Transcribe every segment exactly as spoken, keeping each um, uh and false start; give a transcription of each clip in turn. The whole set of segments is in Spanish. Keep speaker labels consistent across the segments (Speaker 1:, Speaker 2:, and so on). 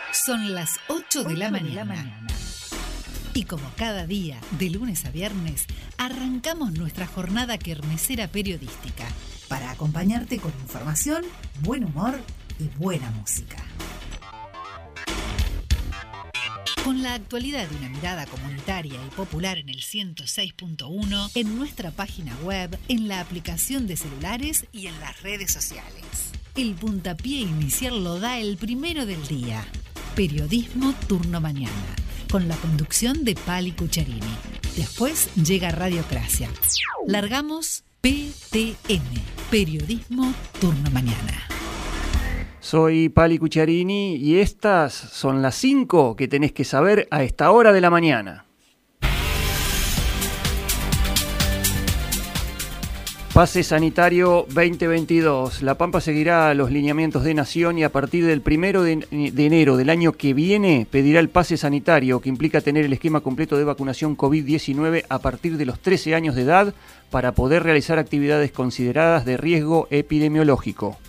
Speaker 1: Son las ocho de la mañana. Y como cada día, de lunes a viernes, arrancamos nuestra jornada kermesera periodística para acompañarte con información, buen humor y buena música. Con la actualidad de una mirada comunitaria y popular en el ciento seis punto uno, en nuestra página web, en la aplicación de celulares y en las redes sociales. El puntapié inicial lo da el primero del día. Periodismo Turno Mañana, con la conducción de Pali Cucharini. Después llega Radiocracia. Largamos P T M, Periodismo Turno Mañana.
Speaker 2: Soy Pali Cucharini y estas son las cinco que tenés que saber a esta hora de la mañana. Pase sanitario veinte veintidós. La Pampa seguirá los lineamientos de Nación y a partir del primero de enero del año que viene pedirá el pase sanitario, que implica tener el esquema completo de vacunación COVID diecinueve a partir de los trece años de edad para poder realizar actividades consideradas de riesgo epidemiológico.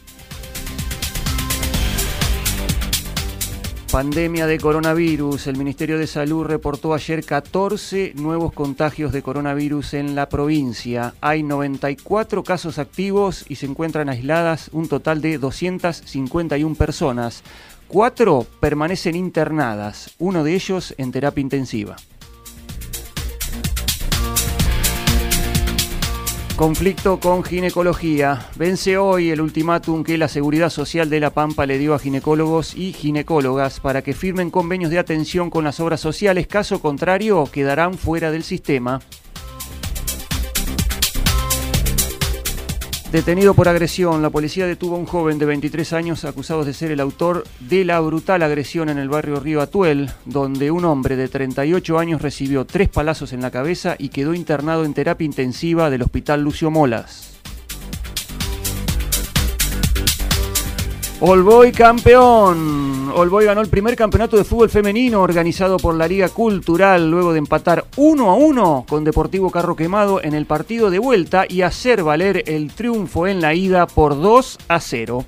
Speaker 2: Pandemia de coronavirus. El Ministerio de Salud reportó ayer catorce nuevos contagios de coronavirus en la provincia. Hay noventa y cuatro casos activos y se encuentran aisladas un total de doscientas cincuenta y una personas. Cuatro permanecen internadas, uno de ellos en terapia intensiva. Conflicto con ginecología. Vence hoy el ultimátum que la Seguridad Social de La Pampa le dio a ginecólogos y ginecólogas para que firmen convenios de atención con las obras sociales. Caso contrario, quedarán fuera del sistema. Detenido por agresión, la policía detuvo a un joven de veintitrés años acusado de ser el autor de la brutal agresión en el barrio Río Atuel, donde un hombre de treinta y ocho años recibió tres palazos en la cabeza y quedó internado en terapia intensiva del Hospital Lucio Molas. All Boy campeón. All Boy ganó el primer campeonato de fútbol femenino organizado por la Liga Cultural luego de empatar uno a uno con Deportivo Carro Quemado en el partido de vuelta y hacer valer el triunfo en la ida por dos a cero.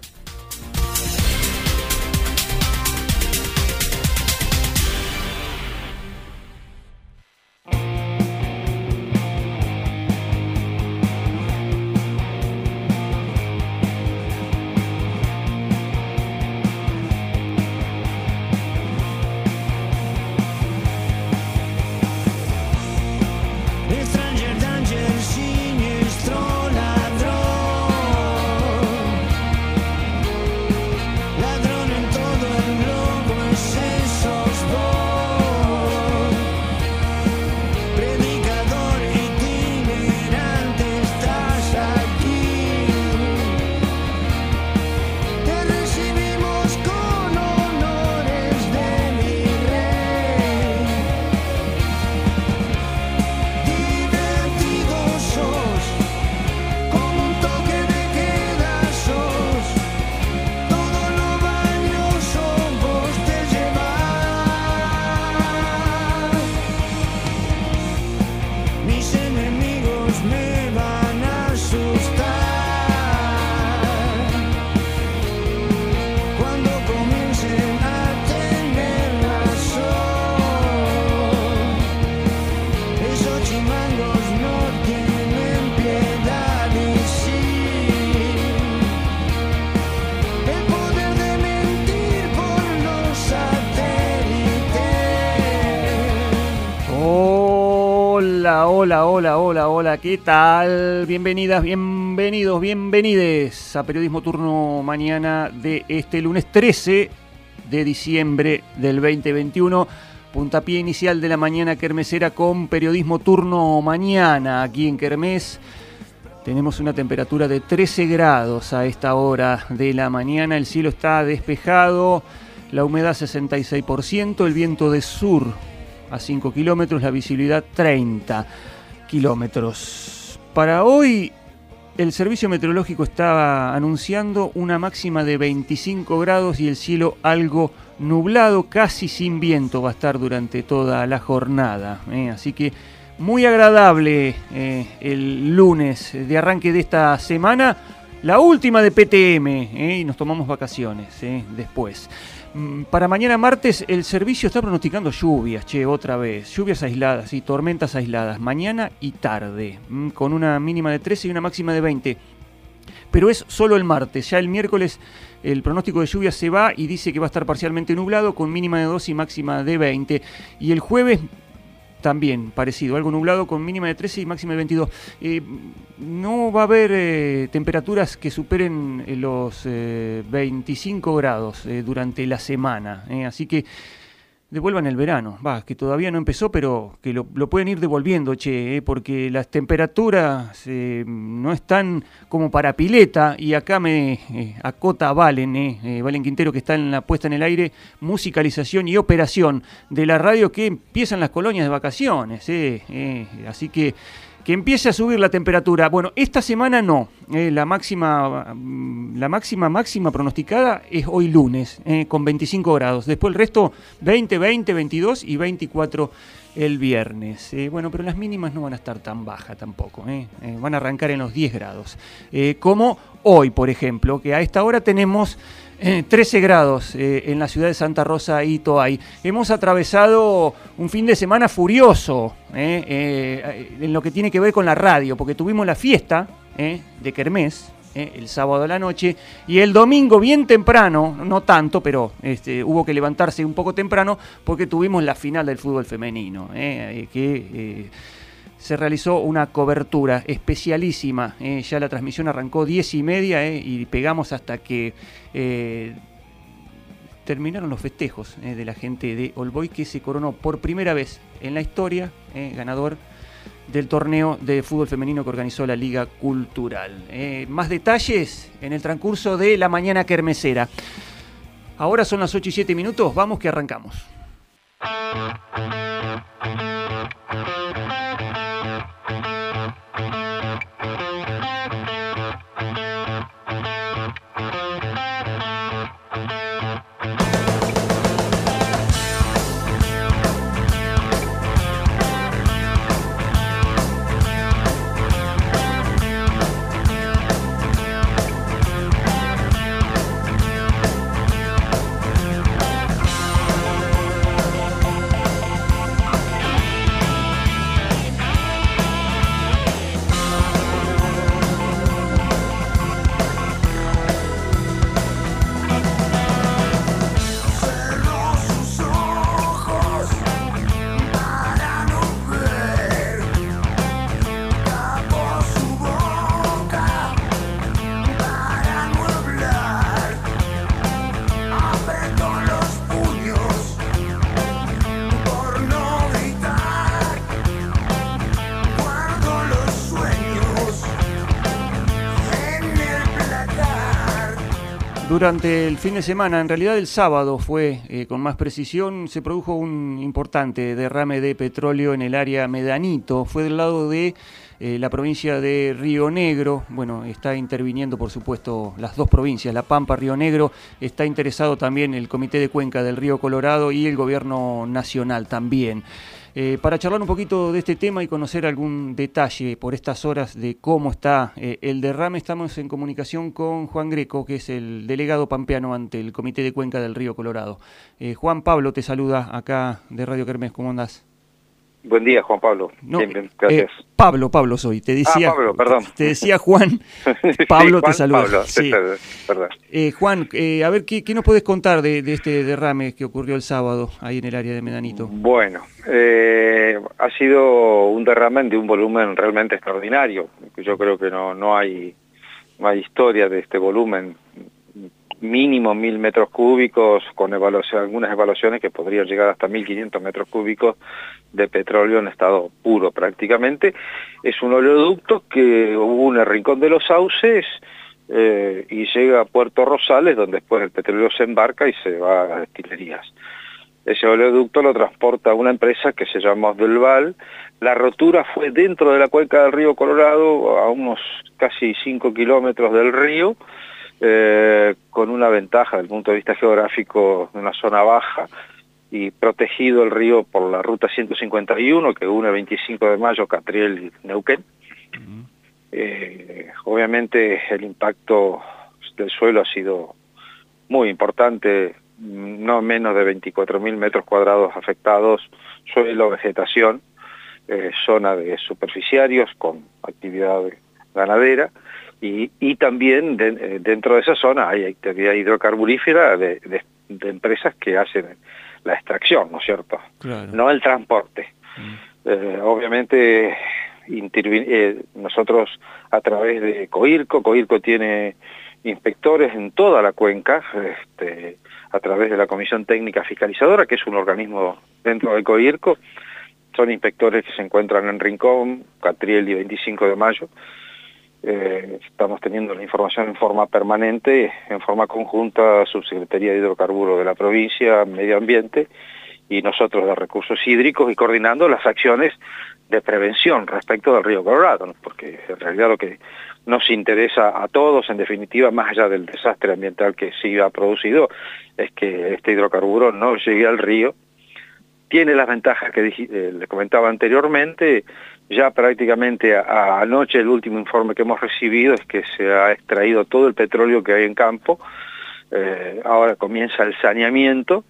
Speaker 2: Hola, hola, hola, hola, ¿qué tal? Bienvenidas, bienvenidos, bienvenides a Periodismo Turno Mañana de este lunes trece de diciembre del veinte veintiuno. Puntapié inicial de la mañana kermesera con Periodismo Turno Mañana. Aquí en Kermés tenemos una temperatura de trece grados a esta hora de la mañana. El cielo está despejado, la humedad sesenta y seis por ciento, el viento de sur a cinco kilómetros, la visibilidad treinta kilómetros. Para hoy, el Servicio Meteorológico estaba anunciando una máxima de veinticinco grados y el cielo algo nublado, casi sin viento va a estar durante toda la jornada. ¿eh? Así que muy agradable eh, el lunes de arranque de esta semana La última de P T M, ¿eh? Y nos tomamos vacaciones ¿eh? después. Para mañana martes el servicio está pronosticando lluvias, che, otra vez. Lluvias aisladas y tormentas aisladas, mañana y tarde, con una mínima de trece y una máxima de veinte. Pero es solo el martes, ya el miércoles el pronóstico de lluvia se va y dice que va a estar parcialmente nublado con mínima de doce y máxima de veinte. Y el jueves también parecido, algo nublado con mínima de trece y máxima de veintidós. Eh, no va a haber eh, temperaturas que superen los eh, veinticinco grados eh, durante la semana, eh, así que devuelvan el verano, va, que todavía no empezó, pero que lo, lo pueden ir devolviendo, che, eh, porque las temperaturas eh, no están como para pileta, y acá me eh, acota Valen, eh, eh, Valen Quintero, que está en la puesta en el aire, musicalización y operación de la radio, que empiezan las colonias de vacaciones, eh, eh, así que que empiece a subir la temperatura. Bueno, esta semana no, eh, la máxima la máxima máxima pronosticada es hoy lunes, eh, con veinticinco grados. Después el resto veinte, veinte, veintidós y veinticuatro el viernes. Eh, bueno, pero las mínimas no van a estar tan bajas tampoco, eh, eh, van a arrancar en los diez grados. Eh, como hoy, por ejemplo, que a esta hora tenemos Eh, trece grados eh, en la ciudad de Santa Rosa y Toay. Hemos atravesado un fin de semana furioso eh, eh, en lo que tiene que ver con la radio, porque tuvimos la fiesta eh, de Kermés eh, el sábado a la noche, y el domingo bien temprano, no tanto, pero este, hubo que levantarse un poco temprano porque tuvimos la final del fútbol femenino, eh, que eh, se realizó una cobertura especialísima, eh, ya la transmisión arrancó diez y media eh, y pegamos hasta que eh, terminaron los festejos eh, de la gente de All Boys, que se coronó por primera vez en la historia eh, ganador del torneo de fútbol femenino que organizó la Liga Cultural. Eh, más detalles en el transcurso de la mañana kermesera. Ahora son las ocho y siete minutos, vamos que arrancamos. Durante el fin de semana, en realidad el sábado fue, eh, con más precisión, se produjo un importante derrame de petróleo en el área Medanito. Fue del lado de eh, la provincia de Río Negro. Bueno, está interviniendo, por supuesto, las dos provincias, La Pampa, Río Negro. Está interesado también el Comité de Cuenca del Río Colorado y el Gobierno Nacional también. Eh, para charlar un poquito de este tema y conocer algún detalle por estas horas de cómo está eh, el derrame, estamos en comunicación con Juan Greco, que es el delegado pampeano ante el Comité de Cuenca del Río Colorado. Eh, Juan Pablo te saluda acá de Radio Kermés, ¿cómo andás?
Speaker 3: Buen día, Juan Pablo.
Speaker 2: No,
Speaker 3: bien, bien, gracias.
Speaker 2: Eh, Pablo, Pablo soy. Te decía,
Speaker 3: ah, Pablo, perdón.
Speaker 2: Te decía Juan, Pablo sí, Juan, te saluda.
Speaker 3: Pablo,
Speaker 2: sí.
Speaker 3: Perdón.
Speaker 2: Eh, Juan, eh, a ver, ¿qué, qué nos podés contar de, de este derrame que ocurrió el sábado ahí en el área de Medanito?
Speaker 3: Bueno, eh, ha sido un derrame de un volumen realmente extraordinario. Yo creo que no, no, hay, no hay historia de este volumen. Mínimo mil metros cúbicos, con evaluación, algunas evaluaciones que podrían llegar hasta mil quinientos metros cúbicos de petróleo en estado puro prácticamente. Es un oleoducto que une el Rincón de los Sauces eh, y llega a Puerto Rosales, donde después el petróleo se embarca y se va a las destilerías. Ese oleoducto lo transporta una empresa que se llama Osdelval. La rotura fue dentro de la cuenca del río Colorado, a unos casi cinco kilómetros del río, Eh, con una ventaja desde el punto de vista geográfico de una zona baja y protegido el río por la ruta ciento cincuenta y uno que une veinticinco de mayo, Catriel y Neuquén. Uh-huh. Eh, obviamente el impacto del suelo ha sido muy importante, no menos de veinticuatro mil metros cuadrados afectados, suelo, vegetación, eh, zona de superficiarios con actividad ganadera, y, y también de, eh, dentro de esa zona hay actividad hidrocarburífera de, de, de empresas que hacen la extracción, ¿no es cierto?
Speaker 2: Claro.
Speaker 3: No el transporte. Mm. Eh, obviamente eh, nosotros a través de COIRCO, COIRCO tiene inspectores en toda la cuenca, este, a través de la Comisión Técnica Fiscalizadora, que es un organismo dentro de COIRCO. Son inspectores que se encuentran en Rincón, Catriel y veinticinco de mayo. Eh, estamos teniendo la información en forma permanente, en forma conjunta, Subsecretaría de Hidrocarburos de la provincia, Medio Ambiente, y nosotros de Recursos Hídricos, y coordinando las acciones de prevención respecto del río Colorado, ¿no? Porque en realidad lo que nos interesa a todos, en definitiva, más allá del desastre ambiental que sí ha producido, es que este hidrocarburo no llegue al río. Tiene las ventajas que eh, le comentaba anteriormente. Ya prácticamente a, a anoche el último informe que hemos recibido es que se ha extraído todo el petróleo que hay en campo. Eh, ahora comienza el saneamiento,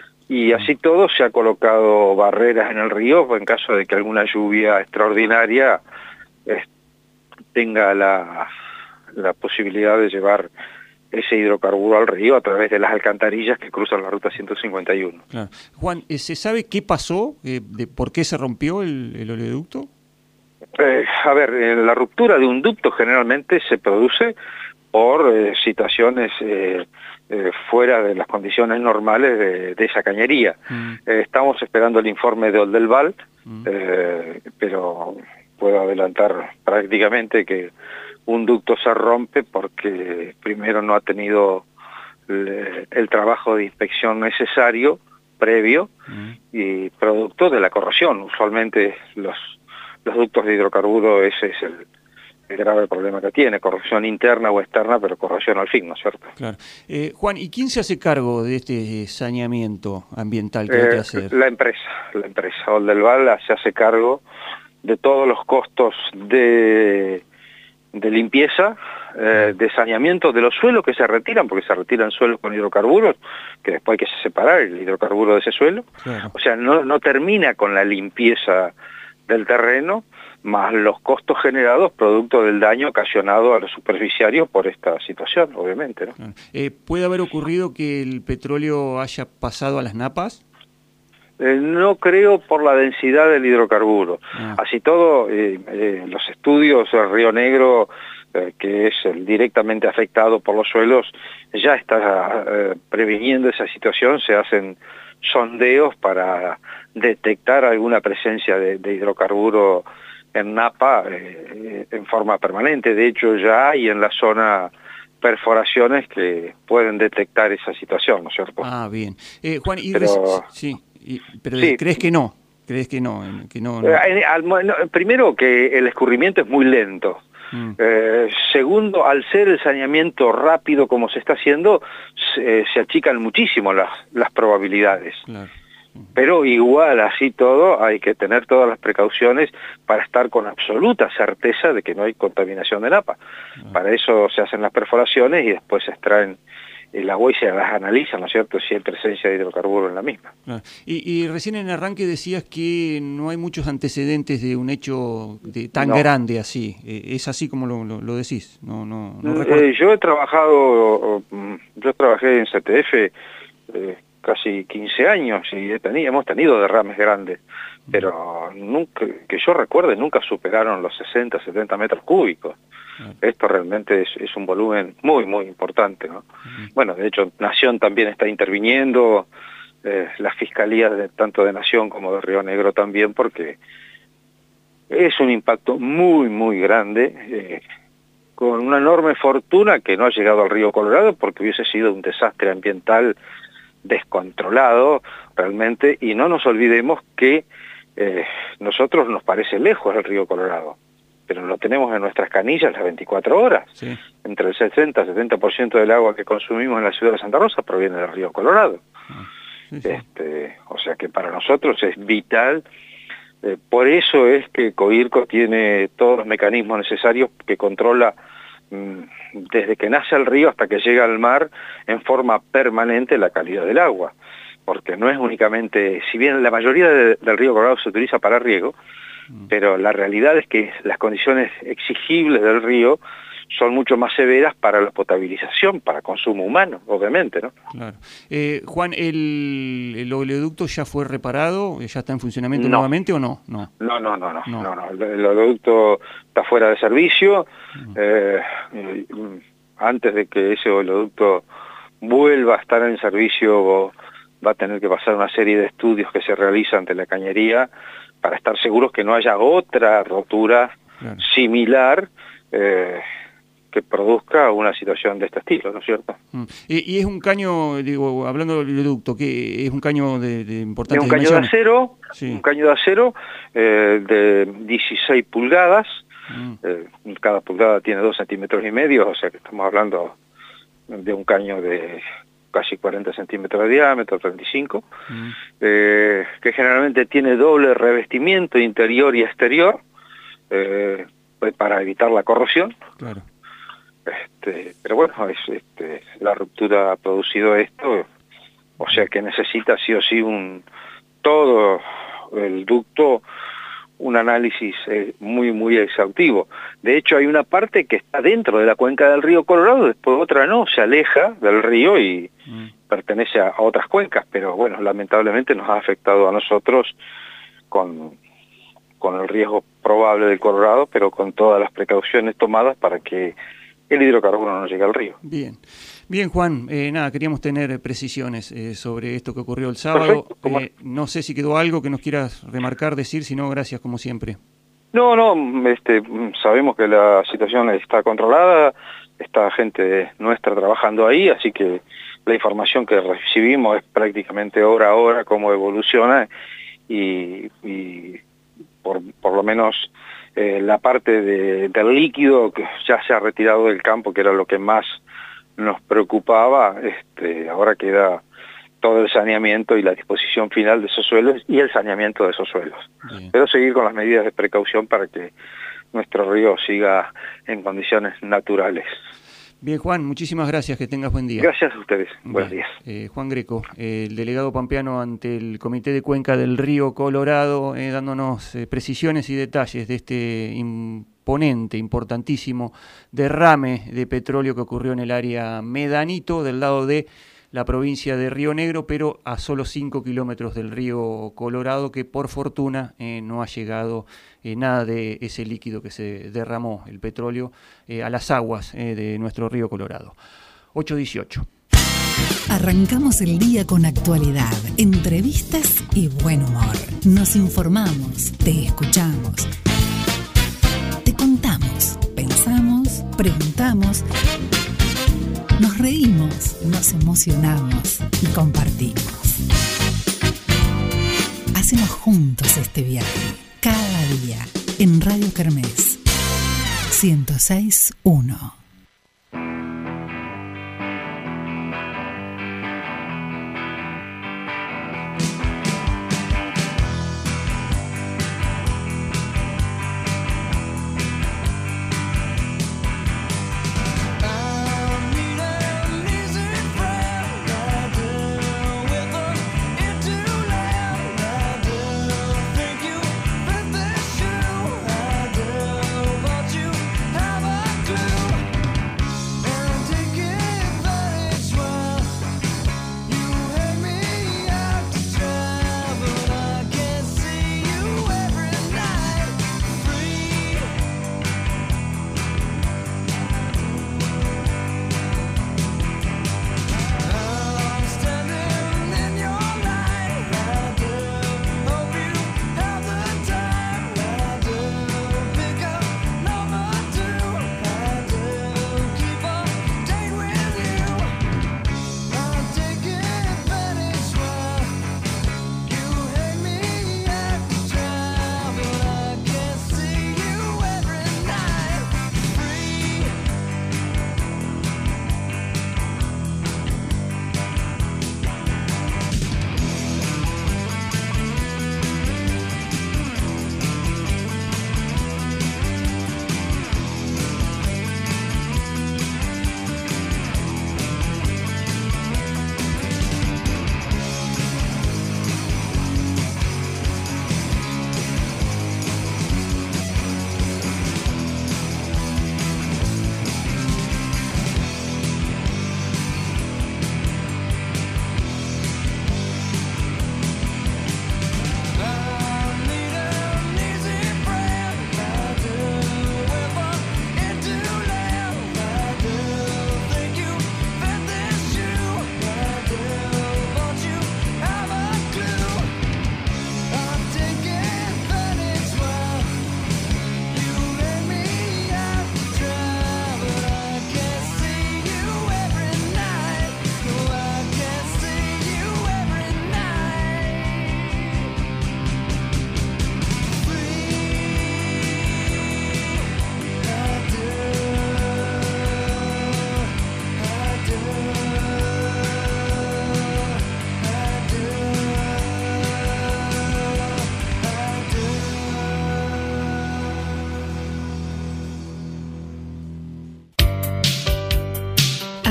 Speaker 3: y así todo se ha colocado barreras en el río en caso de que alguna lluvia extraordinaria eh, tenga la, la posibilidad de llevar ese hidrocarburo al río a través de las alcantarillas que cruzan la ruta ciento cincuenta y uno.
Speaker 2: Claro. Juan, ¿se sabe qué pasó? Eh, de ¿Por qué se rompió el, el oleoducto?
Speaker 3: Eh, a ver, eh, la ruptura de un ducto generalmente se produce por eh, situaciones eh, eh, fuera de las condiciones normales de, de esa cañería. Mm. Eh, estamos esperando el informe de Oldelval, mm. eh, pero puedo adelantar prácticamente que un ducto se rompe porque primero no ha tenido el, el trabajo de inspección necesario, previo, mm. y producto de la corrosión. Usualmente los, los ductos de hidrocarburo, ese es el, el grave problema que tiene, corrosión interna o externa, pero corrosión al fin, ¿no es cierto?
Speaker 2: Claro. Eh, Juan, ¿y quién se hace cargo de este saneamiento ambiental que
Speaker 3: eh,
Speaker 2: hay que hacer?
Speaker 3: La empresa, la empresa Oldelval se hace cargo de todos los costos de, de limpieza, eh, de saneamiento de los suelos que se retiran, porque se retiran suelos con hidrocarburos, que después hay que separar el hidrocarburo de ese suelo. Claro. O sea, no, no termina con la limpieza del terreno, más los costos generados producto del daño ocasionado a los superficiarios por esta situación, obviamente, ¿no?
Speaker 2: Claro. Eh, ¿Puede haber ocurrido que el petróleo haya pasado a las napas?
Speaker 3: Eh, no creo, por la densidad del hidrocarburo. Ah. Así todo, eh, eh, los estudios del Río Negro, eh, que es el directamente afectado por los suelos, ya está eh, previniendo esa situación. Se hacen sondeos para detectar alguna presencia de, de hidrocarburo en napa eh, en forma permanente. De hecho, ya hay en la zona perforaciones que pueden detectar esa situación, ¿no es cierto?
Speaker 2: Ah, bien. Eh, Juan, y
Speaker 3: Pero,
Speaker 2: sí, y, pero
Speaker 3: sí.
Speaker 2: ¿crees que no? ¿Crees que no? Que no, no?
Speaker 3: Eh, al, no, primero, que el escurrimiento es muy lento. Mm. Eh, segundo, al ser el saneamiento rápido como se está haciendo, se, se achican muchísimo las, las probabilidades. Claro. Pero igual, así todo, hay que tener todas las precauciones para estar con absoluta certeza de que no hay contaminación de napa. Ah. Para eso se hacen las perforaciones y después se extraen el agua y se las analiza, ¿no es cierto?, si hay presencia de hidrocarburo en la misma.
Speaker 2: Ah. Y, y recién en arranque decías que no hay muchos antecedentes de un hecho de tan no. grande así. ¿Es así como lo, lo, lo decís? No, no, no
Speaker 3: eh, yo he trabajado, yo trabajé en C T F eh, casi quince años y he tenido, hemos tenido derrames grandes, pero nunca, que yo recuerde, nunca superaron los sesenta, setenta metros cúbicos. Esto realmente es, es un volumen muy, muy importante, ¿no? Uh-huh. Bueno, de hecho, Nación también está interviniendo, eh, las fiscalías de, tanto de Nación como de Río Negro también, porque es un impacto muy, muy grande, eh, con una enorme fortuna que no ha llegado al río Colorado, porque hubiese sido un desastre ambiental descontrolado realmente, y no nos olvidemos que eh, nosotros nos parece lejos el río Colorado, pero lo tenemos en nuestras canillas las veinticuatro horas. Sí. Entre el sesenta y setenta por ciento del agua que consumimos en la ciudad de Santa Rosa proviene del río Colorado. Sí, sí. Este, o sea que para nosotros es vital Eh, por eso es que Coirco tiene todos los mecanismos necesarios que controla mmm, desde que nace el río hasta que llega al mar en forma permanente la calidad del agua. Porque no es únicamente, si bien la mayoría de, del río Colorado se utiliza para riego, mm. pero la realidad es que las condiciones exigibles del río son mucho más severas para la potabilización, para consumo humano, obviamente, ¿no?
Speaker 2: Claro. Eh, Juan, ¿el, ¿el oleoducto ya fue reparado? ¿Ya está en funcionamiento
Speaker 3: no.
Speaker 2: nuevamente o no? No,
Speaker 3: no, no, no, no, no. no, no. El, el oleoducto está fuera de servicio. Mm. Eh, antes de que ese oleoducto vuelva a estar en servicio, va a tener que pasar una serie de estudios que se realizan ante la cañería para estar seguros que no haya otra rotura claro. similar eh, que produzca una situación de este estilo, ¿no es cierto?
Speaker 2: Mm. Y, y es un caño, digo, hablando del oleoducto, que es un caño de, de importantes
Speaker 3: dimensiones. Es un caño
Speaker 2: dimensiones.
Speaker 3: de acero,
Speaker 2: sí.
Speaker 3: un caño de acero eh, de dieciséis pulgadas, mm. eh, cada pulgada tiene dos centímetros y medio, o sea que estamos hablando de un caño de casi cuarenta centímetros de diámetro, treinta y cinco, mm. eh, que generalmente tiene doble revestimiento interior y exterior, eh, para evitar la corrosión.
Speaker 2: Claro.
Speaker 3: Este, pero bueno, es, este, la ruptura ha producido esto, o sea que necesita sí o sí un todo el ducto, un análisis eh, muy muy exhaustivo. De hecho hay una parte que está dentro de la cuenca del río Colorado, después otra no, se aleja del río y mm. pertenece a, a otras cuencas, pero bueno, lamentablemente nos ha afectado a nosotros con, con el riesgo probable del Colorado, pero con todas las precauciones tomadas para que el hidrocarburo no llegue al río.
Speaker 2: Bien, bien Juan, eh, nada, queríamos tener precisiones eh, sobre esto que ocurrió el sábado. Eh, no sé si quedó algo que nos quieras remarcar, decir, si no, gracias como siempre.
Speaker 3: No, no, este, sabemos que la situación está controlada, está gente nuestra trabajando ahí, así que la información que recibimos es prácticamente hora a hora cómo evoluciona y, y por, por lo menos eh, la parte de, del líquido que ya se ha retirado del campo, que era lo que más nos preocupaba, este, ahora queda todo el saneamiento y la disposición final de esos suelos y el saneamiento de esos suelos. Bien. Pero seguir con las medidas de precaución para que nuestro río siga en condiciones naturales.
Speaker 2: Bien, Juan, muchísimas gracias, que tengas buen día.
Speaker 3: Gracias a ustedes, buenos días.
Speaker 2: Eh, Juan Greco, eh, el delegado pampeano ante el Comité de Cuenca del Río Colorado, eh, dándonos eh, precisiones y detalles de este imponente, importantísimo derrame de petróleo que ocurrió en el área Medanito, del lado de la provincia de Río Negro, pero a solo cinco kilómetros del río Colorado, que por fortuna eh, no ha llegado eh, nada de ese líquido que se derramó, el petróleo, eh, a las aguas eh, de nuestro río Colorado. ocho dieciocho.
Speaker 1: Arrancamos el día con actualidad, entrevistas y buen humor. Nos informamos, te escuchamos, te contamos, pensamos, preguntamos. Nos reímos, nos emocionamos y compartimos. Hacemos juntos este viaje, cada día, en Radio Kermés, ciento seis punto uno.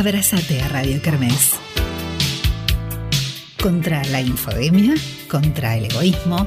Speaker 1: Abrázate a Radio Kermés. Contra la infodemia, contra el egoísmo,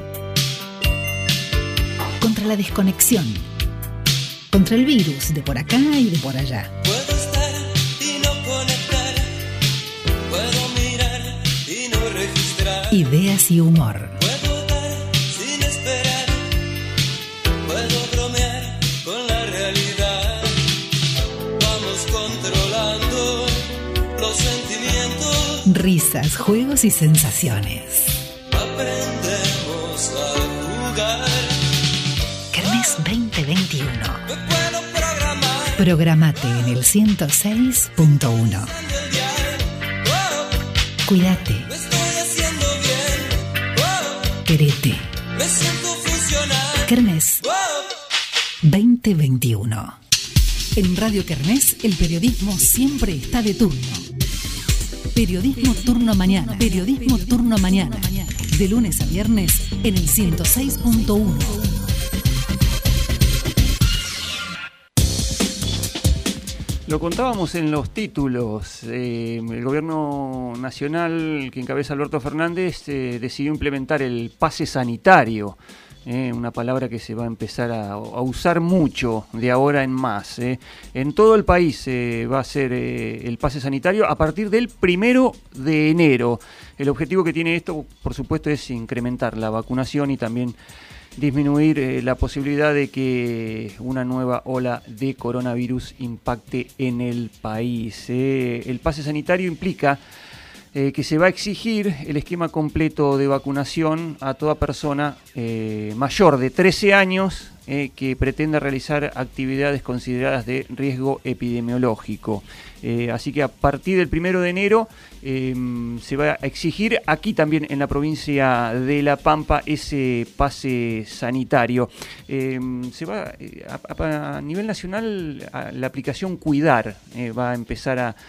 Speaker 1: contra la desconexión, contra el virus de por acá y de por allá.
Speaker 4: Puedo estar y no conectar, puedo mirar y no registrar.
Speaker 1: Ideas y humor.
Speaker 4: Puedo dar sin esperar, puedo bromear con la realidad. Vamos controlando los sentimientos.
Speaker 1: Risas, juegos y sensaciones.
Speaker 4: Aprendemos a jugar.
Speaker 1: Kermés veinte veintiuno.
Speaker 4: Me puedo programar.
Speaker 1: Programate en el ciento seis punto uno.
Speaker 4: El dial. Oh,
Speaker 1: Cuídate,
Speaker 4: me estoy haciendo bien. Oh,
Speaker 1: querete.
Speaker 4: me siento funcionar.
Speaker 1: Kermés
Speaker 4: Oh,
Speaker 1: veinte veintiuno. En Radio Kermés, el periodismo siempre está de turno. Periodismo turno mañana. Periodismo turno mañana. De lunes a viernes en el ciento seis punto uno.
Speaker 2: Lo contábamos en los títulos. Eh, el gobierno nacional que encabeza Alberto Fernández eh, decidió implementar el pase sanitario. Eh, una palabra que se va a empezar a, a usar mucho de ahora en más. Eh. En todo el país eh, va a ser eh, el pase sanitario a partir del primero de enero. El objetivo que tiene esto, por supuesto, es incrementar la vacunación y también disminuir eh, la posibilidad de que una nueva ola de coronavirus impacte en el país. Eh. El pase sanitario implica Eh, que se va a exigir el esquema completo de vacunación a toda persona eh, mayor de trece años eh, que pretenda realizar actividades consideradas de riesgo epidemiológico. Eh, así que a partir del primero de enero eh, se va a exigir aquí también en la provincia de La Pampa ese pase sanitario. Eh, se va a, a nivel nacional a la aplicación Cuidar eh, va a empezar a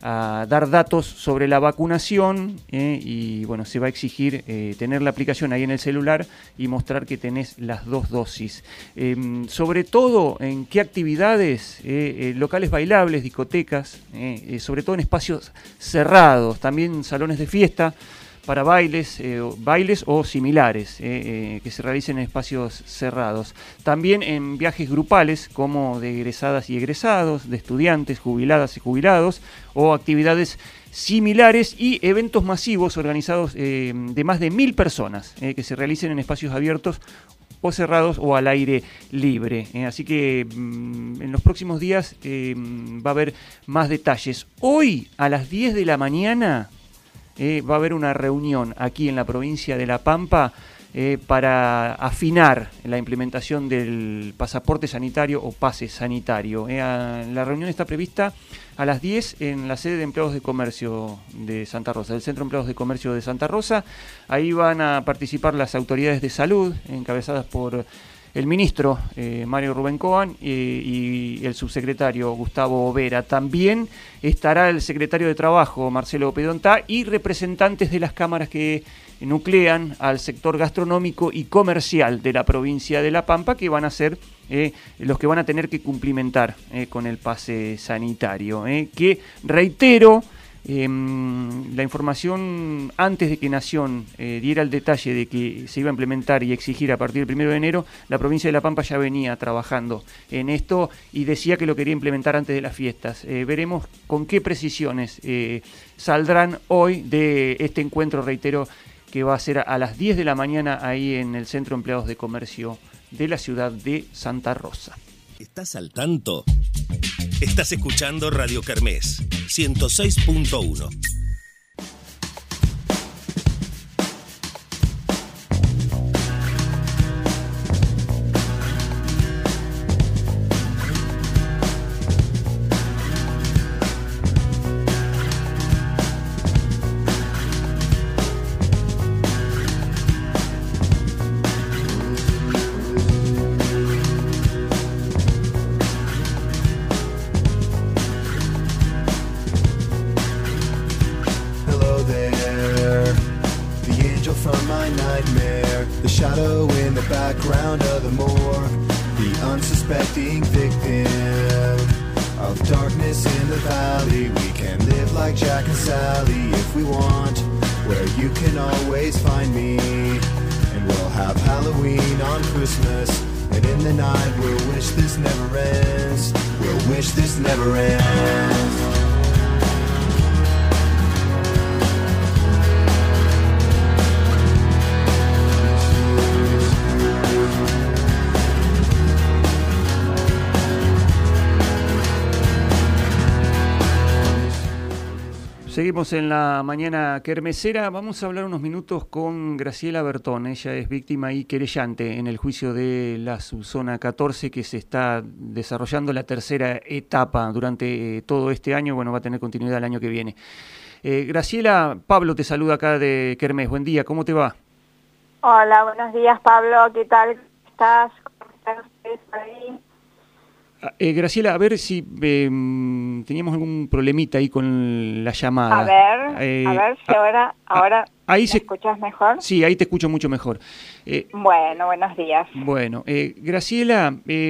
Speaker 2: a dar datos sobre la vacunación eh, y bueno, se va a exigir eh, tener la aplicación ahí en el celular y mostrar que tenés las dos dosis. Eh, sobre todo en qué actividades, eh, eh, locales bailables, discotecas, eh, eh, sobre todo en espacios cerrados, también salones de fiesta para bailes, eh, bailes o similares eh, eh, que se realicen en espacios cerrados. También en viajes grupales como de egresadas y egresados, de estudiantes, jubiladas y jubilados o actividades similares y eventos masivos organizados eh, de más de mil personas eh, que se realicen en espacios abiertos o cerrados o al aire libre. Eh, así que mmm, en los próximos días eh, va a haber más detalles. Hoy a las diez de la mañana Eh, va a haber una reunión aquí en la provincia de La Pampa eh, para afinar la implementación del pasaporte sanitario o pase sanitario. Eh, a, la reunión está prevista a las diez en la sede de empleados de comercio de Santa Rosa, del Centro de Empleados de Comercio de Santa Rosa. Ahí van a participar las autoridades de salud, encabezadas por el ministro eh, Mario Rubén Coan eh, y el subsecretario Gustavo Vera. También estará el secretario de Trabajo, Marcelo Pedontá, y representantes de las cámaras que nuclean al sector gastronómico y comercial de la provincia de La Pampa, que van a ser eh, los que van a tener que cumplimentar eh, con el pase sanitario. Eh, que, reitero, Eh, la información antes de que Nación eh, diera el detalle de que se iba a implementar y exigir a partir del primero de enero, la provincia de La Pampa ya venía trabajando en esto y decía que lo quería implementar antes de las fiestas. Eh, veremos con qué precisiones eh, saldrán hoy de este encuentro, reitero, que va a ser a las diez de la mañana ahí en el Centro de Empleados de Comercio de la ciudad de Santa Rosa.
Speaker 5: ¿Estás al tanto? Estás escuchando Radio Kermés ciento seis punto uno.
Speaker 6: of darkness in the valley. We can live like Jack and Sally if we want, where you can always find me. And we'll have Halloween on Christmas, and in the night we'll wish this never ends. We'll wish this never ends.
Speaker 2: Seguimos en la mañana kermesera. Vamos a hablar unos minutos con Graciela Bertón. Ella es víctima y querellante en el juicio de la subzona catorce, que se está desarrollando la tercera etapa durante eh, todo este año. Bueno, va a tener continuidad el año que viene. Eh, Graciela, Pablo te saluda acá de Kermés. Buen día, ¿cómo te va?
Speaker 7: Hola, buenos días, Pablo. ¿Qué tal estás? ¿Cómo están ustedes por ahí?
Speaker 2: Eh, Graciela, a ver si eh, teníamos algún problemita ahí con la llamada.
Speaker 7: A ver, eh, a ver si ahora, ahora
Speaker 2: ahí
Speaker 7: ¿me
Speaker 2: se...
Speaker 7: escuchas mejor?
Speaker 2: Sí, ahí te escucho mucho mejor. Eh,
Speaker 7: bueno, buenos días.
Speaker 2: Bueno, eh, Graciela, eh,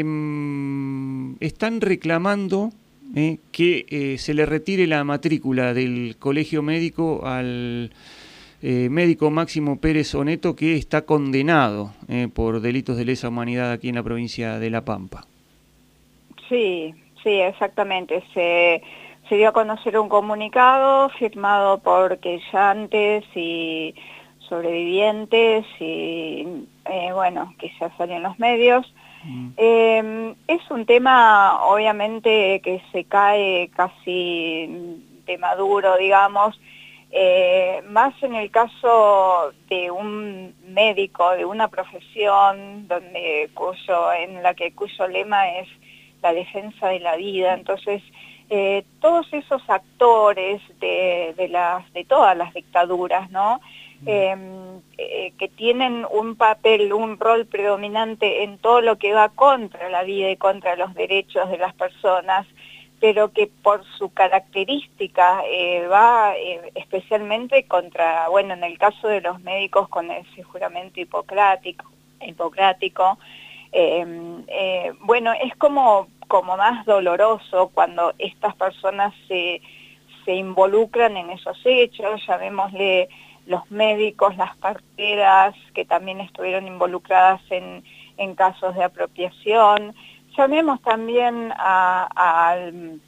Speaker 2: están reclamando eh, que eh, se le retire la matrícula del colegio médico al eh, médico Máximo Pérez Oneto, que está condenado eh, por delitos de lesa humanidad aquí en la provincia de La Pampa.
Speaker 7: Sí, sí, exactamente. Se, se dio a conocer un comunicado firmado por querellantes y sobrevivientes y, eh, bueno, que ya salió en los medios. Mm. Eh, es un tema, obviamente, que se cae casi de maduro, digamos, eh, más en el caso de un médico, de una profesión donde cuyo, en la que cuyo lema es la defensa de la vida. Entonces, eh, todos esos actores de, de, las, de todas las dictaduras, ¿no? Eh, eh, que tienen un papel, un rol predominante en todo lo que va contra la vida y contra los derechos de las personas, pero que por su característica eh, va eh, especialmente contra, bueno, en el caso de los médicos con ese juramento hipocrático, hipocrático Eh, eh, bueno, es como, como más doloroso cuando estas personas se, se involucran en esos hechos, llamémosle los médicos, las parteras que también estuvieron involucradas en, en casos de apropiación, llamemos también a, a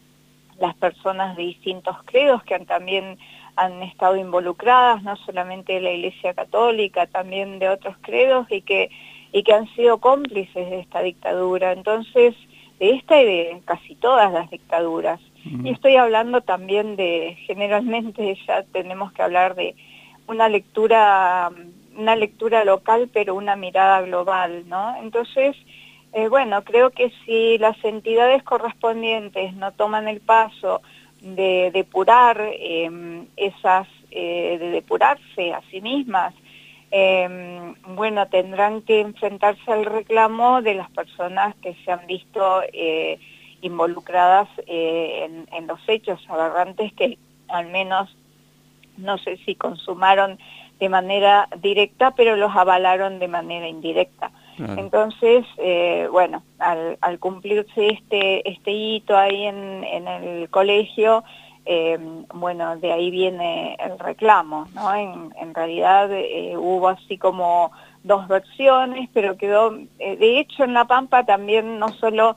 Speaker 7: las personas de distintos credos que han, también han estado involucradas, no solamente de la Iglesia Católica, también de otros credos y que y que han sido cómplices de esta dictadura, entonces, de esta y de casi todas las dictaduras. Uh-huh. Y estoy hablando también de, generalmente ya tenemos que hablar de una lectura, una lectura local, pero una mirada global, ¿no? Entonces, eh, bueno, creo que si las entidades correspondientes no toman el paso de depurar eh, esas, eh, de depurarse a sí mismas, Eh, bueno, tendrán que enfrentarse al reclamo de las personas que se han visto eh, involucradas eh, en, en los hechos aberrantes que al menos, no sé si consumaron de manera directa, pero los avalaron de manera indirecta. Claro. Entonces, eh, bueno, al, al cumplirse este, este hito ahí en, en el colegio, Eh, bueno, de ahí viene el reclamo, ¿no? En, en realidad eh, hubo así como dos versiones, pero quedó, eh, de hecho en La Pampa también no solo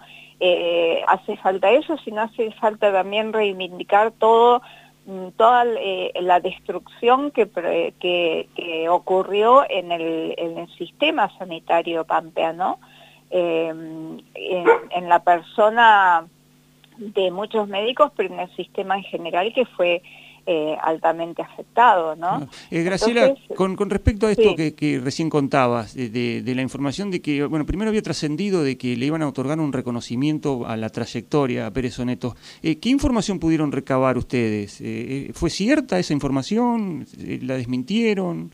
Speaker 7: eh, hace falta eso, sino hace falta también reivindicar todo, toda eh, la destrucción que, que, que ocurrió en el, en el sistema sanitario pampeano, eh, en, en la persona de muchos médicos, pero en el sistema en general que fue eh, altamente afectado, ¿no?
Speaker 2: Ah, eh, Graciela,
Speaker 7: Entonces,
Speaker 2: con, con respecto a esto
Speaker 7: sí.
Speaker 2: que, que recién contabas, de, de, de la información de que, bueno, primero había trascendido de que le iban a otorgar un reconocimiento a la trayectoria a Pérez Oneto. Eh, ¿Qué información pudieron recabar ustedes? Eh, ¿Fue cierta esa información? ¿La desmintieron?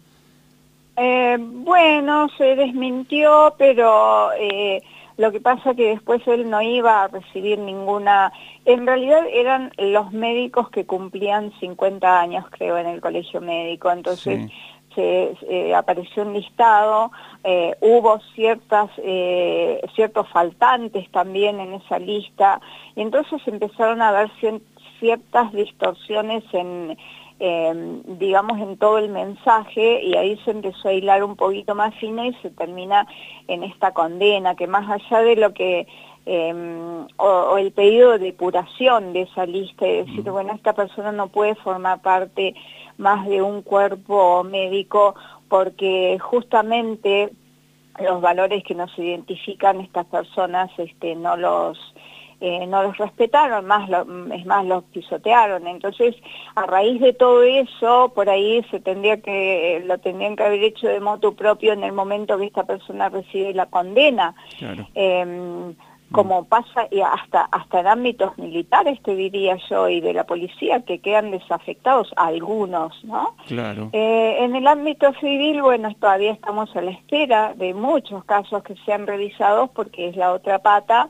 Speaker 7: Eh, bueno, se desmintió, pero eh, lo que pasa que después él no iba a recibir ninguna... En realidad eran los médicos que cumplían cincuenta años, creo, en el colegio médico, entonces sí. se eh, apareció un listado, eh, hubo ciertas eh, ciertos faltantes también en esa lista, y entonces empezaron a haber ciertas distorsiones en, eh, digamos, en todo el mensaje, y ahí se empezó a hilar un poquito más fino y se termina en esta condena, que más allá de lo que Eh, o, o el pedido de depuración de esa lista, y decir, bueno, esta persona no puede formar parte más de un cuerpo médico porque justamente los valores que nos identifican estas personas este, no los eh, no los respetaron, más lo, es más, los pisotearon. Entonces, a raíz de todo eso, por ahí se tendría que lo tendrían que haber hecho de motu propio en el momento que esta persona recibe la condena. Claro. Eh, como pasa y hasta hasta en ámbitos militares, te diría yo, y de la policía, que quedan desafectados algunos, ¿no? Claro. Eh, en el ámbito civil, bueno, todavía estamos a la espera de muchos casos que sean revisados, porque es la otra pata,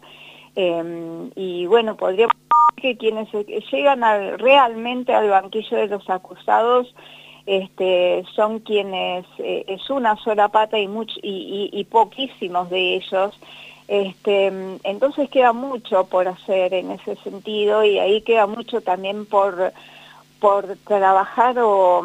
Speaker 7: eh, y bueno, podríamos decir que quienes llegan al, realmente al banquillo de los acusados este, son quienes, eh, es una sola pata y, much, y, y, y poquísimos de ellos. Este, entonces queda mucho por hacer en ese sentido, y ahí queda mucho también por, por trabajar o,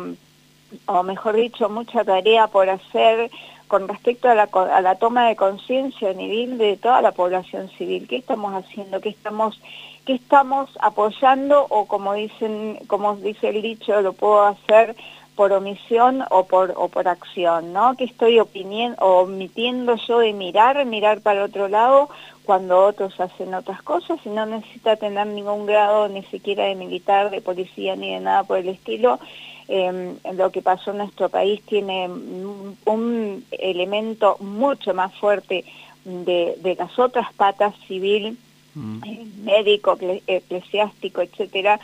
Speaker 7: o mejor dicho, mucha tarea por hacer con respecto a la, a la toma de conciencia a nivel de toda la población civil. ¿Qué estamos haciendo? ¿Qué estamos, qué estamos apoyando? O como dicen, como dice el dicho, lo puedo hacer por omisión o por o por acción, ¿no? Que estoy opiniendo, omitiendo yo de mirar, mirar para otro lado cuando otros hacen otras cosas, y no necesita tener ningún grado ni siquiera de militar, de policía, ni de nada por el estilo. Eh, lo que pasó en nuestro país tiene un, un elemento mucho más fuerte de, de las otras patas, civil, mm. eh, médico, eclesiástico, etcétera,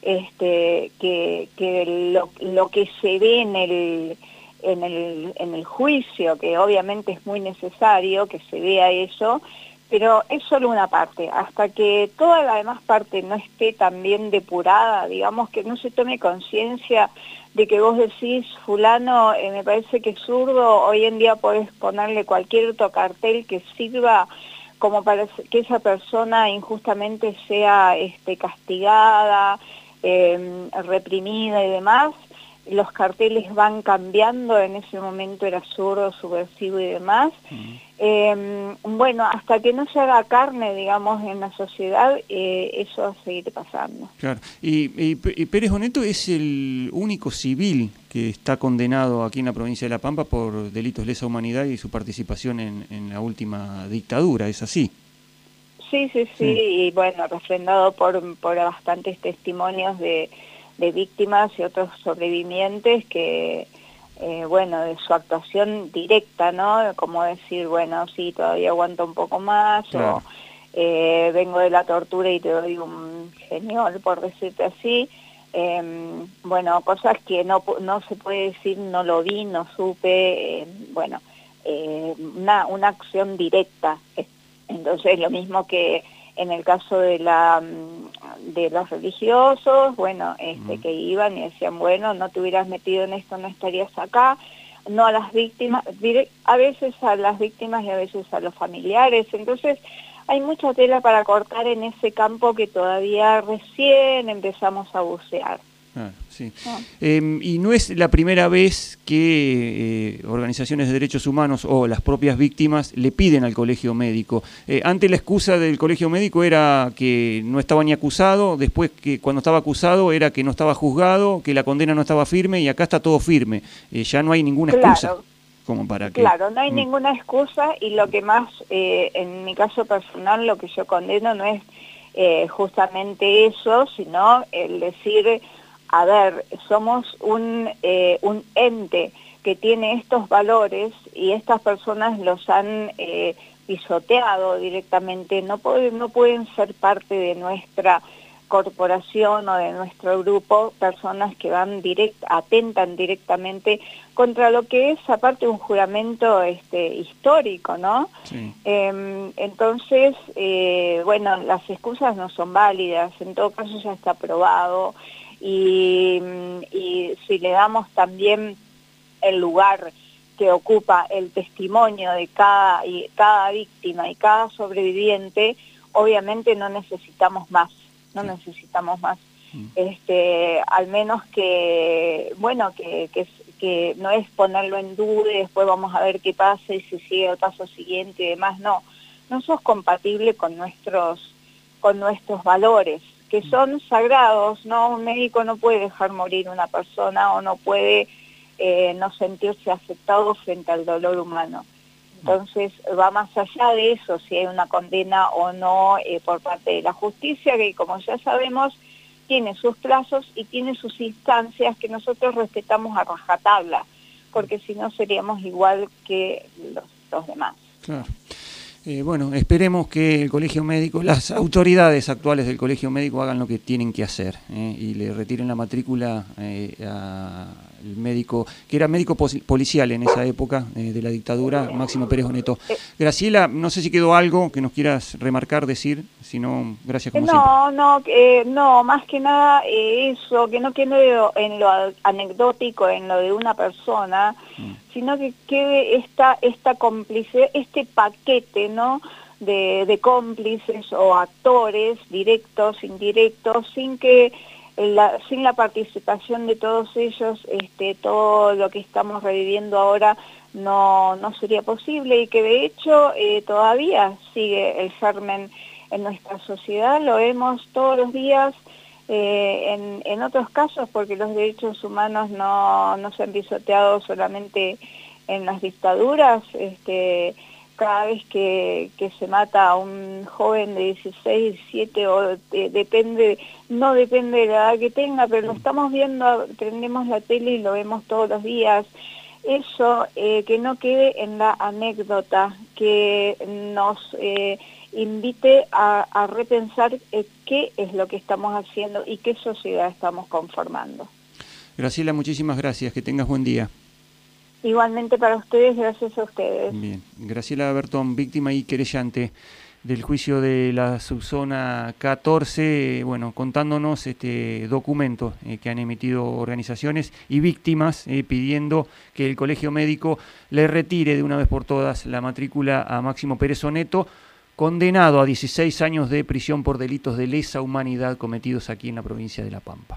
Speaker 7: este que, que lo, lo que se ve en el en el en el juicio, que obviamente es muy necesario que se vea eso, pero es solo una parte. Hasta que toda la demás parte no esté también depurada, digamos, que no se tome conciencia de que vos decís, fulano, eh, me parece que es zurdo, hoy en día podés ponerle cualquier otro cartel que sirva como para que esa persona injustamente sea este, castigada, Eh, reprimida y demás. Los carteles van cambiando, en ese momento era zurdo, subversivo y demás. Uh-huh. eh, bueno, hasta que no se haga carne, digamos, en la sociedad, eh, eso va a seguir pasando.
Speaker 2: Claro. Y, y, y Pérez Boneto es el único civil que está condenado aquí en la provincia de La Pampa por delitos de lesa humanidad y su participación en, en la última dictadura, ¿es así?
Speaker 7: Sí, sí, sí, sí, y bueno, refrendado por, por bastantes testimonios de, de víctimas y otros sobrevivientes que, eh, bueno, de su actuación directa, ¿no? Como decir, bueno, sí, todavía aguanto un poco más, claro. o eh, vengo de la tortura y te doy un genial, por decirte así. Eh, bueno, cosas que no, no se puede decir, no lo vi, no supe, eh, bueno, eh, una, una acción directa. Entonces, lo mismo que en el caso de la de los religiosos, bueno, este, mm. que iban y decían, bueno, no te hubieras metido en esto, no estarías acá. No a las víctimas, a veces a las víctimas y a veces a los familiares. Entonces, hay mucha tela para cortar en ese campo que todavía recién empezamos a bucear.
Speaker 2: Ah, sí. Ah. Eh, y no es la primera vez que eh, organizaciones de derechos humanos o las propias víctimas le piden al colegio médico. Eh, antes la excusa del colegio médico era que no estaba ni acusado, después que cuando estaba acusado era que no estaba juzgado, que la condena no estaba firme, y acá está todo firme. Eh, ya no hay ninguna excusa.
Speaker 7: Claro.
Speaker 2: Como para que...
Speaker 7: Claro, no hay
Speaker 2: mm.
Speaker 7: ninguna excusa, y lo que más, eh, en mi caso personal, lo que yo condeno no es eh, justamente eso, sino el decir... A ver, somos un, eh, un ente que tiene estos valores y estas personas los han eh, pisoteado directamente. No pueden, no pueden ser parte de nuestra corporación o de nuestro grupo personas que van direct, atentan directamente contra lo que es aparte un juramento este, histórico, ¿no? Sí. Eh, entonces, eh, bueno, las excusas no son válidas, en todo caso ya está probado. Y, y si le damos también el lugar que ocupa el testimonio de cada, y cada víctima y cada sobreviviente, obviamente no necesitamos más, no necesitamos más. Este, al menos que, bueno, que, que, que no es ponerlo en duda y después vamos a ver qué pasa y si sigue el paso siguiente y demás, no. No sos compatible con nuestros, con nuestros valores, que son sagrados, ¿no? Un médico no puede dejar morir una persona o no puede eh, no sentirse afectado frente al dolor humano. Entonces va más allá de eso, si hay una condena o no eh, por parte de la justicia, que como ya sabemos, tiene sus plazos y tiene sus instancias que nosotros respetamos a rajatabla, porque si no seríamos igual que los, los demás.
Speaker 2: Claro. Eh, bueno, esperemos que el Colegio Médico, las autoridades actuales del Colegio Médico hagan lo que tienen que hacer eh, y le retiren la matrícula eh, al médico, que era médico policial en esa época eh, de la dictadura, Máximo Pérez Oneto. Graciela, no sé si quedó algo que nos quieras remarcar, decir, si no, gracias como
Speaker 7: no,
Speaker 2: siempre.
Speaker 7: No, eh, no, más que nada eh, eso, que no quede en lo anecdótico, en lo de una persona, mm. sino que quede esta, esta complicidad, este paquete, ¿no?, de, de cómplices o actores directos, indirectos, sin que la, sin la participación de todos ellos, este, todo lo que estamos reviviendo ahora no, no sería posible, y que de hecho eh, todavía sigue el germen en nuestra sociedad, lo vemos todos los días. Eh, en, en otros casos, porque los derechos humanos no, no se han pisoteado solamente en las dictaduras, este, cada vez que, que se mata a un joven de dieciséis, diecisiete, o eh, depende, no depende de la edad que tenga, pero lo estamos viendo, prendemos la tele y lo vemos todos los días. Eso, eh, que no quede en la anécdota, que nos eh, invite a, a repensar eh, qué es lo que estamos haciendo y qué sociedad estamos conformando.
Speaker 2: Graciela, muchísimas gracias, que tengas buen día.
Speaker 7: Igualmente para ustedes, gracias a ustedes.
Speaker 2: Bien, Graciela Bertón, víctima y querellante del juicio de la subzona catorce, bueno, contándonos este documento eh, que han emitido organizaciones y víctimas eh, pidiendo que el Colegio Médico le retire de una vez por todas la matrícula a Máximo Pérez Oneto, condenado a dieciséis años de prisión por delitos de lesa humanidad cometidos aquí en la provincia de La Pampa.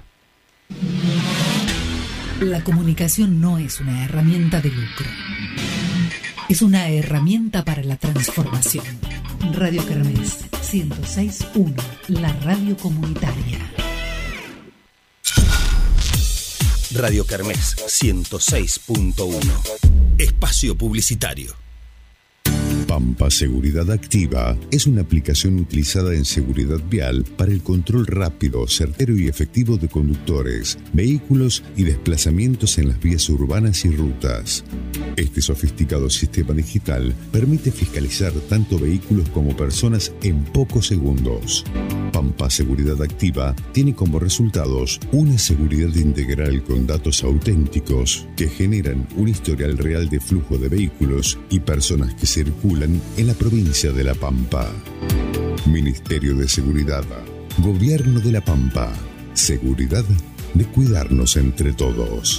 Speaker 1: La comunicación no es una herramienta de lucro. Es una herramienta para la transformación. Radio Kermés ciento seis punto uno, la radio comunitaria.
Speaker 5: Radio Kermés ciento seis punto uno. Espacio publicitario.
Speaker 8: Pampa Seguridad Activa es una aplicación utilizada en seguridad vial para el control rápido, certero y efectivo de conductores, vehículos y desplazamientos en las vías urbanas y rutas. Este sofisticado sistema digital permite fiscalizar tanto vehículos como personas en pocos segundos. Pampa Seguridad Activa tiene como resultados una seguridad integral con datos auténticos que generan un historial real de flujo de vehículos y personas que circulan en la provincia de La Pampa. Ministerio de Seguridad, Gobierno de La Pampa, seguridad de cuidarnos entre todos.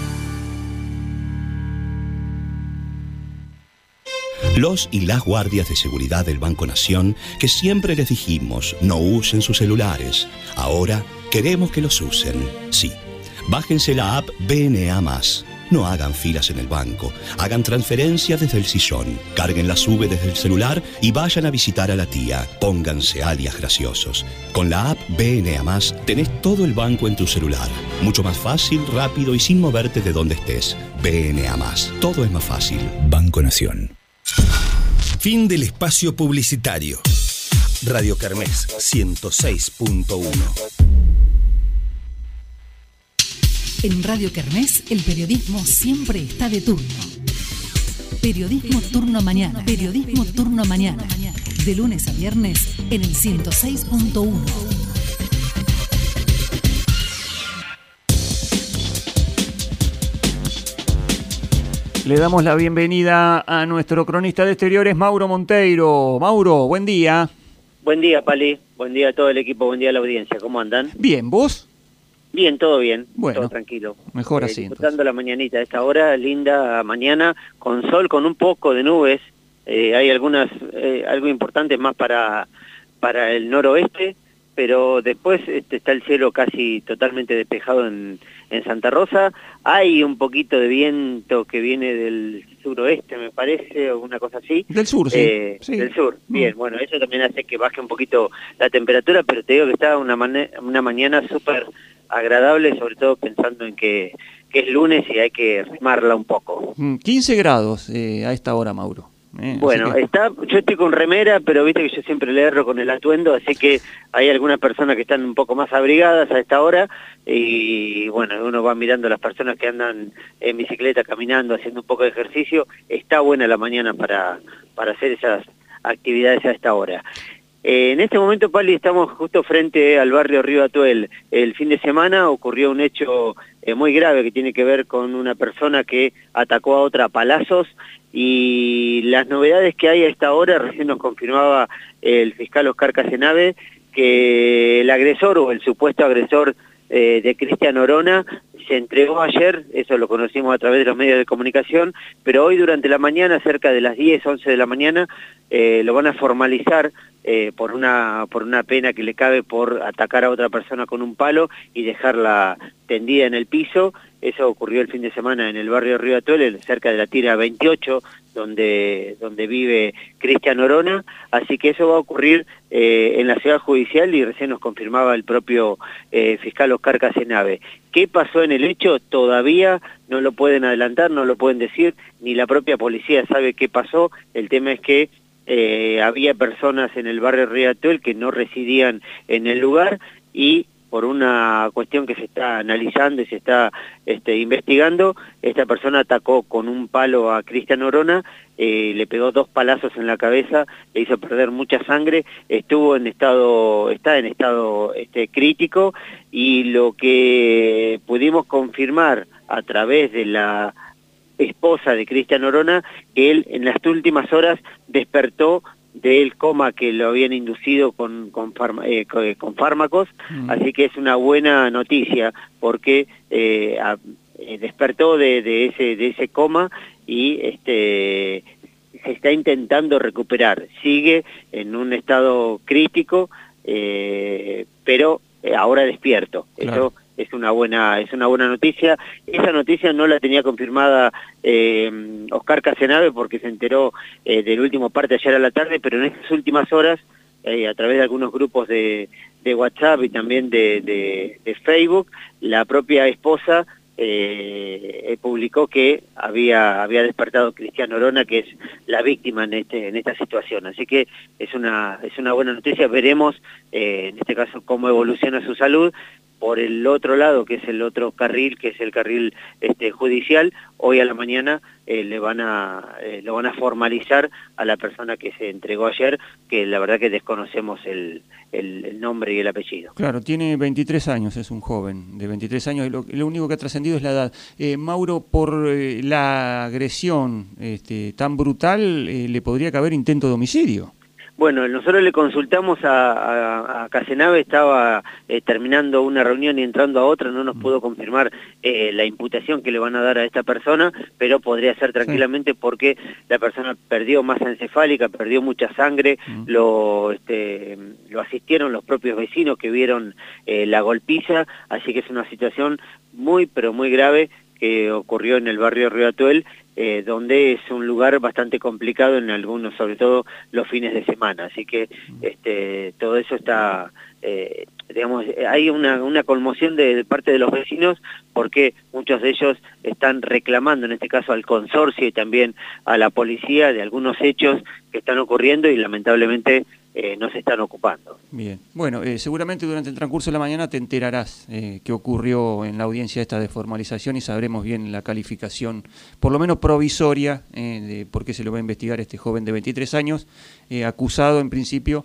Speaker 9: Los y las guardias de seguridad del Banco Nación, que siempre les dijimos no usen sus celulares, ahora queremos que los usen. Sí, bájense la app B N A más. No hagan filas en el banco, hagan transferencias desde el sillón, carguen la sube desde el celular y vayan a visitar a la tía. Pónganse alias graciosos. Con la app B N A más tenés todo el banco en tu celular. Mucho más fácil, rápido y sin moverte de donde estés. B N A más. Todo es más fácil. Banco Nación.
Speaker 5: Fin del espacio publicitario. Radio Kermés ciento seis punto uno.
Speaker 1: En Radio Kermés, el periodismo siempre está de turno. Periodismo turno mañana. Periodismo turno mañana. De lunes a viernes en el ciento seis punto uno.
Speaker 2: Le damos la bienvenida a nuestro cronista de exteriores, Mauro Monteiro. Mauro, buen día.
Speaker 10: Buen día, Pali. Buen día a todo el equipo, buen día a la audiencia. ¿Cómo andan?
Speaker 2: Bien, ¿vos?
Speaker 10: Bien, todo bien,
Speaker 2: bueno,
Speaker 10: todo tranquilo.
Speaker 2: Mejor
Speaker 10: eh,
Speaker 2: así.
Speaker 10: Disfrutando la mañanita a esta hora, linda mañana, con sol, con un poco de nubes. Eh, hay algunas, eh, algo importante más para, para el noroeste, pero después este, está el cielo casi totalmente despejado en, en Santa Rosa. Hay un poquito de viento que viene del suroeste, me parece, o una cosa así.
Speaker 2: Del sur, sí.
Speaker 10: Eh,
Speaker 2: sí.
Speaker 10: Del sur, bien. Mm. Bueno, eso también hace que baje un poquito la temperatura, pero te digo que está una, una mañana súper agradable, sobre todo pensando en que, que es lunes y hay que remarla un poco.
Speaker 2: quince grados eh, a esta hora, Mauro. Eh,
Speaker 10: bueno,
Speaker 2: que...
Speaker 10: está, yo estoy con remera, pero viste que yo siempre le erro con el atuendo, así que hay algunas personas que están un poco más abrigadas a esta hora, y bueno, uno va mirando a las personas que andan en bicicleta, caminando, haciendo un poco de ejercicio. Está buena la mañana para, para hacer esas actividades a esta hora. Eh, en este momento, Pali, estamos justo frente al barrio Río Atuel. El fin de semana ocurrió un hecho eh, muy grave que tiene que ver con una persona que atacó a otra a palazos, y las novedades que hay a esta hora, recién nos confirmaba el fiscal Oscar Casenave, que el agresor o el supuesto agresor eh, de Cristian Orona se entregó ayer, eso lo conocimos a través de los medios de comunicación, pero hoy durante la mañana, cerca de las diez, once de la mañana, eh, lo van a formalizar eh, por una por una pena que le cabe por atacar a otra persona con un palo y dejarla tendida en el piso. Eso ocurrió el fin de semana en el barrio Río Atuel, cerca de la tira veintiocho, donde, donde vive Cristian Orona, así que eso va a ocurrir eh, en la ciudad judicial, y recién nos confirmaba el propio eh, fiscal Oscar Casenave. ¿Qué pasó en el hecho? Todavía no lo pueden adelantar, no lo pueden decir, ni la propia policía sabe qué pasó. El tema es que eh, había personas en el barrio Río Atuel que no residían en el lugar, y por una cuestión que se está analizando y se está este, investigando, esta persona atacó con un palo a Cristian Orona, eh, le pegó dos palazos en la cabeza, le hizo perder mucha sangre, estuvo en estado, está en estado este, crítico, y lo que pudimos confirmar a través de la esposa de Cristian Orona, que él en las últimas horas despertó del coma que lo habían inducido con, con, farma, eh, con fármacos, mm. así que es una buena noticia, porque eh, a, eh, despertó de, de, ese, de ese coma, y este, se está intentando recuperar. Sigue en un estado crítico, eh, pero ahora despierto. Claro. Eso es una buena es una buena noticia. Esa noticia no la tenía confirmada eh, Oscar Casenave, porque se enteró eh, del último parte ayer a la tarde, pero en estas últimas horas, eh, a través de algunos grupos de, de WhatsApp y también de, de, de Facebook, la propia esposa eh, publicó que había había despertado Cristian Orona, que es la víctima en este en esta situación. Así que es una es una buena noticia. Veremos eh, en este caso cómo evoluciona su salud. Por el otro lado, que es el otro carril, que es el carril este, judicial, hoy a la mañana eh, le van a eh, lo van a formalizar a la persona que se entregó ayer, que la verdad que desconocemos el, el, el nombre y el apellido.
Speaker 2: Claro, tiene veintitrés años, es un joven de veintitrés años, y lo, lo único que ha trascendido es la edad. Eh, Mauro, por eh, la agresión este, tan brutal, eh, ¿le podría caber intento de homicidio?
Speaker 10: Bueno, nosotros le consultamos a, a, a Casenave, estaba eh, terminando una reunión y entrando a otra, no nos pudo confirmar eh, la imputación que le van a dar a esta persona, pero podría ser tranquilamente, sí, porque la persona perdió masa encefálica, perdió mucha sangre, uh-huh. lo, este, lo asistieron los propios vecinos que vieron eh, la golpiza, así que es una situación muy, pero muy grave que ocurrió en el barrio Río Atuel, eh, donde es un lugar bastante complicado en algunos, sobre todo los fines de semana. Así que este, todo eso está, eh, digamos, hay una, una conmoción de, de parte de los vecinos, porque muchos de ellos están reclamando, en este caso al consorcio y también a la policía, de algunos hechos que están ocurriendo y lamentablemente Eh, no se están ocupando.
Speaker 2: Bien, bueno, eh, seguramente durante el transcurso de la mañana te enterarás eh, qué ocurrió en la audiencia esta de formalización, y sabremos bien la calificación, por lo menos provisoria, eh, de por qué se lo va a investigar este joven de veintitrés años, eh, acusado en principio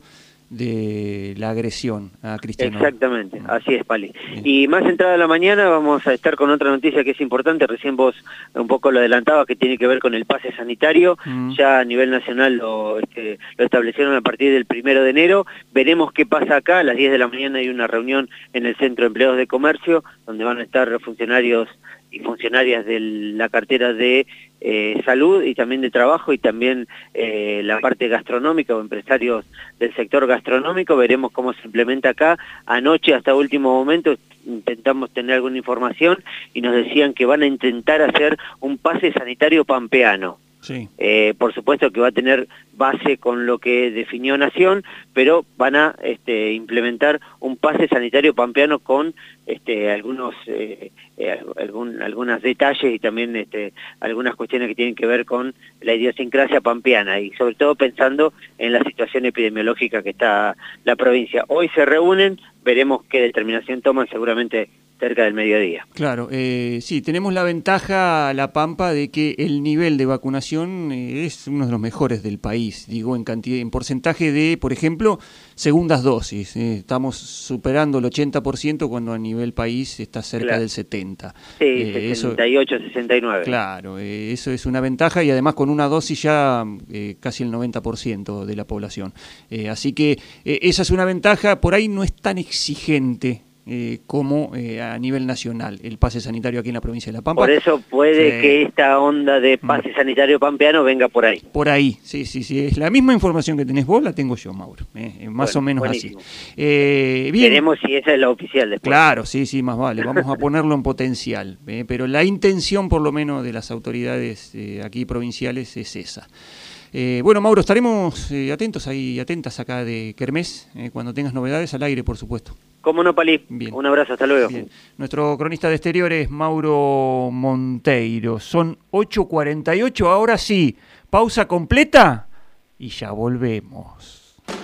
Speaker 2: de la agresión a Cristiano.
Speaker 10: Exactamente, así es, Pali. Y más entrada a la mañana vamos a estar con otra noticia que es importante, recién vos un poco lo adelantabas, que tiene que ver con el pase sanitario, mm. ya a nivel nacional lo, este, lo establecieron a partir del primero de enero, veremos qué pasa acá, a las diez de la mañana hay una reunión en el Centro de Empleados de Comercio, donde van a estar funcionarios y funcionarias de la cartera de eh, salud y también de trabajo y también eh, la parte gastronómica o empresarios del sector gastronómico. Veremos cómo se implementa acá. Anoche hasta último momento intentamos tener alguna información y nos decían que van a intentar hacer un pase sanitario pampeano.
Speaker 2: Sí.
Speaker 10: Eh, por supuesto que va a tener base con lo que definió Nación, pero van a este, implementar un pase sanitario pampeano con este, algunos eh, eh, algún, algunos detalles y también este, algunas cuestiones que tienen que ver con la idiosincrasia pampeana y sobre todo pensando en la situación epidemiológica que está la provincia. Hoy se reúnen, veremos qué determinación toman, seguramente cerca del mediodía.
Speaker 2: Claro, eh, sí, tenemos la ventaja, La Pampa, de que el nivel de vacunación eh, es uno de los mejores del país, digo, en cantidad, en porcentaje de, por ejemplo, segundas dosis. Eh, estamos superando el ochenta por ciento cuando a nivel país está cerca claro. del setenta por ciento.
Speaker 10: Sí, eh, sesenta y ocho, sesenta y nueve.
Speaker 2: Claro, eh, eso es una ventaja y además con una dosis ya eh, casi el noventa por ciento de la población. Eh, así que eh, esa es una ventaja, por ahí no es tan exigente Eh, como eh, a nivel nacional el pase sanitario aquí en la provincia de La Pampa.
Speaker 10: Por eso puede
Speaker 2: eh,
Speaker 10: que esta onda de pase mm. sanitario pampeano venga por ahí.
Speaker 2: Por ahí, sí, sí, sí. Es la misma información que tenés vos, la tengo yo, Mauro. Eh, más bueno, o menos buenísimo. Así. Eh, bien.
Speaker 10: Veremos si esa es la oficial después.
Speaker 2: Claro, sí, sí, más vale. Vamos a ponerlo en potencial. Eh, pero la intención, por lo menos, de las autoridades eh, aquí provinciales es esa. Eh, bueno, Mauro, estaremos eh, atentos ahí, atentas acá de Kermés, eh, cuando tengas novedades al aire, por supuesto.
Speaker 10: ¿Cómo no, Palí?
Speaker 2: Bien.
Speaker 10: Un abrazo, hasta luego.
Speaker 2: Bien. Nuestro cronista de exteriores, Mauro Monteiro. Son ocho cuarenta y ocho, ahora sí, pausa completa y ya volvemos.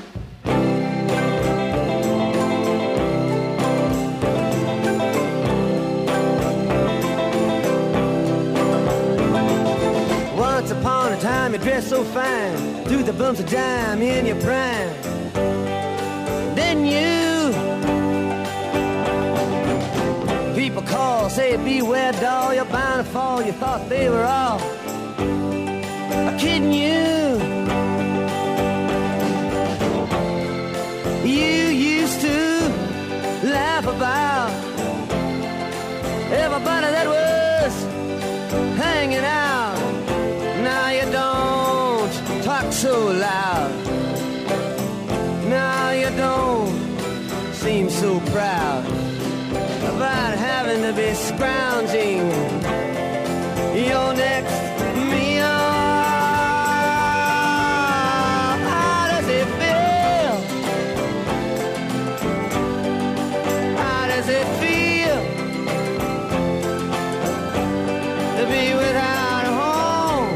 Speaker 11: Once upon a time you dressed so fine, threw the bumps of dime in your prime. Then you people call, say beware doll, you're bound to fall. You thought they were all kidding you. You used to laugh about everybody that was hanging out. Now you don't talk so loud. Now you don't seem so proud about having to be scrounging your next meal. How does it feel? How does it feel to be without a home?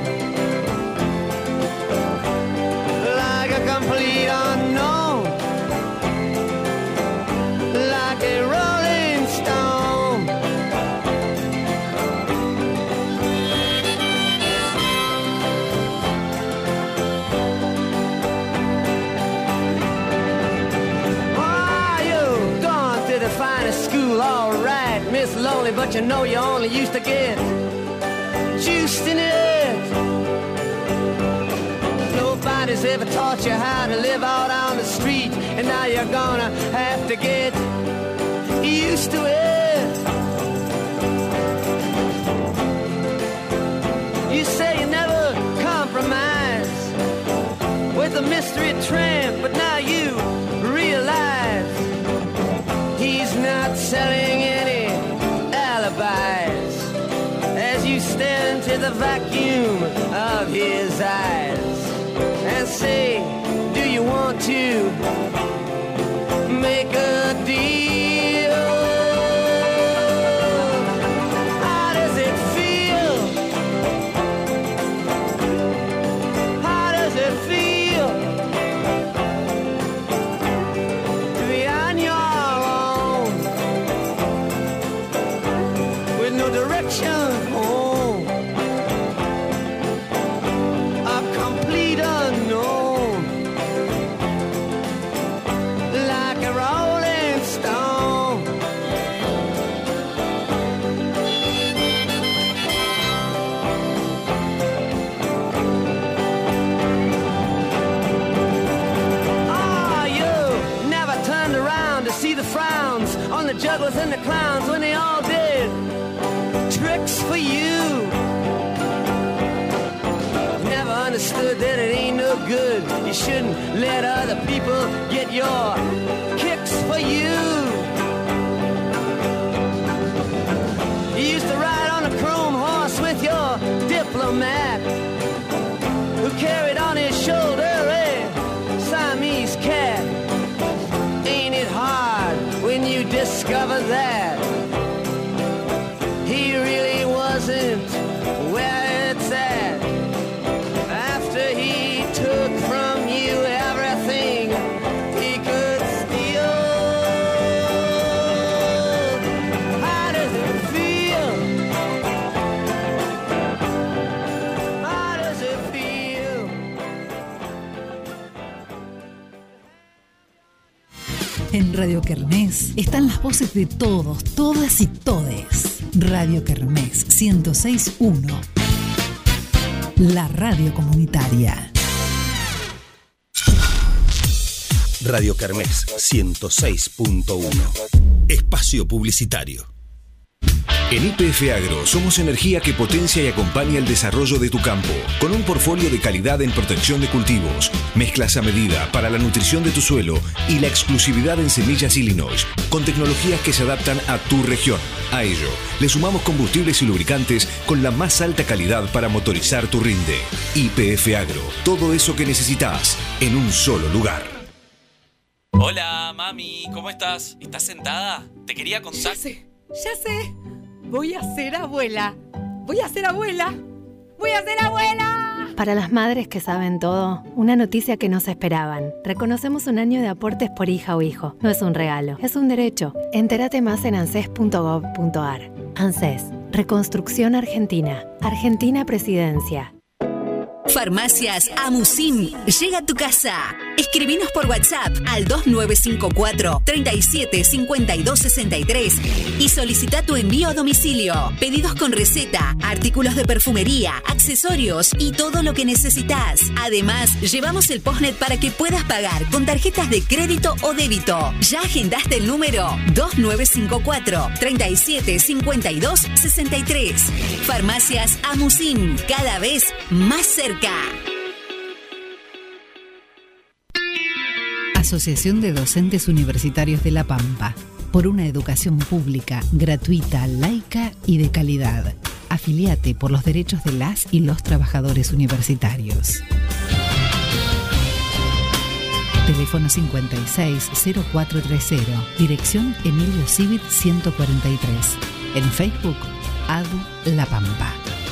Speaker 11: Like a complete unknown, like a rolling stone. Oh, you've gone to the finest school, all right, Miss Lonely, but you know you only used to get juiced in it. Nobody's ever taught you how to live out on the street, and now you're gonna have to get used to it. You say you never compromise with a mystery tramp, but now you realize he's not selling any alibis as you stare into the vacuum of his eyes and say, do you want to make a deal? How does it feel? How does it feel to be on your own with no direction home? A complete unknown. understood that it ain't no good. You shouldn't let other people get your kicks for you. You used to ride on a chrome horse with your diplomat, who carried on his shoulder a Siamese cat. Ain't it hard when you discover that he really wasn't where it's at? After he took from you everything he could steal. How does it feel? How does it feel?
Speaker 1: En Radio Kermés están las voces de todos, todas y todes. Radio Kermés ciento seis punto uno. La radio comunitaria.
Speaker 5: Radio Kermés ciento seis punto uno. Espacio publicitario. En Y P F Agro somos energía que potencia y acompaña el desarrollo de tu campo, con un portfolio de calidad en protección de cultivos, mezclas a medida para la nutrición de tu suelo y la exclusividad en semillas Illinois, con tecnologías que se adaptan a tu región. A ello, le sumamos combustibles y lubricantes con la más alta calidad para motorizar tu rinde. Y P F Agro, todo eso que necesitas en un solo lugar.
Speaker 12: Hola, mami, ¿cómo estás? ¿Estás sentada? Te quería contar...
Speaker 13: Ya sé, ya sé. Voy a ser abuela. Voy a ser abuela. Voy a ser abuela.
Speaker 14: Para las madres que saben todo, una noticia que no se esperaban. Reconocemos un año de aportes por hija o hijo. No es un regalo, es un derecho. Entérate más en anses punto gov punto ar. ANSES, Reconstrucción Argentina. Argentina Presidencia.
Speaker 15: Farmacias Amusim llega a tu casa. Escribinos por WhatsApp al dos nueve cinco cuatro, treinta y siete, cincuenta y dos sesenta y tres y solicita tu envío a domicilio. Pedidos con receta, artículos de perfumería, accesorios y todo lo que necesitas. Además, llevamos el postnet para que puedas pagar con tarjetas de crédito o débito. ¿Ya agendaste el número? dos nueve cinco cuatro, treinta y siete, cincuenta y dos sesenta y tres. Farmacias Amusim, cada vez más cerca.
Speaker 1: Asociación de Docentes Universitarios de La Pampa. Por una educación pública, gratuita, laica y de calidad. Afiliate por los derechos de las y los trabajadores universitarios. Teléfono cincuenta y seis, cero cuatro treinta. Dirección Emilio Civit ciento cuarenta y tres. En Facebook, A D U La Pampa.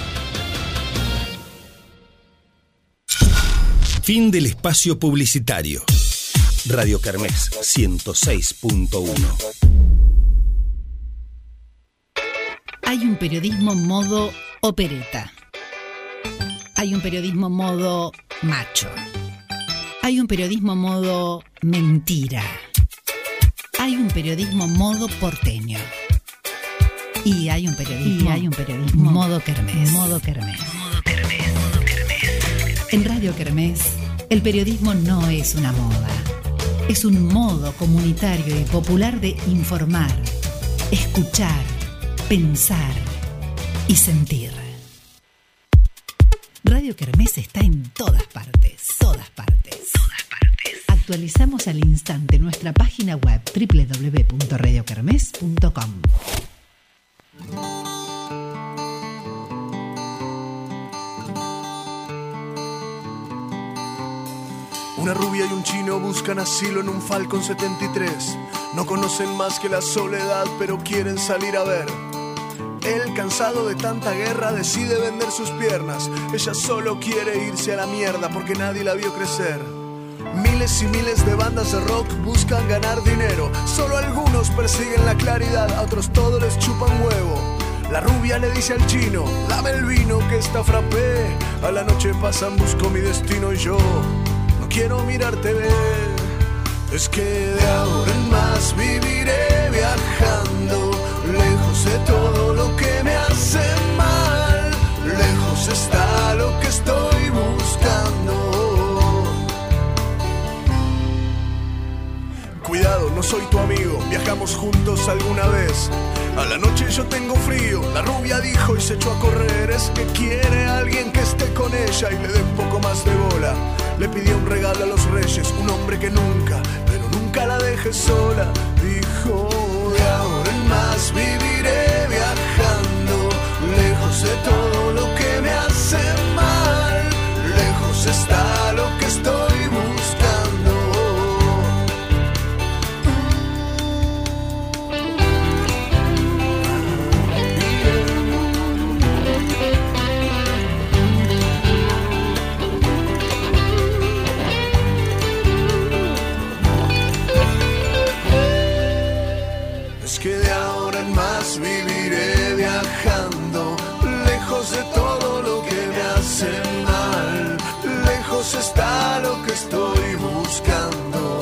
Speaker 5: Fin del espacio publicitario. Radio Kermés ciento seis punto uno.
Speaker 1: Hay un periodismo modo opereta. Hay un periodismo modo macho. Hay un periodismo modo mentira. Hay un periodismo modo porteño. Y hay un periodismo, y hay un periodismo modo Kermés. Modo Kermés. Modo Kermés. Modo Kermés. En Radio Kermés, el periodismo no es una moda. Es un modo comunitario y popular de informar, escuchar, pensar y sentir. Radio Kermés está en todas partes, todas partes, todas partes. Actualizamos al instante nuestra página web doble u doble u doble u punto radio kermés punto com.
Speaker 16: Una rubia y un chino buscan asilo en un Falcon setenta y tres. No conocen más que la soledad, pero quieren salir a ver. Él, cansado de tanta guerra, decide vender sus piernas. Ella solo quiere irse a la mierda porque nadie la vio crecer. Miles y miles de bandas de rock buscan ganar dinero. Solo algunos persiguen la claridad, a otros todo les chupan huevo. La rubia le dice al chino: dame el vino que está frappé. A la noche pasan, busco mi destino y yo no quiero mirarte ver. Es que de ahora en más viviré viajando, lejos de todo lo que me hace mal. Lejos está lo que estoy buscando. Cuidado, no soy tu amigo, viajamos juntos alguna vez. A la noche yo tengo frío, la rubia dijo y se echó a correr. Es que quiere a alguien que esté con ella y le dé un poco más le pidió un regalo a los reyes, un hombre que nunca, pero nunca la deje sola. Dijo, de ahora en más viviré viajando, lejos de todo lo que me hace mal, lejos está lo que estoy buscando. Es que de ahora en más viviré viajando, lejos de todo lo que me hace mal, lejos está lo que estoy buscando.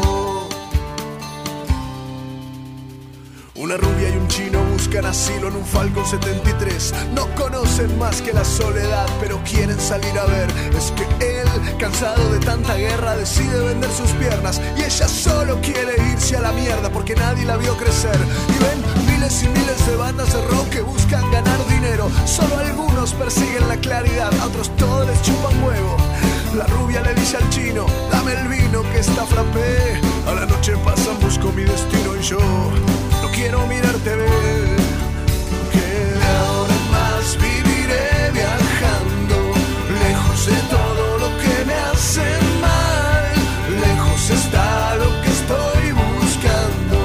Speaker 16: Una rubia y un chino buscan asilo en un Falcon setenta y tres. No conocen más que la soledad, pero quieren salir a ver. Es que él, cansado de tanta guerra, decide vender sus piernas, y ella solo quiere irse a la mierda porque nadie la vio crecer. Y ven miles y miles de bandas de rock que buscan ganar dinero. Solo algunos persiguen la claridad, a otros todos les chupan huevo. La rubia le dice al chino, dame el vino que está frappé. A la noche pasan, busco mi destino y yo no quiero mirarte ver. Que de ahora en más viviré viajando, lejos de todo lo que me hace mal, lejos está lo que estoy buscando.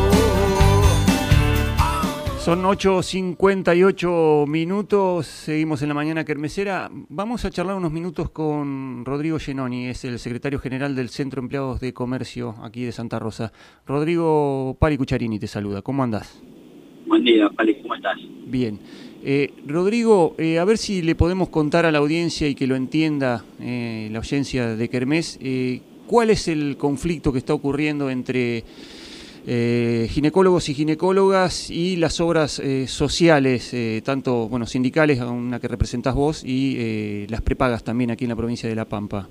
Speaker 2: Son ocho cincuenta y ocho minutos, seguimos en la mañana kermesera. Vamos a charlar unos minutos con Rodrigo Giannoni, es el secretario general del Centro de Empleados de Comercio aquí de Santa Rosa. Rodrigo, Pali Cucharini te saluda, ¿cómo andás?
Speaker 17: Buen día, Pali, ¿cómo estás?
Speaker 2: Bien. Eh, Rodrigo, eh, a ver si le podemos contar a la audiencia y que lo entienda eh, la audiencia de Kermés, eh, ¿cuál es el conflicto que está ocurriendo entre Eh, ginecólogos y ginecólogas y las obras eh, sociales, eh, tanto bueno sindicales, una que representás vos, y eh, las prepagas también aquí en la provincia de La Pampa?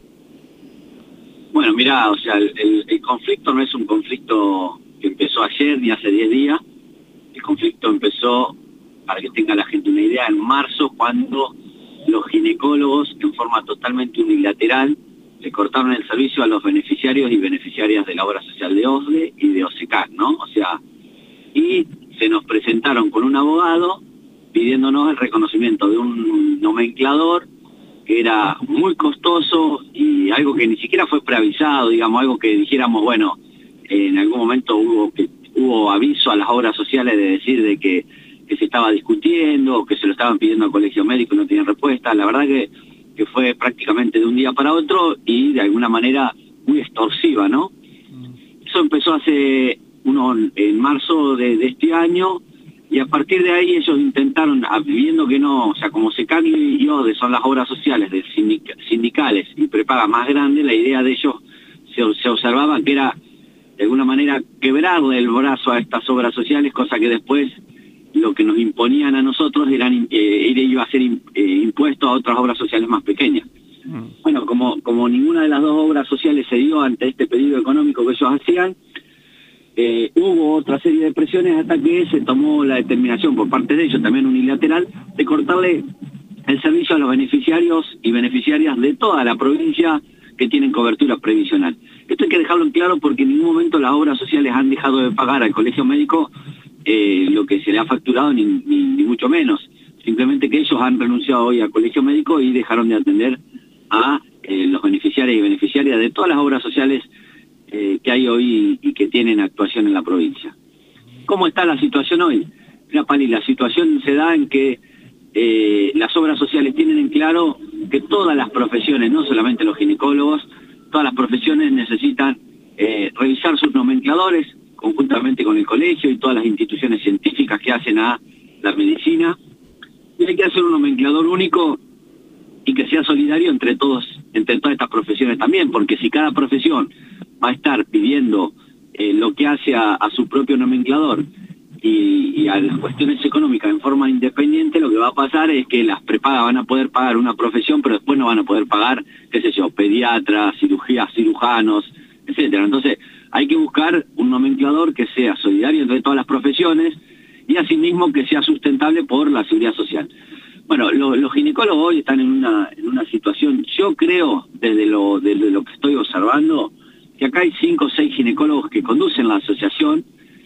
Speaker 17: Bueno, mirá, o sea, el, el, el conflicto no es un conflicto que empezó ayer ni hace diez días. El conflicto empezó, para que tenga la gente una idea, en marzo, cuando los ginecólogos, en forma totalmente unilateral, le cortaron el servicio a los beneficiarios y beneficiarias de la obra social de O S D E y de O S E C A C, ¿no? O sea, y se nos presentaron con un abogado pidiéndonos el reconocimiento de un nomenclador que era muy costoso y algo que ni siquiera fue preavisado, digamos, algo que dijéramos, bueno, en algún momento hubo que hubo aviso a las obras sociales de decir de que, que se estaba discutiendo o que se lo estaban pidiendo al colegio médico y no tenían respuesta. La verdad que que fue prácticamente de un día para otro y de alguna manera muy extorsiva, ¿no? Eso empezó hace uno en marzo de, de este año, y a partir de ahí ellos intentaron, viendo que no, o sea, como S E C A C y O S D E son las obras sociales de sindic sindicales y prepaga más grande, la idea de ellos se, se observaba que era de alguna manera quebrarle el brazo a estas obras sociales, cosa que después lo que nos imponían a nosotros eran, eh, iba a ser eh, impuesto a otras obras sociales más pequeñas. Mm. Bueno, como, como ninguna de las dos obras sociales se dio ante este pedido económico que ellos hacían, eh, hubo otra serie de presiones hasta que se tomó la determinación por parte de ellos, también unilateral, de cortarle el servicio a los beneficiarios y beneficiarias de toda la provincia que tienen cobertura previsional. Esto hay que dejarlo en claro porque en ningún momento las obras sociales han dejado de pagar al colegio médico Eh, lo que se le ha facturado, ni, ni, ni mucho menos. Simplemente que ellos han renunciado hoy al colegio médico y dejaron de atender a eh, los beneficiarios y beneficiarias de todas las obras sociales eh, que hay hoy y que tienen actuación en la provincia. ¿Cómo está la situación hoy? Mira, Pali, la situación se da en que eh, las obras sociales tienen en claro que todas las profesiones, no solamente los ginecólogos, todas las profesiones necesitan eh, revisar sus nomencladores conjuntamente con el colegio y todas las instituciones científicas que hacen a la medicina, y hay que hacer un nomenclador único y que sea solidario entre todos, entre todas estas profesiones también, porque si cada profesión va a estar pidiendo eh, lo que hace a, a su propio nomenclador y, y a las cuestiones económicas en forma independiente, lo que va a pasar es que las prepagas van a poder pagar una profesión, pero después no van a poder pagar, qué sé yo, pediatras, cirugías, cirujanos, etcétera. Entonces, hay que buscar un nomenclador que sea solidario entre todas las profesiones y asimismo que sea sustentable por la seguridad social. Bueno, lo, los ginecólogos hoy están en una, en una situación yo creo, desde lo, desde lo que estoy observando, que acá hay cinco o seis ginecólogos que conducen la asociación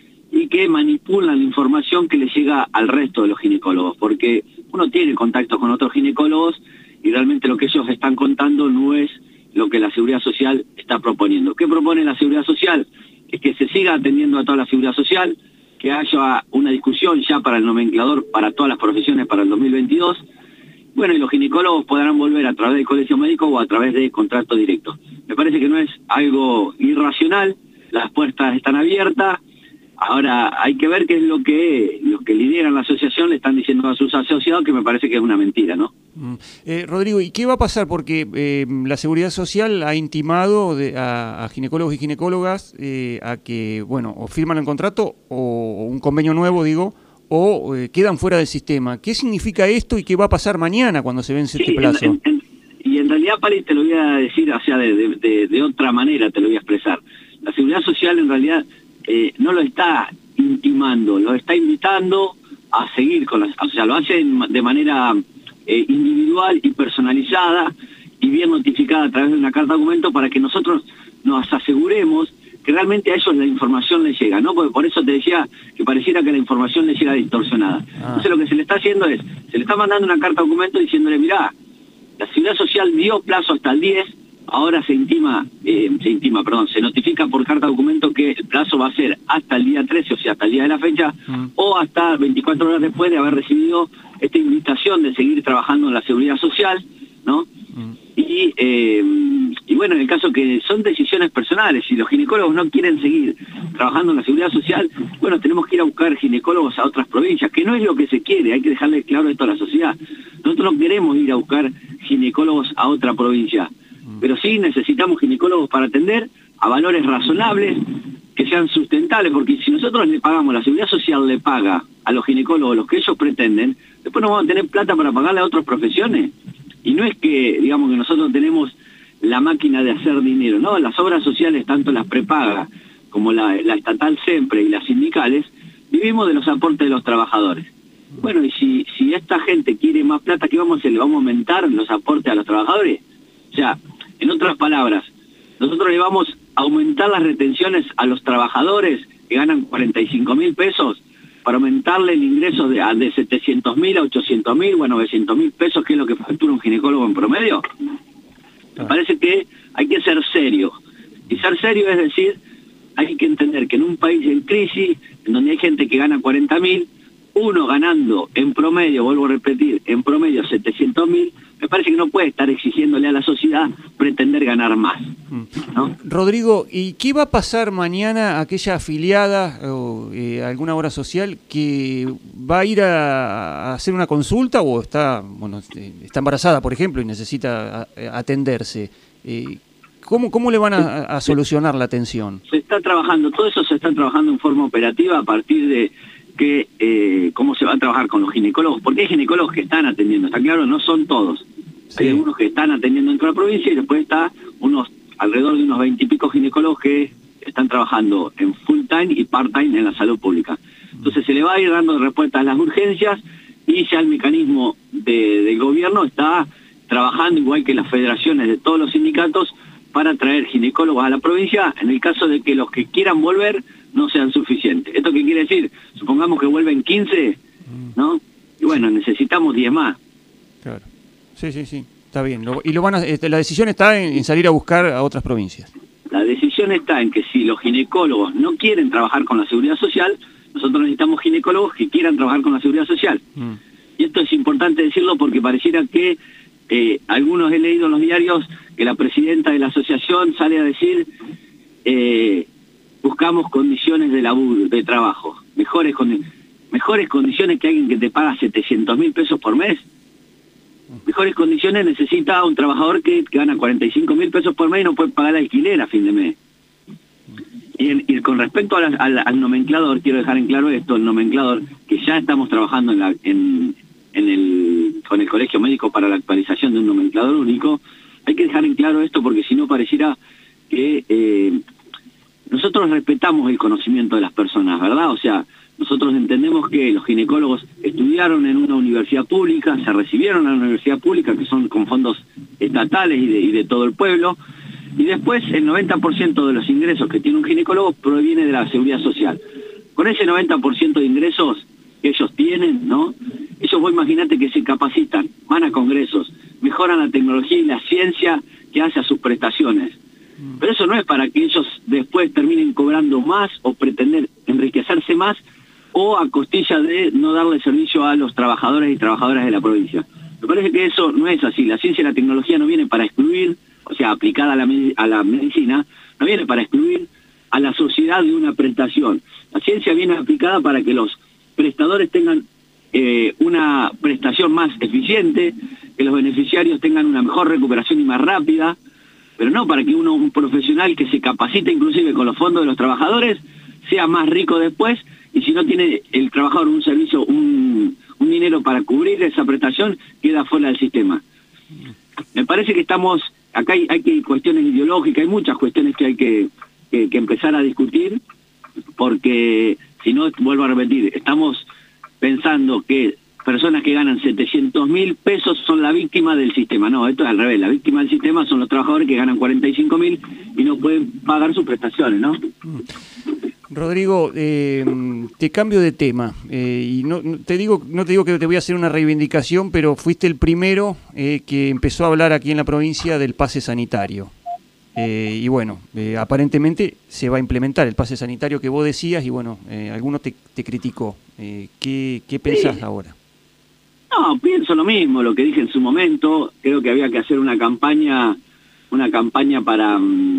Speaker 17: y que manipulan la información que le llega al resto de los ginecólogos, porque uno tiene contacto con otros ginecólogos y realmente lo que ellos están contando no es lo que la Seguridad Social está proponiendo. ¿Qué propone la Seguridad Social? Es que se siga atendiendo a toda la Seguridad Social, que haya una discusión ya para el nomenclador para todas las profesiones para el dos mil veintidós. Bueno, y los ginecólogos podrán volver a través del colegio médico o a través de contratos directos. Me parece que no es algo irracional, las puertas están abiertas. Ahora hay que ver qué es lo que los que lideran la asociación le están diciendo a sus asociados, que me parece que es una mentira, ¿no?
Speaker 2: Mm. Eh, Rodrigo, ¿y qué va a pasar? Porque eh, la Seguridad Social ha intimado de, a, a ginecólogos y ginecólogas eh, a que, bueno, o firman el contrato o, o un convenio nuevo, digo, o eh, quedan fuera del sistema. ¿Qué significa esto y qué va a pasar mañana cuando se vence sí, este plazo?
Speaker 17: En, en, y en realidad, Pali, te lo voy a decir, o sea, de, de, de, de otra manera te lo voy a expresar. La Seguridad Social en realidad eh, no lo está intimando, lo está invitando a seguir con las, o sea, lo hace de manera eh, individual y personalizada y bien notificada a través de una carta documento para que nosotros nos aseguremos que realmente a ellos la información les llega, ¿no? Porque por eso te decía que pareciera que la información les llega distorsionada. Ah. Entonces lo que se le está haciendo es, se le está mandando una carta documento diciéndole, mirá, la Seguridad Social dio plazo hasta el diez, ahora se intima, eh, se intima, perdón, se notifica por carta documento que el plazo va a ser hasta el día trece, o sea, hasta el día de la fecha, mm. o hasta veinticuatro horas después de haber recibido esta invitación de seguir trabajando en la Seguridad Social, ¿no? Mm. Y, eh, y bueno, en el caso que son decisiones personales, si los ginecólogos no quieren seguir trabajando en la Seguridad Social, bueno, tenemos que ir a buscar ginecólogos a otras provincias, que no es lo que se quiere, hay que dejarle claro esto a la sociedad. Nosotros no queremos ir a buscar ginecólogos a otra provincia, pero sí necesitamos ginecólogos para atender a valores razonables, que sean sustentables, porque si nosotros le pagamos, la Seguridad Social le paga a los ginecólogos los que ellos pretenden, después no vamos a tener plata para pagarle a otras profesiones. Y no es que, digamos, que nosotros tenemos la máquina de hacer dinero, ¿no? Las obras sociales, tanto las prepagas como la, la estatal siempre y las sindicales, vivimos de los aportes de los trabajadores. Bueno, y si, si esta gente quiere más plata, ¿qué vamos a hacer? ¿Le vamos a aumentar los aportes a los trabajadores? O sea, en otras palabras, nosotros le vamos a aumentar las retenciones a los trabajadores que ganan cuarenta y cinco mil pesos para aumentarle el ingreso de, de setecientos mil a ochocientos mil o a novecientos mil pesos, que es lo que factura un ginecólogo en promedio. Me parece que hay que ser serio. Y ser serio es decir, hay que entender que en un país en crisis, en donde hay gente que gana cuarenta mil, uno ganando en promedio, vuelvo a repetir, en promedio setecientos mil, me parece que no puede estar exigiéndole a la sociedad pretender ganar más, ¿no?
Speaker 2: Rodrigo, ¿y qué va a pasar mañana a aquella afiliada o eh, alguna obra social que va a ir a, a hacer una consulta o está, bueno, está embarazada, por ejemplo, y necesita a, a atenderse? Eh, ¿cómo, ¿Cómo le van a, a solucionar la atención?
Speaker 17: Se está trabajando, todo eso se está trabajando en forma operativa a partir de que eh, cómo se va a trabajar con los ginecólogos, porque hay ginecólogos que están atendiendo, está claro, no son todos. Sí. Hay algunos que están atendiendo en toda la provincia y después está unos alrededor de unos veintipico ginecólogos que están trabajando en full time y part time en la salud pública. Entonces se le va a ir dando respuesta a las urgencias y ya el mecanismo de, del gobierno está trabajando, igual que las federaciones de todos los sindicatos, para traer ginecólogos a la provincia en el caso de que los que quieran volver no sean suficientes. ¿Esto qué quiere decir? Supongamos que vuelven quince, ¿no? Y bueno, necesitamos diez más.
Speaker 2: Claro. Sí, sí, sí. Está bien. Lo, y lo van a, este, la decisión está en, en salir a buscar a otras provincias.
Speaker 17: La decisión está en que si los ginecólogos no quieren trabajar con la Seguridad Social, nosotros necesitamos ginecólogos que quieran trabajar con la Seguridad Social. Mm. Y esto es importante decirlo porque pareciera que eh, algunos he leído en los diarios que la presidenta de la asociación sale a decir eh, buscamos condiciones de laburo, de trabajo, mejores, condi mejores condiciones que alguien que te paga setecientos mil pesos por mes. Mejores condiciones necesita un trabajador que, que gana cuarenta y cinco mil pesos por mes y no puede pagar alquiler a fin de mes. Y, en, y con respecto a la, al, al nomenclador, quiero dejar en claro esto, el nomenclador, que ya estamos trabajando en la, en, en el, con el Colegio Médico para la actualización de un nomenclador único, hay que dejar en claro esto porque si no pareciera que eh, nosotros respetamos el conocimiento de las personas, ¿verdad? O sea, Nosotros entendemos que los ginecólogos estudiaron en una universidad pública, se recibieron en una universidad pública, que son con fondos estatales y de, y de todo el pueblo, y después el noventa por ciento de los ingresos que tiene un ginecólogo proviene de la seguridad social. Con ese noventa por ciento de ingresos que ellos tienen, ¿no? Ellos, vos imaginate que se capacitan, van a congresos, mejoran la tecnología y la ciencia que hace a sus prestaciones. Pero eso no es para que ellos después terminen cobrando más o pretender enriquecerse más o a costilla de no darle servicio a los trabajadores y trabajadoras de la provincia. Me parece que eso no es así. La ciencia y la tecnología no viene para excluir, o sea, aplicada a la, a la medicina, no viene para excluir a la sociedad de una prestación. La ciencia viene aplicada para que los prestadores tengan eh, una prestación más eficiente, que los beneficiarios tengan una mejor recuperación y más rápida, pero no para que uno, un profesional que se capacite inclusive con los fondos de los trabajadores, sea más rico después, y si no tiene el trabajador un servicio, un, un dinero para cubrir esa prestación, queda fuera del sistema. Me parece que estamos, acá hay, hay que cuestiones ideológicas, hay muchas cuestiones que hay que, que, que empezar a discutir, porque si no, vuelvo a repetir, estamos pensando que personas que ganan setecientos mil pesos son la víctima del sistema. No, esto es al revés. La víctima del sistema son los trabajadores que ganan cuarenta y cinco mil y no pueden pagar sus prestaciones, ¿no?
Speaker 2: Rodrigo, eh, te cambio de tema eh, y no, no te digo no te digo que te voy a hacer una reivindicación, pero fuiste el primero eh, que empezó a hablar aquí en la provincia del pase sanitario. Eh, y bueno, eh, aparentemente se va a implementar el pase sanitario que vos decías y bueno, eh, alguno te, te criticó. Eh, ¿qué, ¿Qué pensás sí. ahora?
Speaker 17: No, pienso lo mismo, lo que dije en su momento. Creo que había que hacer una campaña, una campaña para,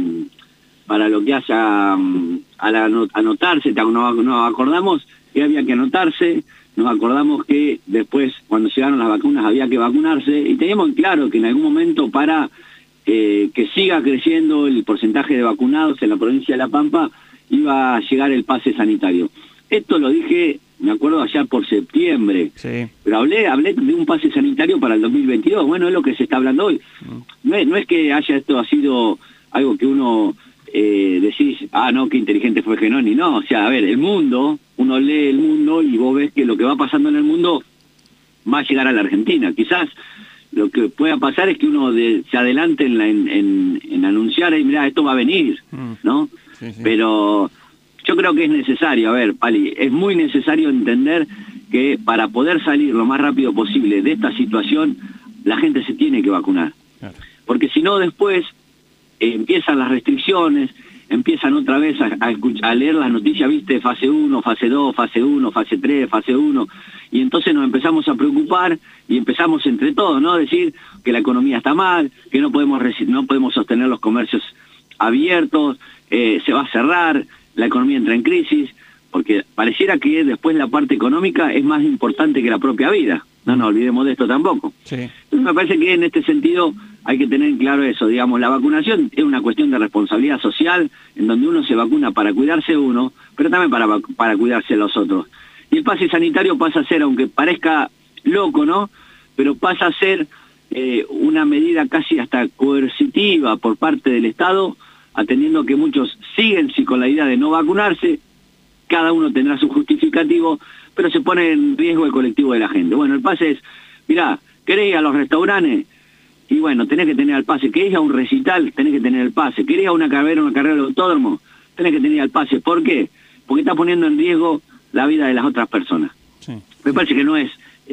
Speaker 17: para lo que haya al anotarse. Nos, nos acordamos que había que anotarse, nos acordamos que después, cuando llegaron las vacunas, había que vacunarse, y teníamos claro que en algún momento para eh, que siga creciendo el porcentaje de vacunados en la provincia de La Pampa, iba a llegar el pase sanitario. Esto lo dije, me acuerdo, allá por septiembre, sí. pero hablé hablé de un pase sanitario para el dos mil veintidós, bueno, es lo que se está hablando hoy. Mm. No, es, no es que haya esto ha sido algo que uno eh, decís, ah, no, qué inteligente fue Genoni, no, o sea, a ver, el mundo, uno lee el mundo y vos ves que lo que va pasando en el mundo va a llegar a la Argentina. Quizás lo que pueda pasar es que uno de, se adelante en, la, en, en, en anunciar, y mirá, esto va a venir, mm. ¿no? Sí, sí. Pero yo creo que es necesario, a ver, Pali, es muy necesario entender que para poder salir lo más rápido posible de esta situación, la gente se tiene que vacunar. Claro. Porque si no, después eh, empiezan las restricciones, empiezan otra vez a, a, escuchar, a leer las noticias, viste, fase uno, fase dos, fase uno, fase tres, fase uno, y entonces nos empezamos a preocupar y empezamos entre todos, ¿no? Decir que la economía está mal, que no podemos, no podemos sostener los comercios abiertos, eh, se va a cerrar, la economía entra en crisis, porque pareciera que después la parte económica es más importante que la propia vida. No nos olvidemos de esto tampoco. Sí. Entonces me parece que en este sentido hay que tener claro eso, digamos, la vacunación es una cuestión de responsabilidad social, en donde uno se vacuna para cuidarse uno, pero también para, para cuidarse los otros. Y el pase sanitario pasa a ser, aunque parezca loco, ¿no?, pero pasa a ser eh, una medida casi hasta coercitiva por parte del Estado, atendiendo que muchos siguen sí, con la idea de no vacunarse, cada uno tendrá su justificativo, pero se pone en riesgo el colectivo de la gente. Bueno, el pase es, mirá, ¿querés ir a los restaurantes? Y bueno, tenés que tener el pase. ¿Querés ir a un recital? Tenés que tener el pase. ¿Querés ir a una carrera, una carrera de autódromo? Tenés que tener el pase. ¿Por qué? Porque está poniendo en riesgo la vida de las otras personas. Sí. Me parece que no es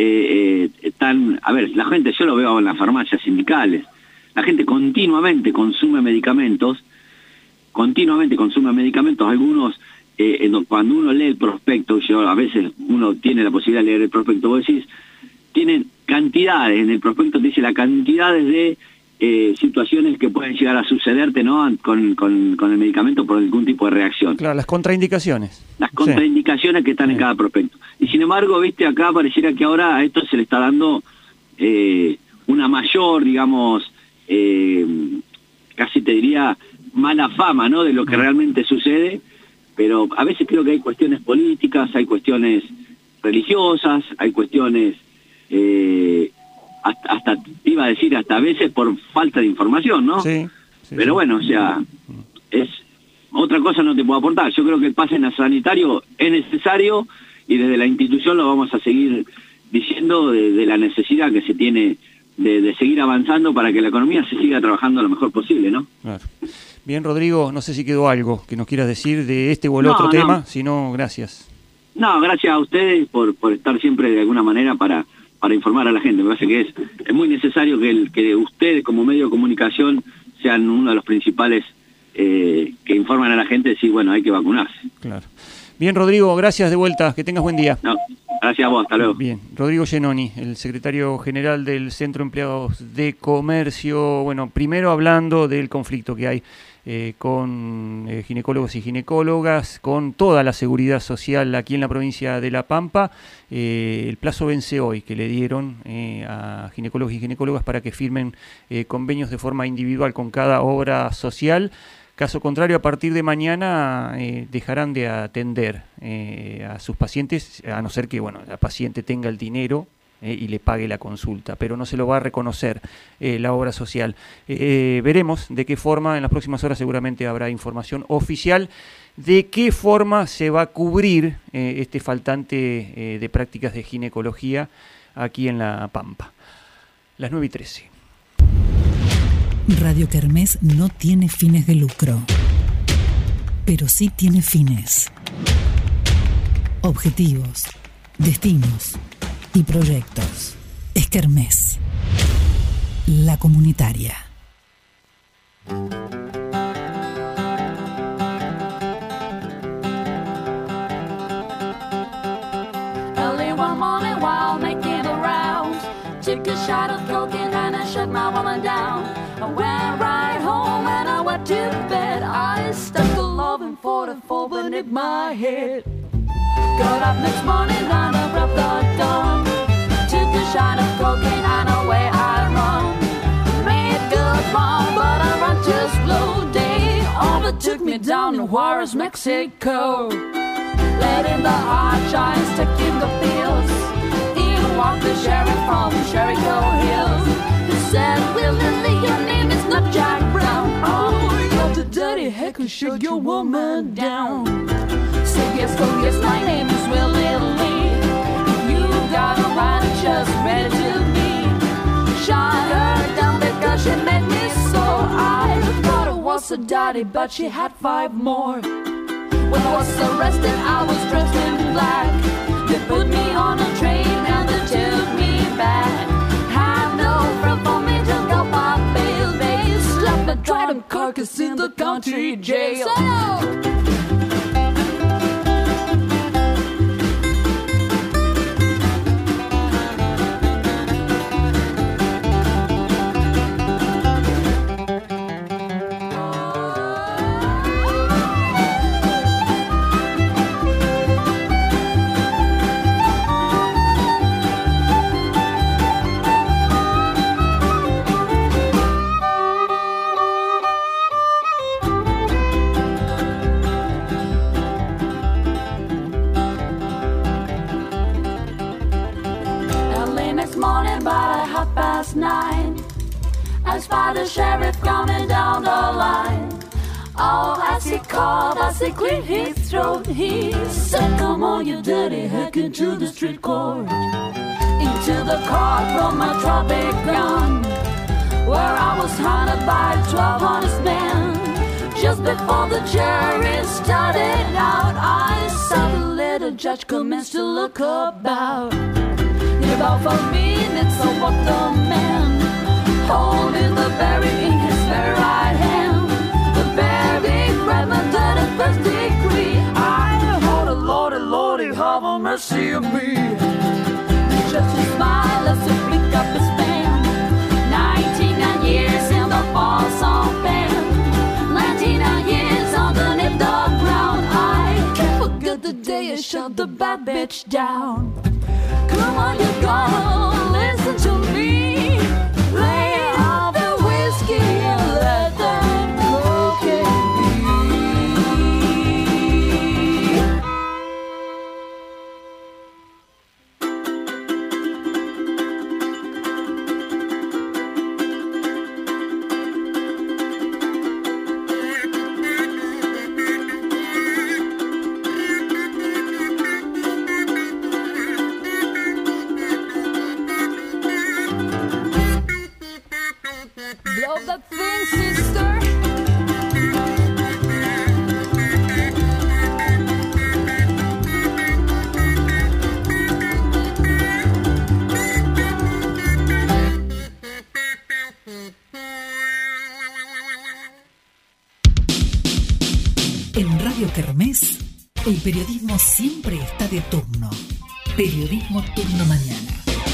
Speaker 17: eh, eh, tan... A ver, la gente, yo lo veo en las farmacias sindicales, la gente continuamente consume medicamentos, continuamente consume medicamentos, algunos... Eh, cuando uno lee el prospecto, yo a veces uno tiene la posibilidad de leer el prospecto, vos decís, tienen cantidades, en el prospecto te dice las cantidades de eh, situaciones que pueden llegar a sucederte, ¿no?, con, con, con el medicamento por algún tipo de reacción.
Speaker 2: Claro, las contraindicaciones.
Speaker 17: Las contraindicaciones sí. que están sí. en cada prospecto. Y sin embargo, viste, acá pareciera que ahora a esto se le está dando eh, una mayor, digamos, eh, casi te diría, mala fama, ¿no?, de lo que realmente sucede. Pero a veces creo que hay cuestiones políticas, hay cuestiones religiosas, hay cuestiones, eh, hasta, hasta, iba a decir, hasta a veces por falta de información, ¿no? Sí, sí, pero bueno, o sea, es otra cosa no te puedo aportar. Yo creo que el pase sanitario es necesario y desde la institución lo vamos a seguir diciendo de, de la necesidad que se tiene de, de seguir avanzando para que la economía se siga trabajando lo mejor posible, ¿no?
Speaker 2: Claro. Bien, Rodrigo, no sé si quedó algo que nos quieras decir de este o el
Speaker 17: No,
Speaker 2: otro
Speaker 17: no.
Speaker 2: tema, si no, gracias.
Speaker 17: No, gracias a ustedes por, por estar siempre de alguna manera para, para informar a la gente. Me parece que es, es muy necesario que, el, que ustedes como medio de comunicación sean uno de los principales eh, que informan a la de si, bueno, hay que vacunarse.
Speaker 2: Claro. Bien, Rodrigo, gracias de vuelta, que tengas buen día.
Speaker 17: No, gracias a vos, hasta luego.
Speaker 2: Bien, Rodrigo Giannoni, el secretario general del Centro de Empleados de Comercio, bueno, primero hablando del conflicto que hay eh, con eh, ginecólogos y ginecólogas, con toda la seguridad social aquí en la provincia de La Pampa. Eh, el plazo vence hoy, que le dieron eh, a ginecólogos y ginecólogas para que firmen eh, convenios de forma individual con cada obra social. Caso contrario, a partir de mañana eh, dejarán de atender eh, a sus pacientes, a no ser que bueno, la paciente tenga el dinero eh, y le pague la consulta, pero no se lo va a reconocer eh, la obra social. Eh, veremos de qué forma, en las próximas horas seguramente habrá información oficial de qué forma se va a cubrir eh, este faltante eh, de prácticas de ginecología aquí en La Pampa. Las nueve y trece.
Speaker 1: Radio Kermés no tiene fines de lucro, pero sí tiene fines, objetivos, destinos y proyectos. Es Kermés, la comunitaria.
Speaker 18: Early one morning while making the rounds, took a shot of cocaine and I shut my woman down. I went right home and I went to bed. I stuck a loving forty-four beneath my head. Got up next morning and I grabbed the gun. Took a shot of cocaine and away I run. Made good run, but I run too slow. They overtook me down in Juarez, Mexico. Letting the hard giants take in the fields. In walked the sheriff from Jericho Hills. He said, willingly, your name is not Jack Brown. Oh, you're the dirty heck who shook your woman down. Say yes, oh yes, my name is Willie Lee. If you got a man just ready to be, shot her down because she made me so. I thought it was a daddy, but she had five more. When I was arrested, I was dressed in black. They put me on a train and they took me back. Had no room for me to go my bail. They slapped my trident carcass in the country jail. Nine, I spy the sheriff coming down the line. Oh, as he called, as he cleared his throat, he said, come on, you dirty heck, into the street court. Into the courtroom, my tropic gun, where I was hunted by twelve honest men. Just before the jury started out, I saw the little judge commence to look about. About for minutes I walked the man, holding the berry in his very right hand. The berry grabbed my thirty-first degree. I hold a lordy, lordy, have a mercy on me. The judge smiled as he picked up his pen. Ninety-nine years in the Folsom pen. Ninety-nine years underneath the ground. I can't forget the day I shut the bad bitch down. Come on, you gonna listen to me. Lay off the whiskey and let the cocaine thing, sister.
Speaker 1: En Radio Kermés, el periodismo siempre está de turno. Periodismo Turno Mañana.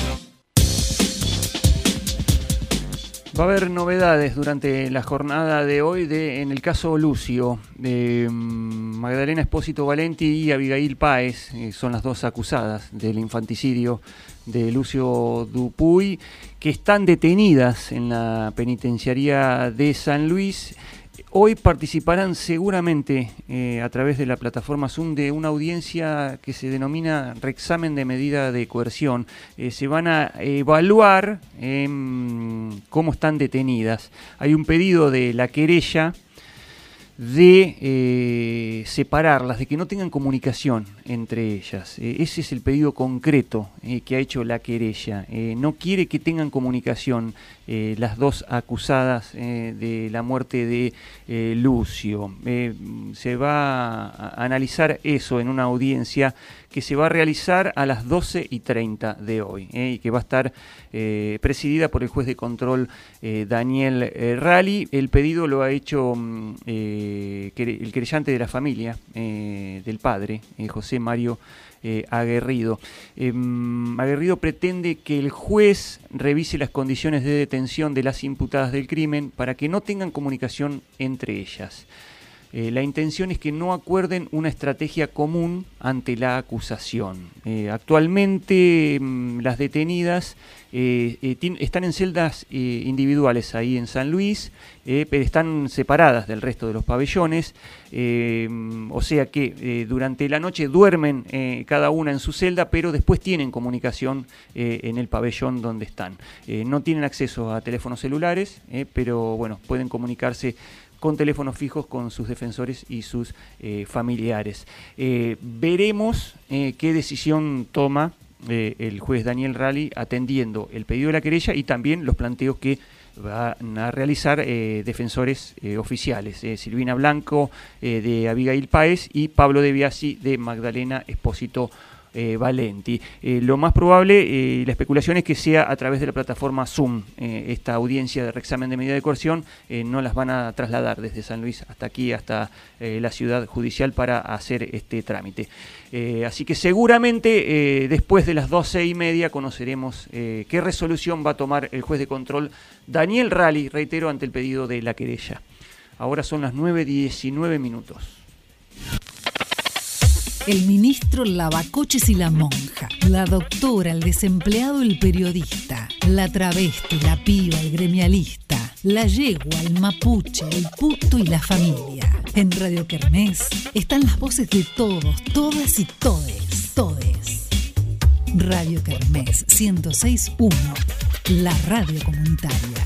Speaker 2: Va a haber novedades durante la jornada de hoy de, en el caso Lucio. De Magdalena Espósito Valenti y Abigail Páez eh, son las dos acusadas del infanticidio de Lucio Dupuy, que están detenidas en la penitenciaría de San Luis. Hoy participarán seguramente eh, a través de la plataforma Zoom de una audiencia que se denomina reexamen de medida de coerción. Eh, se van a evaluar eh, cómo están detenidas. Hay un pedido de la querella de eh, separarlas, de que no tengan comunicación entre ellas. Eh, ese es el pedido concreto eh, que ha hecho la querella. Eh, no quiere que tengan comunicación eh, las dos acusadas eh, de la muerte de eh, Lucio. Eh, se va a analizar eso en una audiencia que se va a realizar a las doce y treinta de hoy eh, y que va a estar eh, presidida por el juez de control eh, Daniel eh, Rally. El pedido lo ha hecho eh, el querellante de la familia, eh, del padre, eh, José Mario eh, Aguerrido. Eh, Aguerrido pretende que el juez revise las condiciones de detención de las imputadas del crimen para que no tengan comunicación entre ellas. Eh, la intención es que no acuerden una estrategia común ante la acusación. Eh, actualmente mmm, las detenidas eh, eh, están en celdas eh, individuales ahí en San Luis, eh, pero están separadas del resto de los pabellones, eh, o sea que eh, durante la noche duermen eh, cada una en su celda, pero después tienen comunicación eh, en el pabellón donde están. Eh, no tienen acceso a teléfonos celulares, eh, pero bueno, pueden comunicarse con teléfonos fijos con sus defensores y sus eh, familiares. Eh, veremos eh, qué decisión toma eh, el juez Daniel Rally atendiendo el pedido de la querella y también los planteos que van a realizar eh, defensores eh, oficiales, eh, Silvina Blanco eh, de Abigail Páez y Pablo De Biasi de Magdalena Espósito Eh, Valenti. Eh, lo más probable, eh, la especulación es que sea a través de la plataforma Zoom. Eh, esta audiencia de reexamen de medida de coerción eh, no las van a trasladar desde San Luis hasta aquí, hasta eh, la ciudad judicial para hacer este trámite. Eh, así que seguramente eh, después de las doce y media conoceremos eh, qué resolución va a tomar el juez de control Daniel Rally, reitero, ante el pedido de la querella. Ahora son las nueve diecinueve minutos.
Speaker 1: El ministro Lavacoches y la monja, la doctora, el desempleado, el periodista, la travesti, la piba, el gremialista, la yegua, el mapuche, el puto y la familia. En Radio Kermés están las voces de todos, todas y todes, todes. Radio Kermés ciento seis punto uno, la radio comunitaria.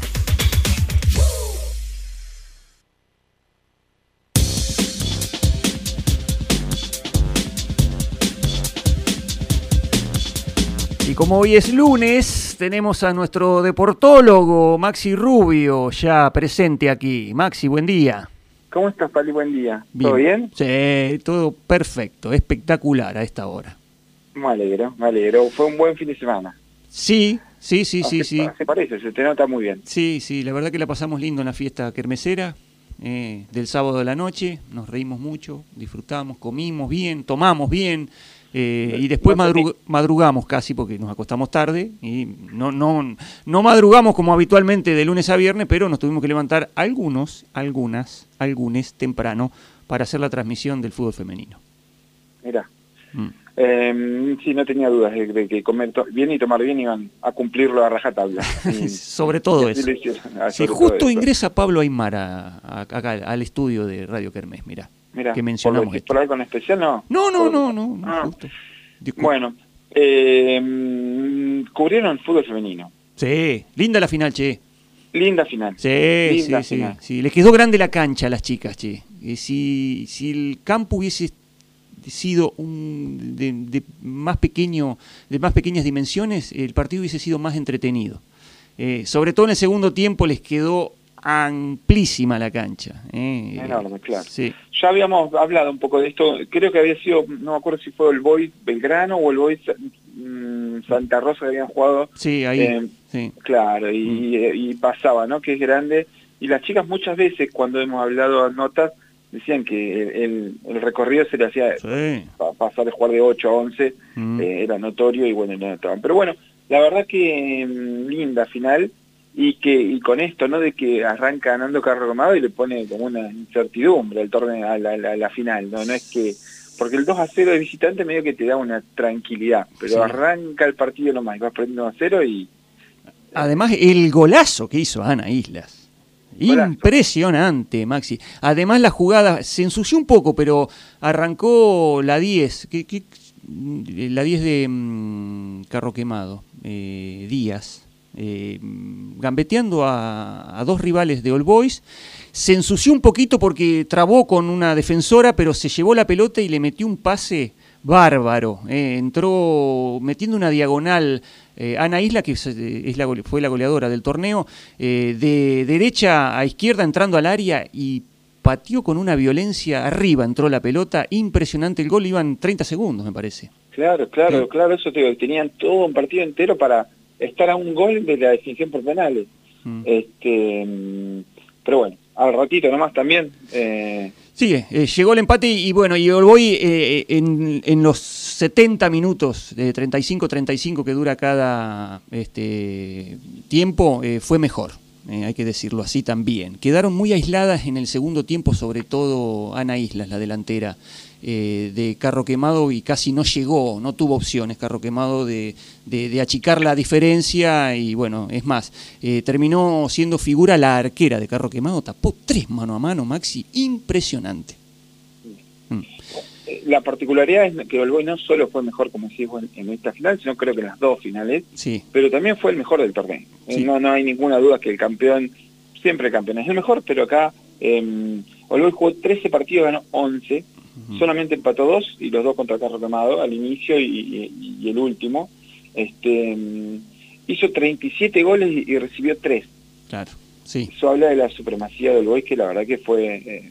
Speaker 2: Y como hoy es lunes, tenemos a nuestro deportólogo Maxi Rubio ya presente aquí. Maxi, buen día.
Speaker 19: ¿Cómo estás, Pali? Buen día. ¿Todo bien?
Speaker 2: Sí, todo perfecto, espectacular a esta hora.
Speaker 19: Me alegro, me alegro. Fue un buen fin de semana.
Speaker 2: Sí, sí, sí, sí, sí.
Speaker 19: Se parece, se te nota muy bien.
Speaker 2: Sí, sí, la verdad que la pasamos lindo en la fiesta kermesera eh, del sábado de la noche. Nos reímos mucho, disfrutamos, comimos bien, tomamos bien. Eh, y después madrug madrugamos casi porque nos acostamos tarde y no, no, no madrugamos como habitualmente de lunes a viernes, pero nos tuvimos que levantar algunos, algunas, algunos temprano para hacer la transmisión del fútbol femenino.
Speaker 19: Mira, mm. eh, sí, no tenía dudas de, de que comer bien y tomar bien iban a cumplirlo a rajatabla. Y,
Speaker 2: sobre todo eso.
Speaker 19: Ah,
Speaker 2: sí,
Speaker 19: sobre
Speaker 2: justo
Speaker 19: todo
Speaker 2: ingresa eso. Pablo Aymara a, a, acá al estudio de Radio Kermés, mirá.
Speaker 19: Mira,
Speaker 2: que mencionamos
Speaker 19: ¿por, ¿por algo en especial no?
Speaker 2: No, no,
Speaker 19: por...
Speaker 2: no, no, no
Speaker 19: ah.
Speaker 2: justo.
Speaker 19: Bueno, eh, cubrieron el fútbol femenino.
Speaker 2: Sí, linda la final, che.
Speaker 19: Linda final.
Speaker 2: Sí,
Speaker 19: linda
Speaker 2: sí,
Speaker 19: final.
Speaker 2: sí, sí. Les quedó grande la cancha a las chicas, che. Y si, si el campo hubiese sido un de, de más pequeño, de más pequeñas dimensiones, el partido hubiese sido más entretenido. Eh, sobre todo en el segundo tiempo les quedó amplísima la cancha. ¿eh?
Speaker 19: Enorme, claro.
Speaker 2: Sí.
Speaker 19: Ya habíamos hablado un poco de esto, creo que había sido, no me acuerdo si fue el Boys Belgrano o el Boys mmm, Santa Rosa que habían jugado.
Speaker 2: Sí, ahí.
Speaker 19: Eh,
Speaker 2: sí.
Speaker 19: Claro, y, mm. y, y pasaba, ¿no? Que es grande. Y las chicas muchas veces, cuando hemos hablado notas, decían que el, el, el recorrido se le hacía
Speaker 2: sí.
Speaker 19: pa, pasar de jugar de ocho a once,
Speaker 2: mm.
Speaker 19: eh, era notorio y bueno, no estaban. Pero bueno, la verdad que mmm, linda final. Y que y con esto, ¿no? De que arranca ganando Carro Quemado y le pone como una incertidumbre al torneo, a la, a la, a la final, ¿no? No es que... Porque el dos a cero de visitante medio que te da una tranquilidad, pero sí. arranca el partido nomás, vas perdiendo dos a cero y...
Speaker 2: Además, el golazo que hizo Ana Islas. Golazo. Impresionante, Maxi. Además, la jugada se ensució un poco, pero arrancó la diez, que, que, la diez de mmm, Carro Quemado, eh, Díaz. Eh, gambeteando a, a dos rivales de All Boys, se ensució un poquito porque trabó con una defensora, pero se llevó la pelota y le metió un pase bárbaro, eh, entró metiendo una diagonal, eh, Ana Isla, que es, es la, fue la goleadora del torneo, eh, de derecha a izquierda entrando al área y pateó con una violencia arriba, entró la pelota, impresionante el gol, iban treinta segundos me parece.
Speaker 19: Claro, claro,
Speaker 2: sí.
Speaker 19: claro, eso te digo, tenían todo un partido entero para estar a un gol de la definición por penales. Mm. Este, pero bueno, al ratito nomás también. Eh...
Speaker 2: Sí, eh, llegó el empate y, y bueno, y All Boys eh, en, en los setenta minutos, de treinta y cinco treinta y cinco que dura cada este, tiempo, eh, fue mejor. Eh, hay que decirlo así también. Quedaron muy aisladas en el segundo tiempo, sobre todo Ana Islas, la delantera eh, de Carro Quemado, y casi no llegó, no tuvo opciones Carro Quemado de, de, de achicar la diferencia, y bueno, es más, eh, terminó siendo figura la arquera de Carro Quemado, tapó tres mano a mano, Maxi, impresionante.
Speaker 19: Mm. La particularidad es que All Boys no solo fue mejor, como decís en, en esta final, sino creo que en las dos finales,
Speaker 2: sí. pero
Speaker 19: también fue el mejor del torneo.
Speaker 2: Sí.
Speaker 19: No, no hay ninguna duda que el campeón, siempre el campeón es el mejor, pero acá eh, All Boys jugó trece partidos, ganó once, uh-huh. solamente empató dos, y los dos contra Carro Quemado, al inicio y, y, y el último. Este, hizo treinta y siete goles y, y recibió tres.
Speaker 2: Claro, sí.
Speaker 19: Eso habla de la supremacía de All Boys, que la verdad que fue... Eh,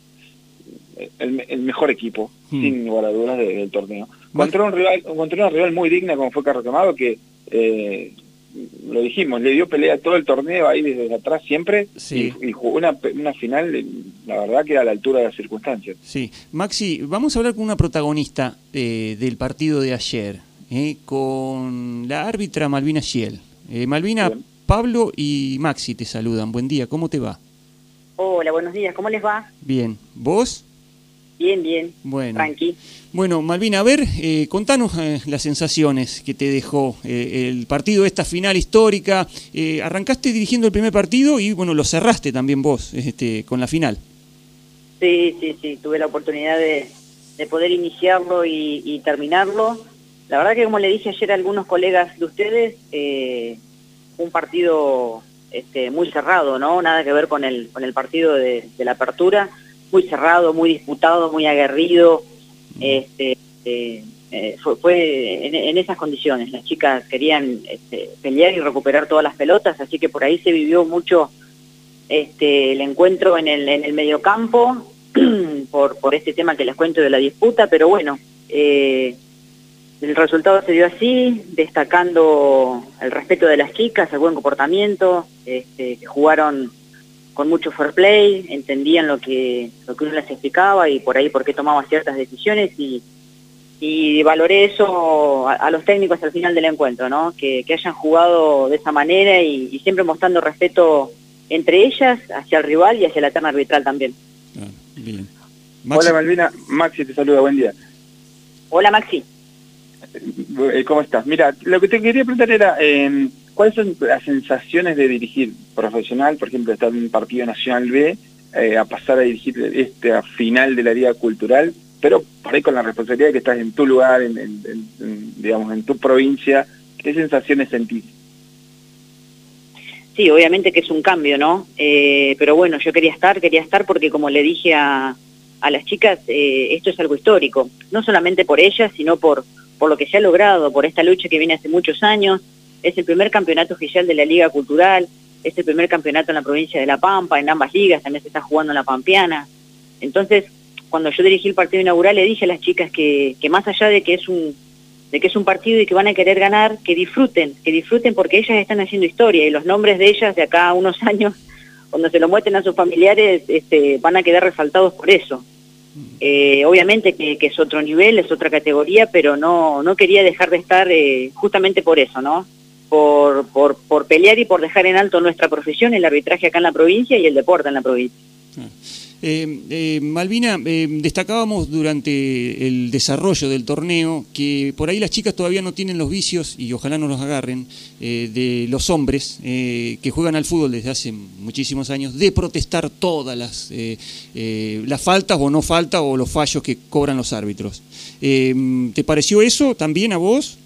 Speaker 19: El, el mejor equipo, hmm. sin lugar a dudas, de, del torneo. Contra un rival, contra una rival muy digna como fue Carro Quemado, que eh, lo dijimos, le dio pelea todo el torneo ahí desde atrás siempre,
Speaker 2: sí.
Speaker 19: y, y jugó una, una final, la verdad que a la altura de las circunstancias.
Speaker 2: Sí, Maxi, vamos a hablar con una protagonista eh, del partido de ayer, eh, con la árbitra Malvina Schiel. Eh, Malvina, bien. Pablo y Maxi te saludan, buen día, ¿cómo te va?
Speaker 20: Hola, buenos días, ¿cómo les va?
Speaker 2: Bien, ¿vos?
Speaker 20: Bien, bien,
Speaker 2: bueno.
Speaker 20: tranqui.
Speaker 2: Bueno, Malvina, a ver, eh, contanos eh, las sensaciones que te dejó eh, el partido de esta final histórica. Eh, arrancaste dirigiendo el primer partido y, bueno, lo cerraste también vos este, con la final.
Speaker 20: Sí, sí, sí, tuve la oportunidad de, de poder iniciarlo y, y terminarlo. La verdad que, como le dije ayer a algunos colegas de ustedes, eh, un partido este, muy cerrado, ¿no? Nada que ver con el, con el partido de, de la apertura. Muy cerrado, muy disputado, muy aguerrido, este, eh, eh, fue, fue en, en esas condiciones. Las chicas querían este, pelear y recuperar todas las pelotas, así que por ahí se vivió mucho este, el encuentro en el, en el mediocampo, por, por este tema que les cuento de la disputa, pero bueno, eh, el resultado se dio así, destacando el respeto de las chicas, el buen comportamiento, este, que jugaron con mucho fair play, entendían lo que lo que uno les explicaba y por ahí por qué tomaba ciertas decisiones, y, y valoré eso a, a los técnicos al final del encuentro, ¿no? Que, que hayan jugado de esa manera y, y siempre mostrando respeto entre ellas, hacia el rival y hacia la terna arbitral también.
Speaker 2: Ah, bien.
Speaker 19: Hola Malvina, Maxi te saluda, buen día.
Speaker 20: Hola Maxi.
Speaker 19: ¿Cómo estás? Mira, lo que te quería preguntar era... Eh, ¿cuáles son las sensaciones de dirigir profesional, por ejemplo, estar en un partido Nacional B, eh, a pasar a dirigir esta final de la Liga Cultural, pero por ahí con la responsabilidad de que estás en tu lugar, en, en, en, digamos, en tu provincia? ¿Qué sensaciones sentís?
Speaker 20: Sí, obviamente que es un cambio, ¿no? Eh, pero bueno, yo quería estar, quería estar porque, como le dije a, a las chicas, eh, esto es algo histórico, no solamente por ellas, sino por, por lo que se ha logrado, por esta lucha que viene hace muchos años. Es el primer campeonato oficial de la Liga Cultural, es el primer campeonato en la provincia de La Pampa, en ambas ligas, también se está jugando en la Pampeana. Entonces, cuando yo dirigí el partido inaugural, le dije a las chicas que, que más allá de que es un de que es un partido y que van a querer ganar, que disfruten, que disfruten porque ellas están haciendo historia y los nombres de ellas de acá a unos años, cuando se lo muestren a sus familiares, este, van a quedar resaltados por eso. Eh, obviamente que, que es otro nivel, es otra categoría, pero no no quería dejar de estar eh, justamente por eso, ¿no? Por, por, por pelear y por dejar en alto nuestra profesión, el arbitraje acá en la provincia y el deporte en la provincia.
Speaker 2: Eh, eh, Malvina, eh, destacábamos durante el desarrollo del torneo que por ahí las chicas todavía no tienen los vicios, y ojalá no los agarren, eh, de los hombres eh, que juegan al fútbol desde hace muchísimos años, de protestar todas las, eh, eh, las faltas o no faltas o los fallos que cobran los árbitros. Eh, ¿Te pareció eso también a vos?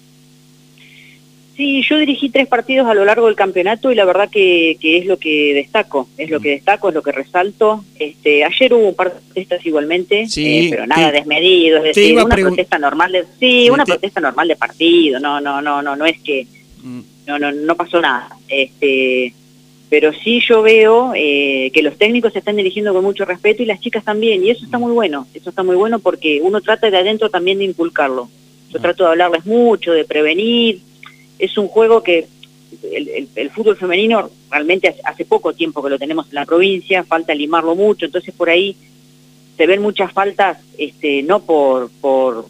Speaker 20: Sí, yo dirigí tres partidos a lo largo del campeonato y la verdad que, que es lo que destaco, es lo que destaco, es lo que resalto. Este, ayer hubo un par de protestas igualmente,
Speaker 2: sí,
Speaker 20: eh, pero nada
Speaker 2: te,
Speaker 20: desmedido, es decir, una
Speaker 2: pregun-
Speaker 20: protesta normal de, sí,
Speaker 2: sí,
Speaker 20: una
Speaker 2: te...
Speaker 20: protesta normal de partido, no, no, no, no, no es que,
Speaker 2: mm.
Speaker 20: no, no, no pasó nada. Este, pero sí yo veo eh, que los técnicos se están dirigiendo con mucho respeto y las chicas también, y eso está muy bueno, eso está muy bueno porque uno trata de adentro también de inculcarlo. Yo trato de hablarles mucho, de prevenir. Es un juego que el, el, el fútbol femenino realmente hace, hace poco tiempo que lo tenemos en la provincia, falta limarlo mucho, entonces por ahí se ven muchas faltas, este, no por, por,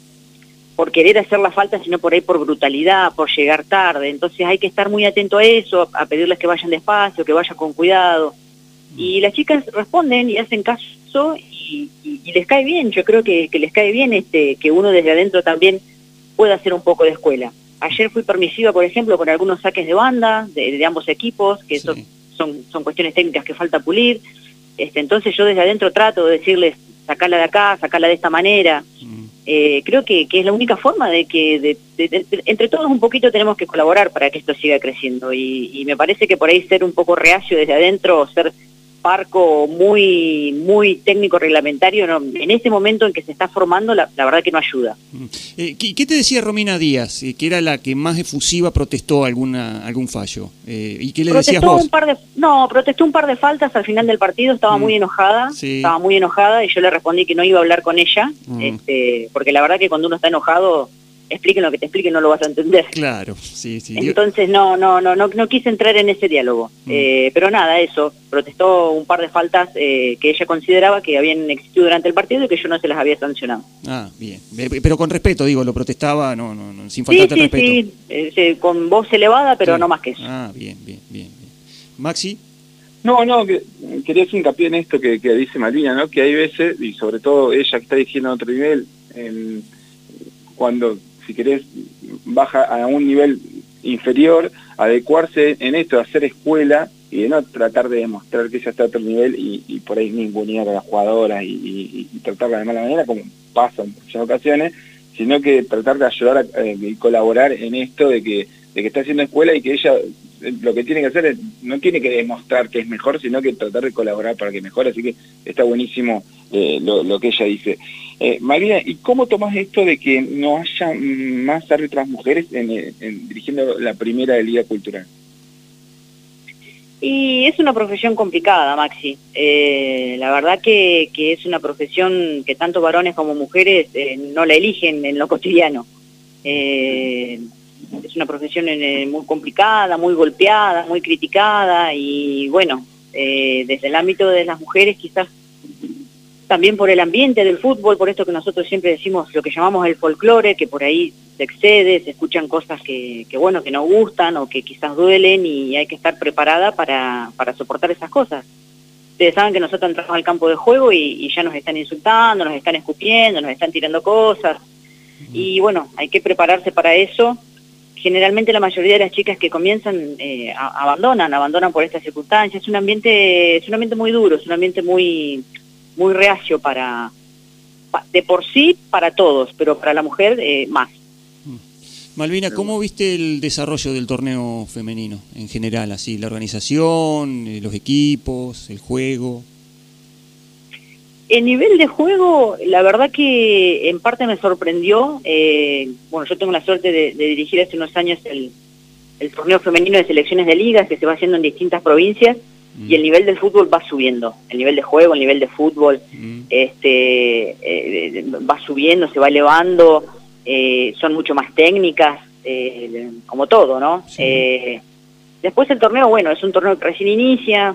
Speaker 20: por querer hacer la falta, sino por ahí por brutalidad, por llegar tarde, entonces hay que estar muy atento a eso, a pedirles que vayan despacio, que vayan con cuidado, y las chicas responden y hacen caso y, y, y les cae bien, yo creo que, que les cae bien este, que uno desde adentro también pueda hacer un poco de escuela. Ayer fui permisiva, por ejemplo, con algunos saques de banda de, de ambos equipos, que eso
Speaker 2: sí.
Speaker 20: son, son cuestiones técnicas que falta pulir. Este, entonces yo desde adentro trato de decirles, sacala de acá, sacala de esta manera. Mm. Eh, creo que, que es la única forma de que de, de, de, de, entre todos un poquito tenemos que colaborar para que esto siga creciendo. Y, y me parece que por ahí ser un poco reacio desde adentro, ser parco muy muy técnico reglamentario, no, en este momento en que se está formando, la, la verdad que no ayuda.
Speaker 2: Eh, ¿qué, ¿Qué te decía Romina Díaz, eh, que era la que más efusiva protestó alguna algún fallo? Eh, ¿Y qué le
Speaker 20: protestó
Speaker 2: decías vos?
Speaker 20: Un par de, no, protestó un par de faltas al final del partido, estaba mm. muy enojada,
Speaker 2: sí.
Speaker 20: estaba muy enojada y yo le respondí que no iba a hablar con ella, mm. este, porque la verdad que cuando uno está enojado, expliquen lo que te expliquen, no lo vas a entender.
Speaker 2: Claro, sí, sí.
Speaker 20: Entonces no, no, no, no, no quise entrar en ese diálogo. Mm. Eh, pero nada, eso, protestó un par de faltas eh, que ella consideraba que habían existido durante el partido y que yo no se las había sancionado.
Speaker 2: Ah, bien. Pero con respeto, digo, lo protestaba, no, no, no sin faltarte
Speaker 20: sí, sí,
Speaker 2: respeto.
Speaker 20: Sí, eh, sí, con voz elevada, pero sí. no más que eso.
Speaker 2: Ah, bien, bien, bien. bien. Maxi.
Speaker 19: No, no, que, quería hacer hincapié en esto que, que dice Malvina, ¿no? Que hay veces, y sobre todo ella que está dirigiendo a otro nivel, en, cuando... si querés, baja a un nivel inferior, adecuarse en esto, de hacer escuela y de no tratar de demostrar que ella está a otro nivel y, y por ahí ningunear a las jugadoras y, y, y tratarla de mala manera, como pasa en muchas ocasiones, sino que tratar de ayudar a, eh, y colaborar en esto de que, de que está haciendo escuela y que ella lo que tiene que hacer es, no tiene que demostrar que es mejor, sino que tratar de colaborar para que mejore, así que está buenísimo eh, lo, lo que ella dice. Eh, María, ¿y cómo tomás esto de que no haya más árbitras mujeres en, en, dirigiendo la primera de Liga Cultural?
Speaker 20: Y es una profesión complicada, Maxi. Eh, la verdad que, que es una profesión que tanto varones como mujeres eh, no la eligen en lo cotidiano. Eh, es una profesión eh, muy complicada, muy golpeada, muy criticada y bueno, eh, desde el ámbito de las mujeres quizás también por el ambiente del fútbol, por esto que nosotros siempre decimos lo que llamamos el folclore, que por ahí se excede, se escuchan cosas que, que bueno, que no gustan o que quizás duelen y hay que estar preparada para, para soportar esas cosas. Ustedes saben que nosotros entramos al campo de juego y, y ya nos están insultando, nos están escupiendo, nos están tirando cosas y bueno, hay que prepararse para eso. Generalmente la mayoría de las chicas que comienzan eh, a, abandonan, abandonan por estas circunstancias. Es un ambiente, es un ambiente muy duro, es un ambiente muy muy reacio para, de por sí para todos, pero para la mujer eh, más.
Speaker 2: Malvina, ¿cómo viste el desarrollo del torneo femenino en general? Así, la organización, los equipos, el juego.
Speaker 20: El nivel de juego, la verdad que en parte me sorprendió. Eh, bueno, yo tengo la suerte de, de dirigir hace unos años el, el torneo femenino de selecciones de ligas que se va haciendo en distintas provincias mm. y el nivel del fútbol va subiendo, el nivel de juego, el nivel de fútbol mm. este eh, va subiendo, se va elevando, eh, son mucho más técnicas, eh, como todo, ¿no? Sí. Eh, después el torneo, bueno, es un torneo que recién inicia,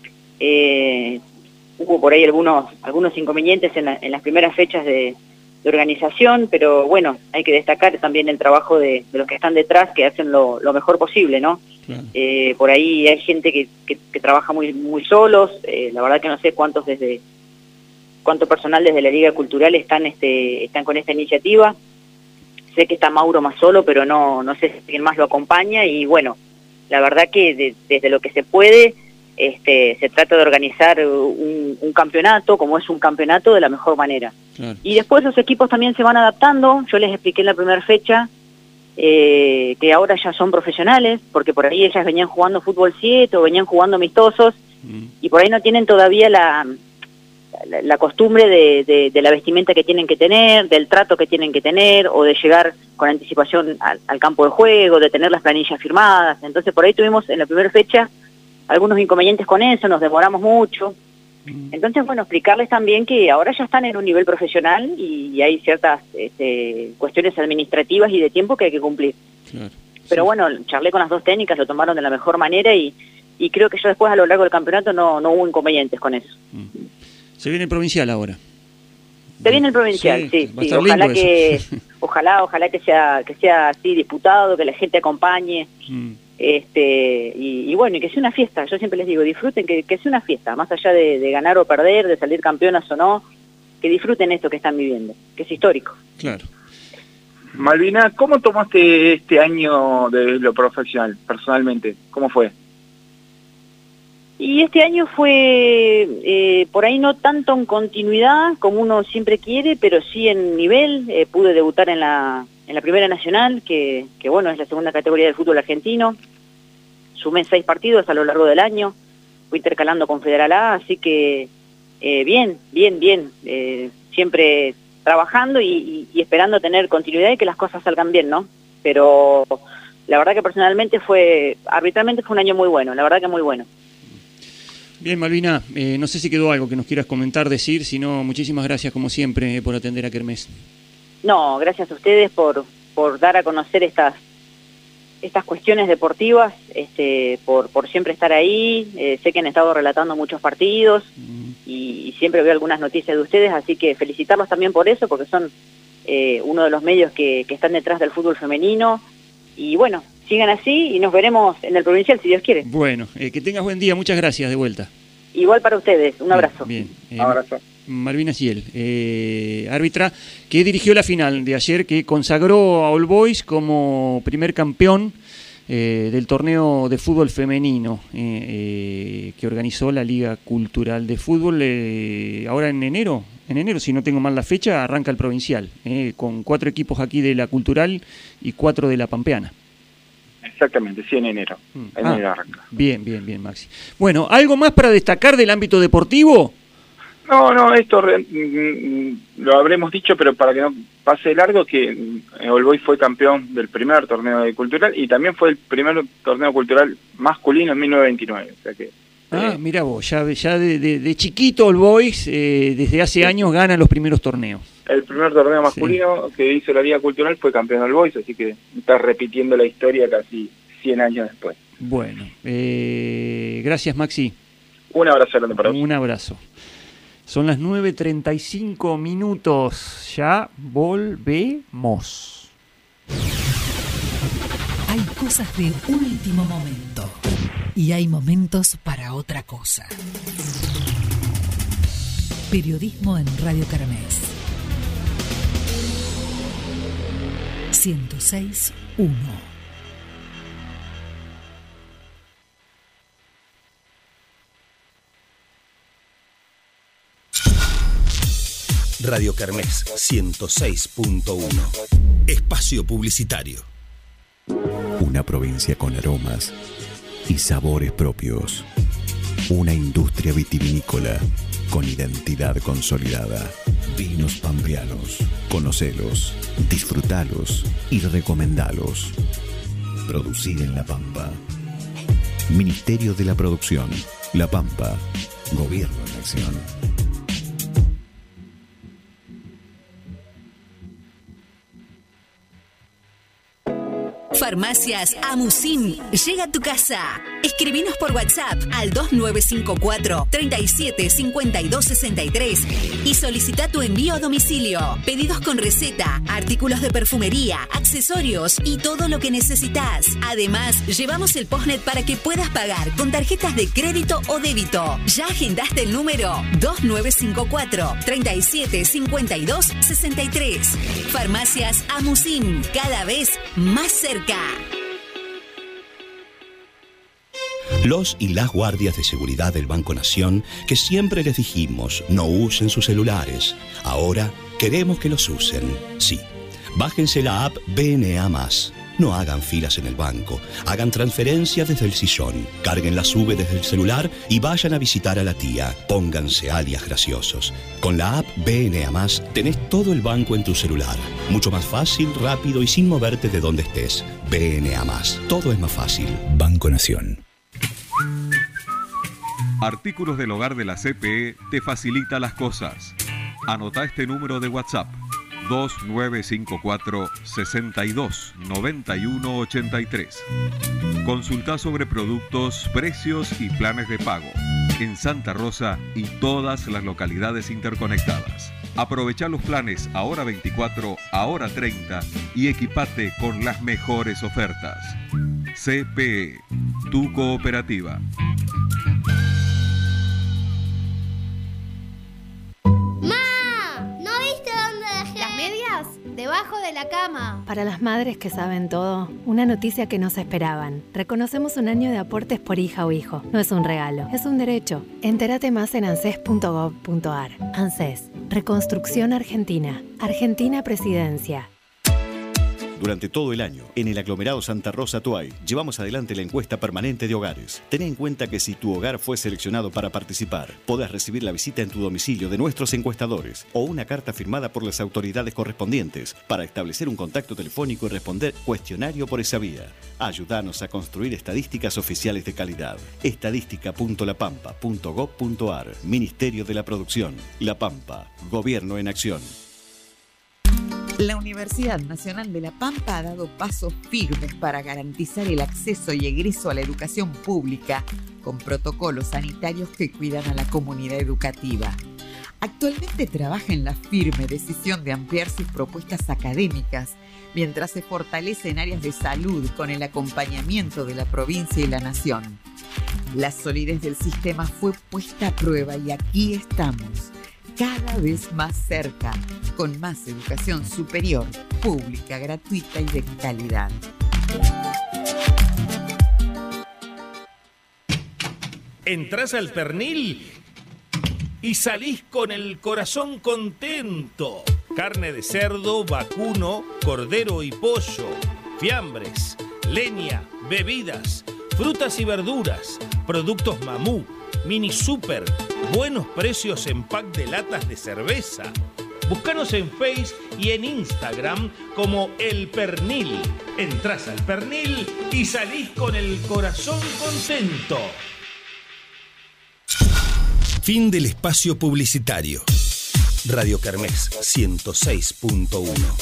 Speaker 20: eh, hubo por ahí algunos algunos inconvenientes en, la, en las primeras fechas de, de organización, pero bueno, hay que destacar también el trabajo de, de los que están detrás, que hacen lo, lo mejor posible, ¿no? Claro. Eh, por ahí hay gente que, que, que trabaja muy muy solos, eh, la verdad que no sé cuántos desde cuánto personal desde la Liga Cultural están este están con esta iniciativa. Sé que está Mauro más solo, pero no no sé si quién más lo acompaña, y bueno, la verdad que de, desde lo que se puede, este se trata de organizar un, un campeonato, como es un campeonato, de la mejor manera. Claro. Y después los equipos también se van adaptando. Yo les expliqué en la primera fecha eh, que ahora ya son profesionales, porque por ahí ellas venían jugando fútbol siete o venían jugando amistosos, mm. y por ahí no tienen todavía la, la, la costumbre de, de, de la vestimenta que tienen que tener, del trato que tienen que tener, o de llegar con anticipación al, al campo de juego, de tener las planillas firmadas. Entonces por ahí tuvimos en la primera fecha algunos inconvenientes con eso, nos demoramos mucho. Entonces, bueno, explicarles también que ahora ya están en un nivel profesional y, y hay ciertas este, cuestiones administrativas y de tiempo que hay que cumplir. Claro, pero sí. Bueno, charlé con las dos técnicas, lo tomaron de la mejor manera y, y creo que yo después a lo largo del campeonato no, no hubo inconvenientes con eso.
Speaker 2: Se viene el provincial ahora.
Speaker 20: Se viene el provincial, sí, sí, sí. Ojalá que, ojalá, ojalá que sea, que sea así disputado, que la gente acompañe. Mm. Este y, y bueno, y que sea una fiesta. Yo siempre les digo, disfruten, que, que sea una fiesta, más allá de, de ganar o perder, de salir campeonas o no, que disfruten esto que están viviendo, que es histórico.
Speaker 2: Claro.
Speaker 19: Malvina, ¿cómo tomaste este año de lo profesional, personalmente? ¿Cómo fue?
Speaker 20: Y este año fue, eh, por ahí no tanto en continuidad como uno siempre quiere, pero sí en nivel. Eh, pude debutar en la en la Primera Nacional, que, que bueno, es la segunda categoría del fútbol argentino. Sumé seis partidos a lo largo del año, fui intercalando con Federal A, así que eh, bien, bien, bien. Eh, siempre trabajando y, y, y esperando tener continuidad y que las cosas salgan bien, ¿no? Pero la verdad que personalmente fue, arbitralmente fue un año muy bueno, la verdad que muy bueno.
Speaker 2: Bien, Malvina, eh, no sé si quedó algo que nos quieras comentar, decir, si no, muchísimas gracias como siempre eh, por atender a Kermés.
Speaker 20: No, gracias a ustedes por, por dar a conocer estas estas cuestiones deportivas, este, por, por siempre estar ahí. Eh, sé que han estado relatando muchos partidos mm. y, y siempre veo algunas noticias de ustedes, así que felicitarlos también por eso, porque son eh, uno de los medios que, que están detrás del fútbol femenino. Y bueno, sigan así y nos veremos en el provincial, si Dios quiere.
Speaker 2: Bueno, eh, que tengas buen día, muchas gracias de vuelta.
Speaker 20: Igual para ustedes, un abrazo.
Speaker 2: Bien, bien.
Speaker 19: Un abrazo.
Speaker 2: Malvina Ciel, eh, árbitra que dirigió la final de ayer, que consagró a All Boys como primer campeón eh, del torneo de fútbol femenino eh, eh, que organizó la Liga Cultural de Fútbol. Eh, ahora en enero, en enero, si no tengo mal la fecha, arranca el provincial, eh, con cuatro equipos aquí de la Cultural y cuatro de la Pampeana.
Speaker 19: Exactamente, sí, en enero. Mm. En
Speaker 2: ah,
Speaker 19: enero arranca.
Speaker 2: Bien, bien, bien, Maxi. Bueno, ¿algo más para destacar del ámbito deportivo?
Speaker 19: No, no, esto mm, lo habremos dicho, pero para que no pase largo, que All Boys fue campeón del primer torneo de cultural y también fue el primer torneo cultural masculino en mil novecientos veintinueve. O sea que,
Speaker 2: ah,
Speaker 19: eh,
Speaker 2: mira vos, ya, ya de, de, de chiquito All Boys, eh, desde hace sí. años gana los primeros torneos.
Speaker 19: El primer torneo masculino sí. que hizo la Liga Cultural fue campeón All Boys, así que está repitiendo la historia casi cien años después.
Speaker 2: Bueno, eh, gracias Maxi.
Speaker 19: Un abrazo grande para vos.
Speaker 2: Un abrazo. Son las nueve treinta y cinco minutos, ya volvemos.
Speaker 1: Hay cosas de último momento y hay momentos para otra cosa. Periodismo en Radio Kermés. ciento seis punto uno.
Speaker 5: Radio Kermés ciento seis punto uno. Espacio publicitario.
Speaker 8: Una provincia con aromas y sabores propios. Una industria vitivinícola con identidad consolidada. Vinos pampeanos. Conocelos, disfrutalos y recomendalos.
Speaker 5: producir en La Pampa. Ministerio de la Producción. La Pampa. Gobierno en acción.
Speaker 15: Farmacias Amusim llega a tu casa. Escribinos por WhatsApp al dos nueve cinco cuatro, treinta y siete, cincuenta y dos, sesenta y tres y solicita tu envío a domicilio. Pedidos con receta, artículos de perfumería, accesorios y todo lo que necesitas. Además, llevamos el postnet para que puedas pagar con tarjetas de crédito o débito. ¿Ya agendaste el número? dos nueve cinco cuatro, treinta y siete, cincuenta y dos, sesenta y tres. Farmacias Amusim, cada vez más cerca.
Speaker 9: Los y las guardias de seguridad del Banco Nación, que siempre les dijimos no usen sus celulares, ahora queremos que los usen. Sí, bájense la app B N A más. No hagan filas en el banco, hagan transferencias desde el sillón, carguen la sube desde el celular y vayan a visitar a la tía. Pónganse alias graciosos. Con la app B N A más tenés todo el banco en tu celular. Mucho más fácil, rápido y sin moverte de donde estés. B N A más. Todo es más fácil. Banco Nación.
Speaker 21: Artículos del Hogar de la C P E te facilita las cosas. Anota este número de WhatsApp: dos nueve cinco cuatro, sesenta y dos, noventa y uno, ochenta y tres. Consulta sobre productos, precios y planes de pago en Santa Rosa y todas las localidades interconectadas. Aprovecha los planes ahora veinticuatro, ahora treinta y equipate con las mejores ofertas. C P E, tu cooperativa.
Speaker 22: Debajo de la cama.
Speaker 14: Para las madres que saben todo, una noticia que no se esperaban. Reconocemos un año de aportes por hija o hijo. No es un regalo, es un derecho. Entérate más en anses punto gob punto ar. ANSES, Reconstrucción Argentina. Argentina Presidencia.
Speaker 23: Durante todo el año, en el aglomerado Santa Rosa Tuay, llevamos adelante la encuesta permanente de hogares. Ten en cuenta que si tu hogar fue seleccionado para participar, podrás recibir la visita en tu domicilio de nuestros encuestadores o una carta firmada por las autoridades correspondientes para establecer un contacto telefónico y responder cuestionario por esa vía. Ayúdanos a construir estadísticas oficiales de calidad. estadística punto la pampa punto gob punto ar. Ministerio de la Producción. La Pampa. Gobierno en acción.
Speaker 24: La Universidad Nacional de La Pampa ha dado pasos firmes para garantizar el acceso y egreso a la educación pública con protocolos sanitarios que cuidan a la comunidad educativa. Actualmente trabaja en la firme decisión de ampliar sus propuestas académicas mientras se fortalece en áreas de salud con el acompañamiento de la provincia y la nación. La solidez del sistema fue puesta a prueba y aquí estamos, cada vez más cerca, con más educación superior, pública, gratuita y de calidad.
Speaker 25: Entrás al pernil y salís con el corazón contento. Carne de cerdo, vacuno, cordero y pollo, fiambres, leña, bebidas, frutas y verduras, productos Mamú, Mini Super, buenos precios en pack de latas de cerveza. Búscanos en Face y en Instagram como El Pernil. Entrás al pernil y salís con el corazón contento.
Speaker 5: Fin del espacio publicitario. Radio Kermés ciento seis punto uno.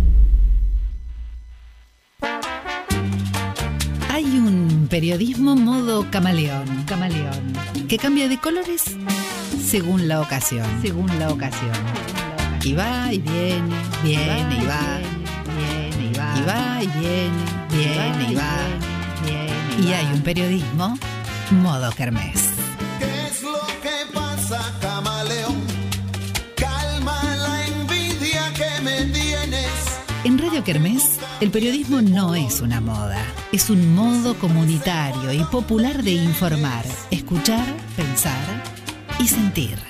Speaker 1: Hay un periodismo modo camaleón, camaleón, que cambia de colores según la ocasión, según la ocasión. Y va y viene, viene y va, viene y va, y va y viene, viene y va, viene. Y hay un periodismo modo Kermés.
Speaker 6: ¿Qué es lo que pasa, camaleón? Calma la envidia que me tienes.
Speaker 1: En Radio Kermés, el periodismo no es una moda, es un modo comunitario y popular de informar, escuchar, pensar y sentir.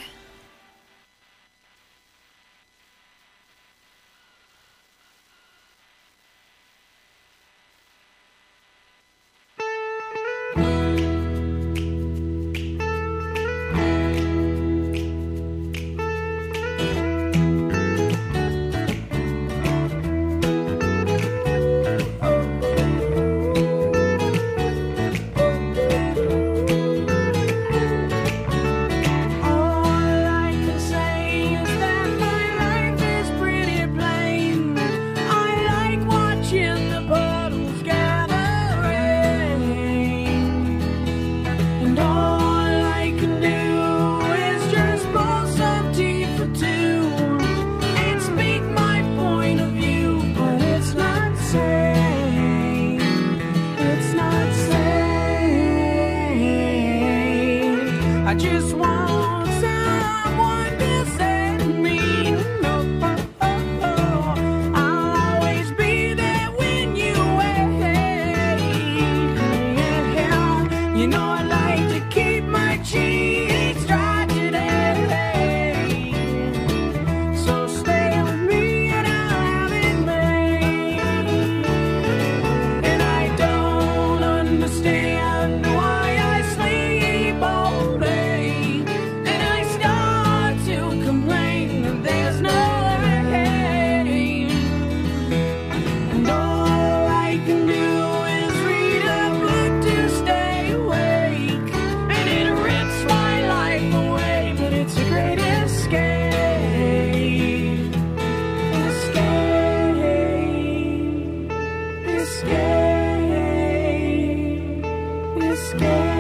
Speaker 3: want someone to set me. No, I'll always be there when you wait. You know I like to keep my cheeks dry today. So stay with me and I'll have it made. And I don't understand why I sleep all day. And I start to complain that there's no rain. And all I can do is read a book to stay awake. And it rips my life away, but it's a great escape. Escape. Escape. Escape.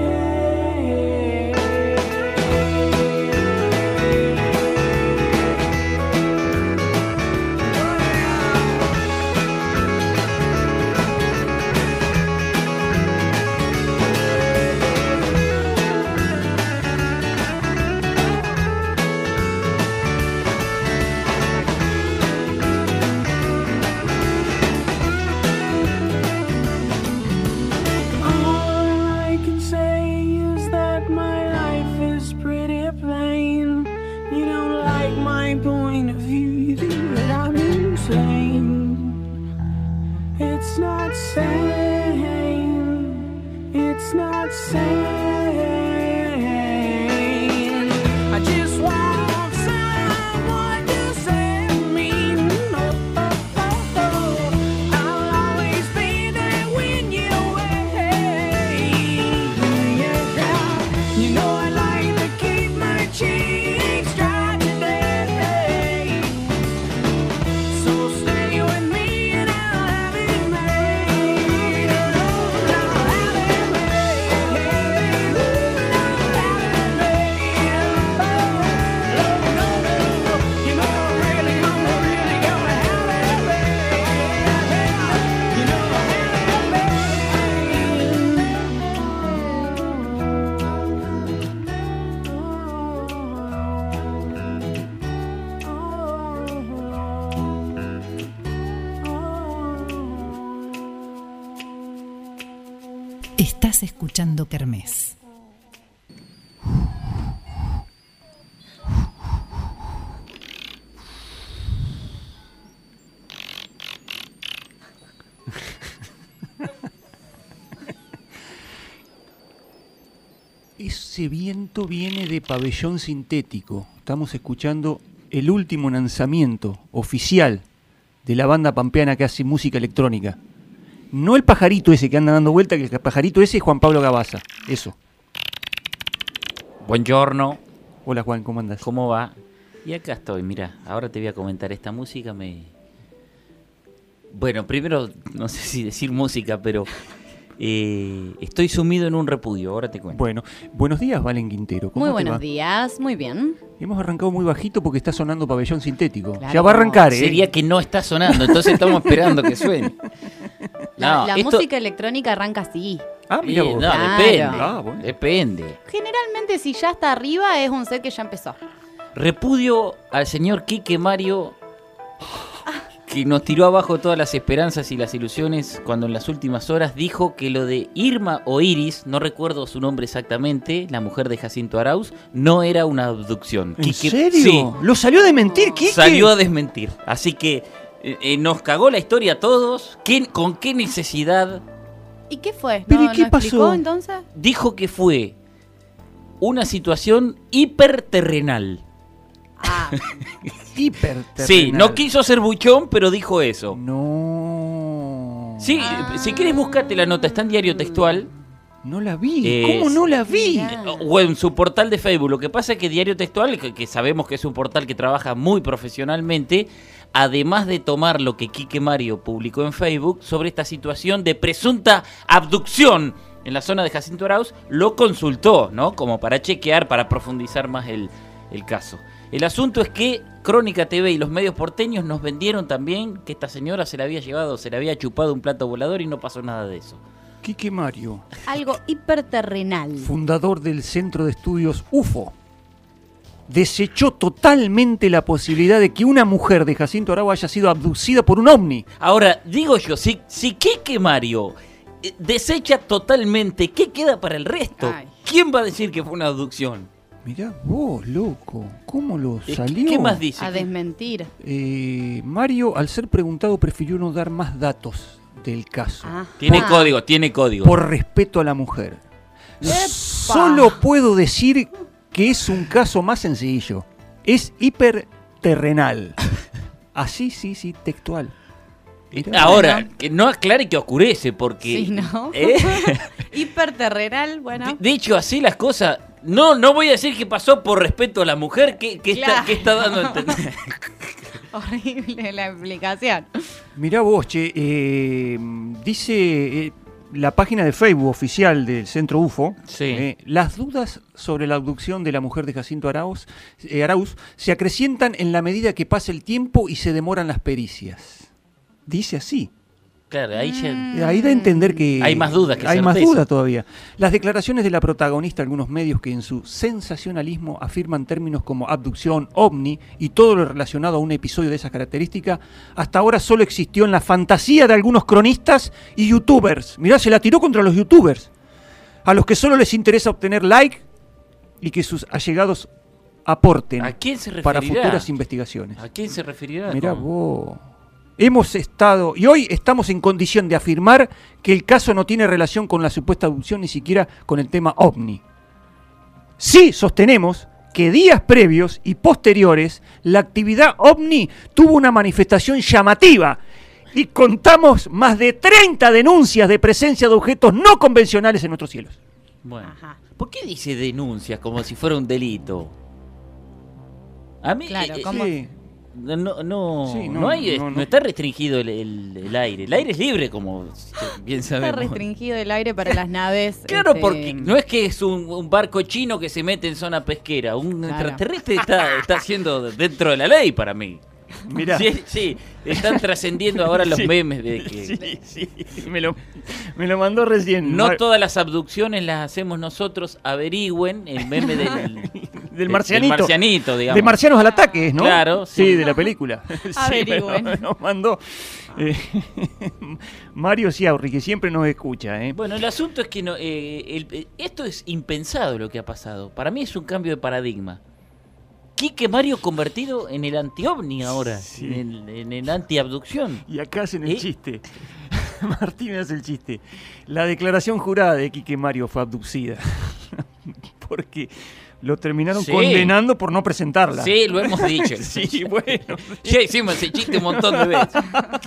Speaker 3: All I can say is that my life is pretty plain. You don't like my point of view, you think that I'm insane. It's not sane. It's not sane. I just want someone to set me. No, I'll always be there when you wait. You know I like to keep my cheeks dry today. So stay with me and I'll have it made. I'll have it made. I'll have it made. Oh, no, no, no. You know I'm really, I'm really gonna have it made. You know I have
Speaker 1: Estás escuchando Kermés.
Speaker 2: Ese viento viene de Pabellón Sintético. Estamos escuchando el último lanzamiento oficial de la banda pampeana que hace música electrónica. No el pajarito ese que anda dando vuelta, que el pajarito ese es Juan Pablo Gabaza. Eso.
Speaker 4: Buongiorno.
Speaker 2: Hola Juan, ¿cómo andás?
Speaker 4: ¿Cómo va? Y acá estoy, mira, ahora te voy a comentar esta música, me... Bueno, primero, no sé si decir música, pero eh, estoy sumido en un repudio, ahora te cuento.
Speaker 2: Bueno, buenos días, Valen Quintero. ¿Cómo
Speaker 7: Muy
Speaker 2: te
Speaker 7: buenos
Speaker 2: va?
Speaker 7: días, muy bien.
Speaker 2: Hemos arrancado muy bajito porque está sonando Pabellón Sintético.
Speaker 7: Claro.
Speaker 2: Ya va a arrancar, ¿eh?
Speaker 4: Sería que no está sonando, entonces estamos esperando que suene.
Speaker 7: La,
Speaker 4: No,
Speaker 7: la
Speaker 4: esto-
Speaker 7: música electrónica arranca así.
Speaker 2: Ah,
Speaker 4: Eh, no,
Speaker 7: Claro.
Speaker 4: depende,
Speaker 2: Ah, bueno.
Speaker 4: depende.
Speaker 7: Generalmente si ya está arriba es un set que ya empezó.
Speaker 4: Repudio al señor Quique Mario, que nos tiró abajo todas las esperanzas y las ilusiones cuando en las últimas horas dijo que lo de Irma o Iris, no recuerdo su nombre exactamente, la mujer de Jacinto Arauz, no era una abducción.
Speaker 2: ¿En
Speaker 4: Quique-
Speaker 2: serio?
Speaker 4: Sí,
Speaker 2: ¿Lo salió a desmentir, Quique?
Speaker 4: salió a desmentir. Así que eh, eh, nos cagó la historia a todos. ¿Qué- ¿Con qué necesidad?
Speaker 7: ¿Y qué fue?
Speaker 2: ¿Pero
Speaker 7: ¿No,
Speaker 2: y qué
Speaker 7: no explicó
Speaker 2: pasó?
Speaker 7: entonces?
Speaker 4: Dijo que fue una situación hiperterrenal.
Speaker 7: Ah,
Speaker 2: Hiperterrenal.
Speaker 4: Sí, no quiso ser buchón, pero dijo eso.
Speaker 2: No.
Speaker 4: Sí,
Speaker 7: Ah.
Speaker 4: si quieres buscate la nota, está en Diario Textual.
Speaker 2: No la vi.
Speaker 4: Eh,
Speaker 2: ¿Cómo no la vi?
Speaker 7: mirá.
Speaker 4: O en su portal de Facebook. Lo que pasa es que Diario Textual, que, que sabemos que es un portal que trabaja muy profesionalmente, además de tomar lo que Quique Mario publicó en Facebook sobre esta situación de presunta abducción en la zona de Jacinto Arauz, lo consultó, ¿no? Como para chequear, para profundizar más el, el caso. El asunto es que Crónica T V y los medios porteños nos vendieron también que esta señora se la había llevado, se la había chupado un plato volador y no pasó nada de eso.
Speaker 2: Quique Mario,
Speaker 7: Algo hiperterrenal.
Speaker 2: fundador del Centro de Estudios U F O, desechó totalmente la posibilidad de que una mujer de Jacinto Arau haya sido abducida por un ovni.
Speaker 4: Ahora, digo yo, si, si Quique Mario eh, desecha totalmente, ¿qué queda para el resto?
Speaker 7: Ay.
Speaker 4: ¿Quién va a decir que fue una abducción?
Speaker 2: Mirá vos, loco, ¿cómo lo
Speaker 4: Eh,
Speaker 2: salió?
Speaker 4: ¿Qué más dice?
Speaker 7: A desmentir.
Speaker 2: Eh, Mario, al ser preguntado, prefirió no dar más datos del caso.
Speaker 7: Ah.
Speaker 4: Tiene
Speaker 7: Ah.
Speaker 4: código, tiene código.
Speaker 2: Por respeto a la mujer.
Speaker 7: ¡Epa!
Speaker 2: Solo puedo decir que es un caso más sencillo. Es hiperterrenal. Así, sí, sí, textual. Mirá.
Speaker 4: Ahora, que no aclare que oscurece, porque...
Speaker 7: Sí, ¿no?
Speaker 4: ¿eh?
Speaker 7: Hiperterrenal, bueno.
Speaker 4: Dicho así las cosas, no no voy a decir que pasó por respeto a la mujer, que, que, está,
Speaker 7: Claro.
Speaker 4: que está dando a entender.
Speaker 7: Horrible la explicación.
Speaker 2: Mirá vos, che, eh, dice eh, la página de Facebook oficial del Centro U F O,
Speaker 4: Sí.
Speaker 2: eh, las dudas sobre la abducción de la mujer de Jacinto Arauz, eh, Arauz se acrecientan en la medida que pasa el tiempo y se demoran las pericias. Dice así.
Speaker 4: Claro, ahí ya...
Speaker 2: Eh, Ahí da a entender que
Speaker 4: Hay más dudas que
Speaker 2: hay más
Speaker 4: certeza.
Speaker 2: dudas todavía. Las declaraciones de la protagonista, algunos medios que en su sensacionalismo afirman términos como abducción, ovni y todo lo relacionado a un episodio de esa característica, hasta ahora solo existió en la fantasía de algunos cronistas y youtubers. Mirá, se la tiró contra los youtubers, a los que solo les interesa obtener like y que sus allegados aporten
Speaker 4: ¿A quién se referirá?
Speaker 2: para futuras investigaciones.
Speaker 4: ¿A quién se referirá?
Speaker 2: Mirá
Speaker 4: ¿Cómo?
Speaker 2: vos. Hemos estado, y hoy estamos en condición de afirmar que el caso no tiene relación con la supuesta abducción, ni siquiera con el tema ovni. Sí sostenemos que días previos y posteriores, la actividad ovni tuvo una manifestación llamativa y contamos más de treinta denuncias de presencia de objetos no convencionales en nuestros cielos.
Speaker 4: Bueno,
Speaker 7: Ajá.
Speaker 4: ¿por qué dice denuncias como si fuera un delito? A mí...
Speaker 7: Claro,
Speaker 4: eh,
Speaker 7: ¿cómo?
Speaker 2: Sí.
Speaker 4: No, no, no,
Speaker 2: Sí,
Speaker 4: no
Speaker 2: no,
Speaker 4: hay,
Speaker 2: no,
Speaker 4: no,
Speaker 2: no.
Speaker 4: está restringido el, el- el aire. El aire es libre, como bien
Speaker 7: Está
Speaker 4: sabemos.
Speaker 7: restringido el aire para las naves.
Speaker 4: Claro,
Speaker 7: este,
Speaker 4: porque no es que es un, un barco chino que se mete en zona pesquera. Un
Speaker 7: Claro.
Speaker 4: extraterrestre está, está haciendo dentro de la ley para mí.
Speaker 2: Mirá.
Speaker 4: Sí, sí, están trascendiendo ahora los
Speaker 2: Sí.
Speaker 4: memes de que
Speaker 2: Sí, sí, me lo, me lo mandó recién.
Speaker 4: no
Speaker 2: Mar-
Speaker 4: todas las abducciones las hacemos nosotros. Averigüen el meme del,
Speaker 2: del marcianito.
Speaker 4: del marcianito, digamos.
Speaker 2: De Marcianos al Ataque, ¿no?
Speaker 4: Claro,
Speaker 2: sí.
Speaker 4: sí.
Speaker 2: de la película. Sí,
Speaker 7: Averigüen.
Speaker 2: me lo- nos mandó eh, Mario Ciaurri, que siempre nos escucha. ¿eh?
Speaker 4: Bueno, el asunto es que no, eh, el- eh, esto es impensado lo que ha pasado. Para mí es un cambio de paradigma. Quique Mario convertido en el anti-ovni ahora,
Speaker 2: Sí.
Speaker 4: en el, en el anti-abducción.
Speaker 2: Y acá hacen el
Speaker 4: ¿Eh?
Speaker 2: chiste. Martín hace el chiste. La declaración jurada de Quique Mario fue abducida. Porque lo terminaron
Speaker 4: Sí.
Speaker 2: condenando por no presentarla.
Speaker 4: Sí, lo hemos dicho.
Speaker 2: Sí, bueno.
Speaker 4: Ya hicimos ese chiste un montón de veces.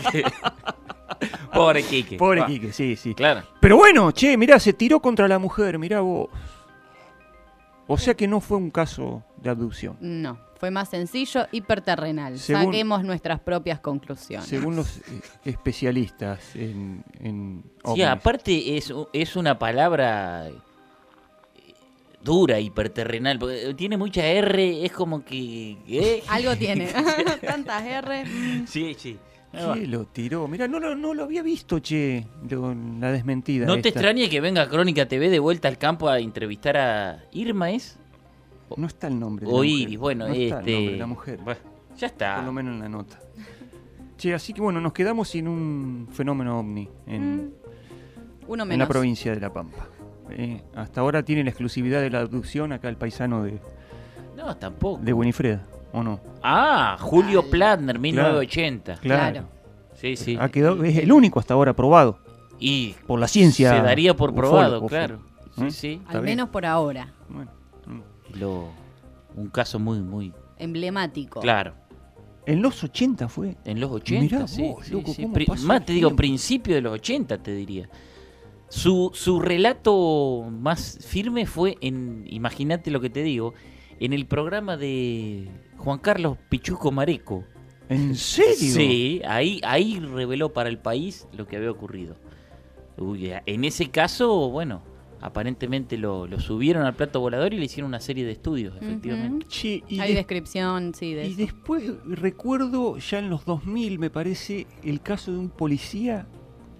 Speaker 4: Pobre Quique.
Speaker 2: Pobre
Speaker 4: Va,
Speaker 2: Quique, sí, sí.
Speaker 4: Claro.
Speaker 2: Pero bueno, che, mirá, se tiró contra la mujer, mirá vos. O sea que no fue un caso de abducción.
Speaker 7: No, fue más sencillo, hiperterrenal.
Speaker 2: Según-
Speaker 7: Saquemos nuestras propias conclusiones.
Speaker 2: Según los eh, especialistas en, en
Speaker 4: Sí,
Speaker 2: ovnis.
Speaker 4: aparte es, es una palabra eh, dura, hiperterrenal. Porque tiene mucha R, es como que... ¿eh?
Speaker 7: Algo tiene. Tantas R. mm.
Speaker 4: Sí, sí.
Speaker 2: ¿Qué lo tiró? Mirá, no, lo- no lo había visto, che, lo- la desmentida.
Speaker 4: ¿No te
Speaker 2: esta.
Speaker 4: extrañe que venga Crónica T V de vuelta al campo a entrevistar a Irma, es?
Speaker 2: No está el nombre de
Speaker 4: O
Speaker 2: la
Speaker 4: Iris,
Speaker 2: mujer.
Speaker 4: bueno,
Speaker 2: no está el
Speaker 4: este-
Speaker 2: nombre de la mujer.
Speaker 4: Bueno, ya está.
Speaker 2: Por lo menos en la nota. Che, así que bueno, nos quedamos sin un fenómeno ovni en,
Speaker 7: Uno
Speaker 2: en
Speaker 7: menos.
Speaker 2: la provincia de La Pampa. Eh, hasta ahora tiene la exclusividad de la abducción acá el paisano de,
Speaker 4: No, tampoco.
Speaker 2: de Winifreda, ¿o no?
Speaker 4: Ah, Julio Platner, mil novecientos ochenta.
Speaker 2: Claro.
Speaker 4: Sí, sí.
Speaker 2: Ha quedado, es el único hasta ahora probado.
Speaker 4: Y
Speaker 2: por la ciencia.
Speaker 4: se daría por
Speaker 2: ufóloga,
Speaker 4: probado,
Speaker 2: ufóloga.
Speaker 4: claro. Sí,
Speaker 2: ¿Eh?
Speaker 4: sí.
Speaker 2: Está
Speaker 7: Al
Speaker 2: bien.
Speaker 7: menos por ahora.
Speaker 2: Bueno,
Speaker 4: Lo, un caso muy, muy
Speaker 7: Emblemático.
Speaker 4: claro.
Speaker 2: En los ochenta fue.
Speaker 4: En los ochenta,
Speaker 2: Mirá
Speaker 4: sí.
Speaker 2: vos,
Speaker 4: sí,
Speaker 2: loco,
Speaker 4: sí.
Speaker 2: cómo
Speaker 4: Pri-
Speaker 2: pasa
Speaker 4: más
Speaker 2: el
Speaker 4: te digo,
Speaker 2: tiempo.
Speaker 4: principio de los ochenta, te diría. Su, su relato más firme fue en, imagínate lo que te digo, en el programa de Juan Carlos Pichuco Mareco.
Speaker 2: ¿En serio?
Speaker 4: Sí, ahí, ahí reveló para el país lo que había ocurrido. Uy, en ese caso, bueno, aparentemente lo, lo subieron al plato volador y le hicieron una serie de estudios, efectivamente.
Speaker 2: Che, y,
Speaker 7: Hay
Speaker 2: de-
Speaker 7: descripción, sí, de
Speaker 2: y
Speaker 7: eso.
Speaker 2: después recuerdo ya en los dos mil, me parece, el caso de un policía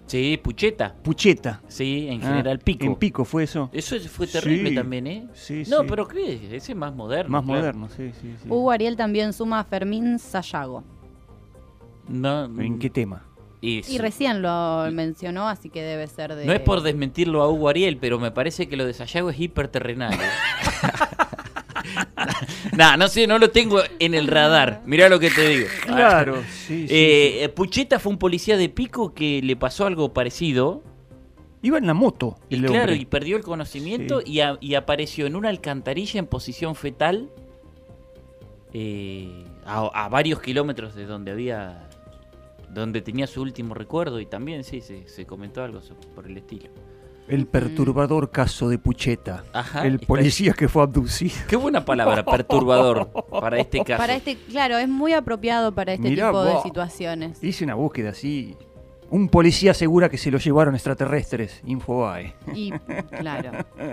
Speaker 4: Sí, Pucheta.
Speaker 2: Pucheta.
Speaker 4: Sí, en
Speaker 2: Ah,
Speaker 4: general Pico.
Speaker 2: En Pico fue eso.
Speaker 4: Eso fue terrible
Speaker 2: Sí,
Speaker 4: también, ¿eh?
Speaker 2: sí,
Speaker 4: no,
Speaker 2: sí.
Speaker 4: pero ¿qué? Ese es más moderno.
Speaker 2: Más
Speaker 4: claro.
Speaker 2: moderno, sí, sí, sí.
Speaker 7: Hugo Ariel también suma a Fermín Sayago.
Speaker 4: No,
Speaker 2: ¿En qué tema?
Speaker 4: y
Speaker 7: Y
Speaker 4: sí.
Speaker 7: recién lo mencionó, así que debe ser de...
Speaker 4: No es por desmentirlo a Hugo Ariel, pero me parece que lo de Sayago es hiperterrenal. ¿eh? Nah, no sé, no lo tengo en el radar. Mirá lo que te digo.
Speaker 2: Claro, sí, sí,
Speaker 4: Eh, Pucheta fue un policía de Pico que le pasó algo parecido.
Speaker 2: Iba en la moto.
Speaker 4: Y
Speaker 2: el
Speaker 4: claro,
Speaker 2: hombre.
Speaker 4: y perdió el conocimiento
Speaker 2: Sí.
Speaker 4: y, a- y apareció en una alcantarilla en posición fetal eh, a, a varios kilómetros de donde había, donde tenía su último recuerdo, y también sí, se, se comentó algo so- por el estilo.
Speaker 2: El perturbador caso de Pucheta.
Speaker 4: Ajá,
Speaker 2: el
Speaker 4: está-
Speaker 2: policía que fue abducido.
Speaker 4: Qué buena palabra, perturbador, para este caso.
Speaker 7: Para este, claro, es muy apropiado para este
Speaker 2: Mirá
Speaker 7: tipo de
Speaker 2: vos.
Speaker 7: situaciones.
Speaker 2: Hice una búsqueda así. Un policía asegura que se lo llevaron extraterrestres. Infobae.
Speaker 7: Y, claro.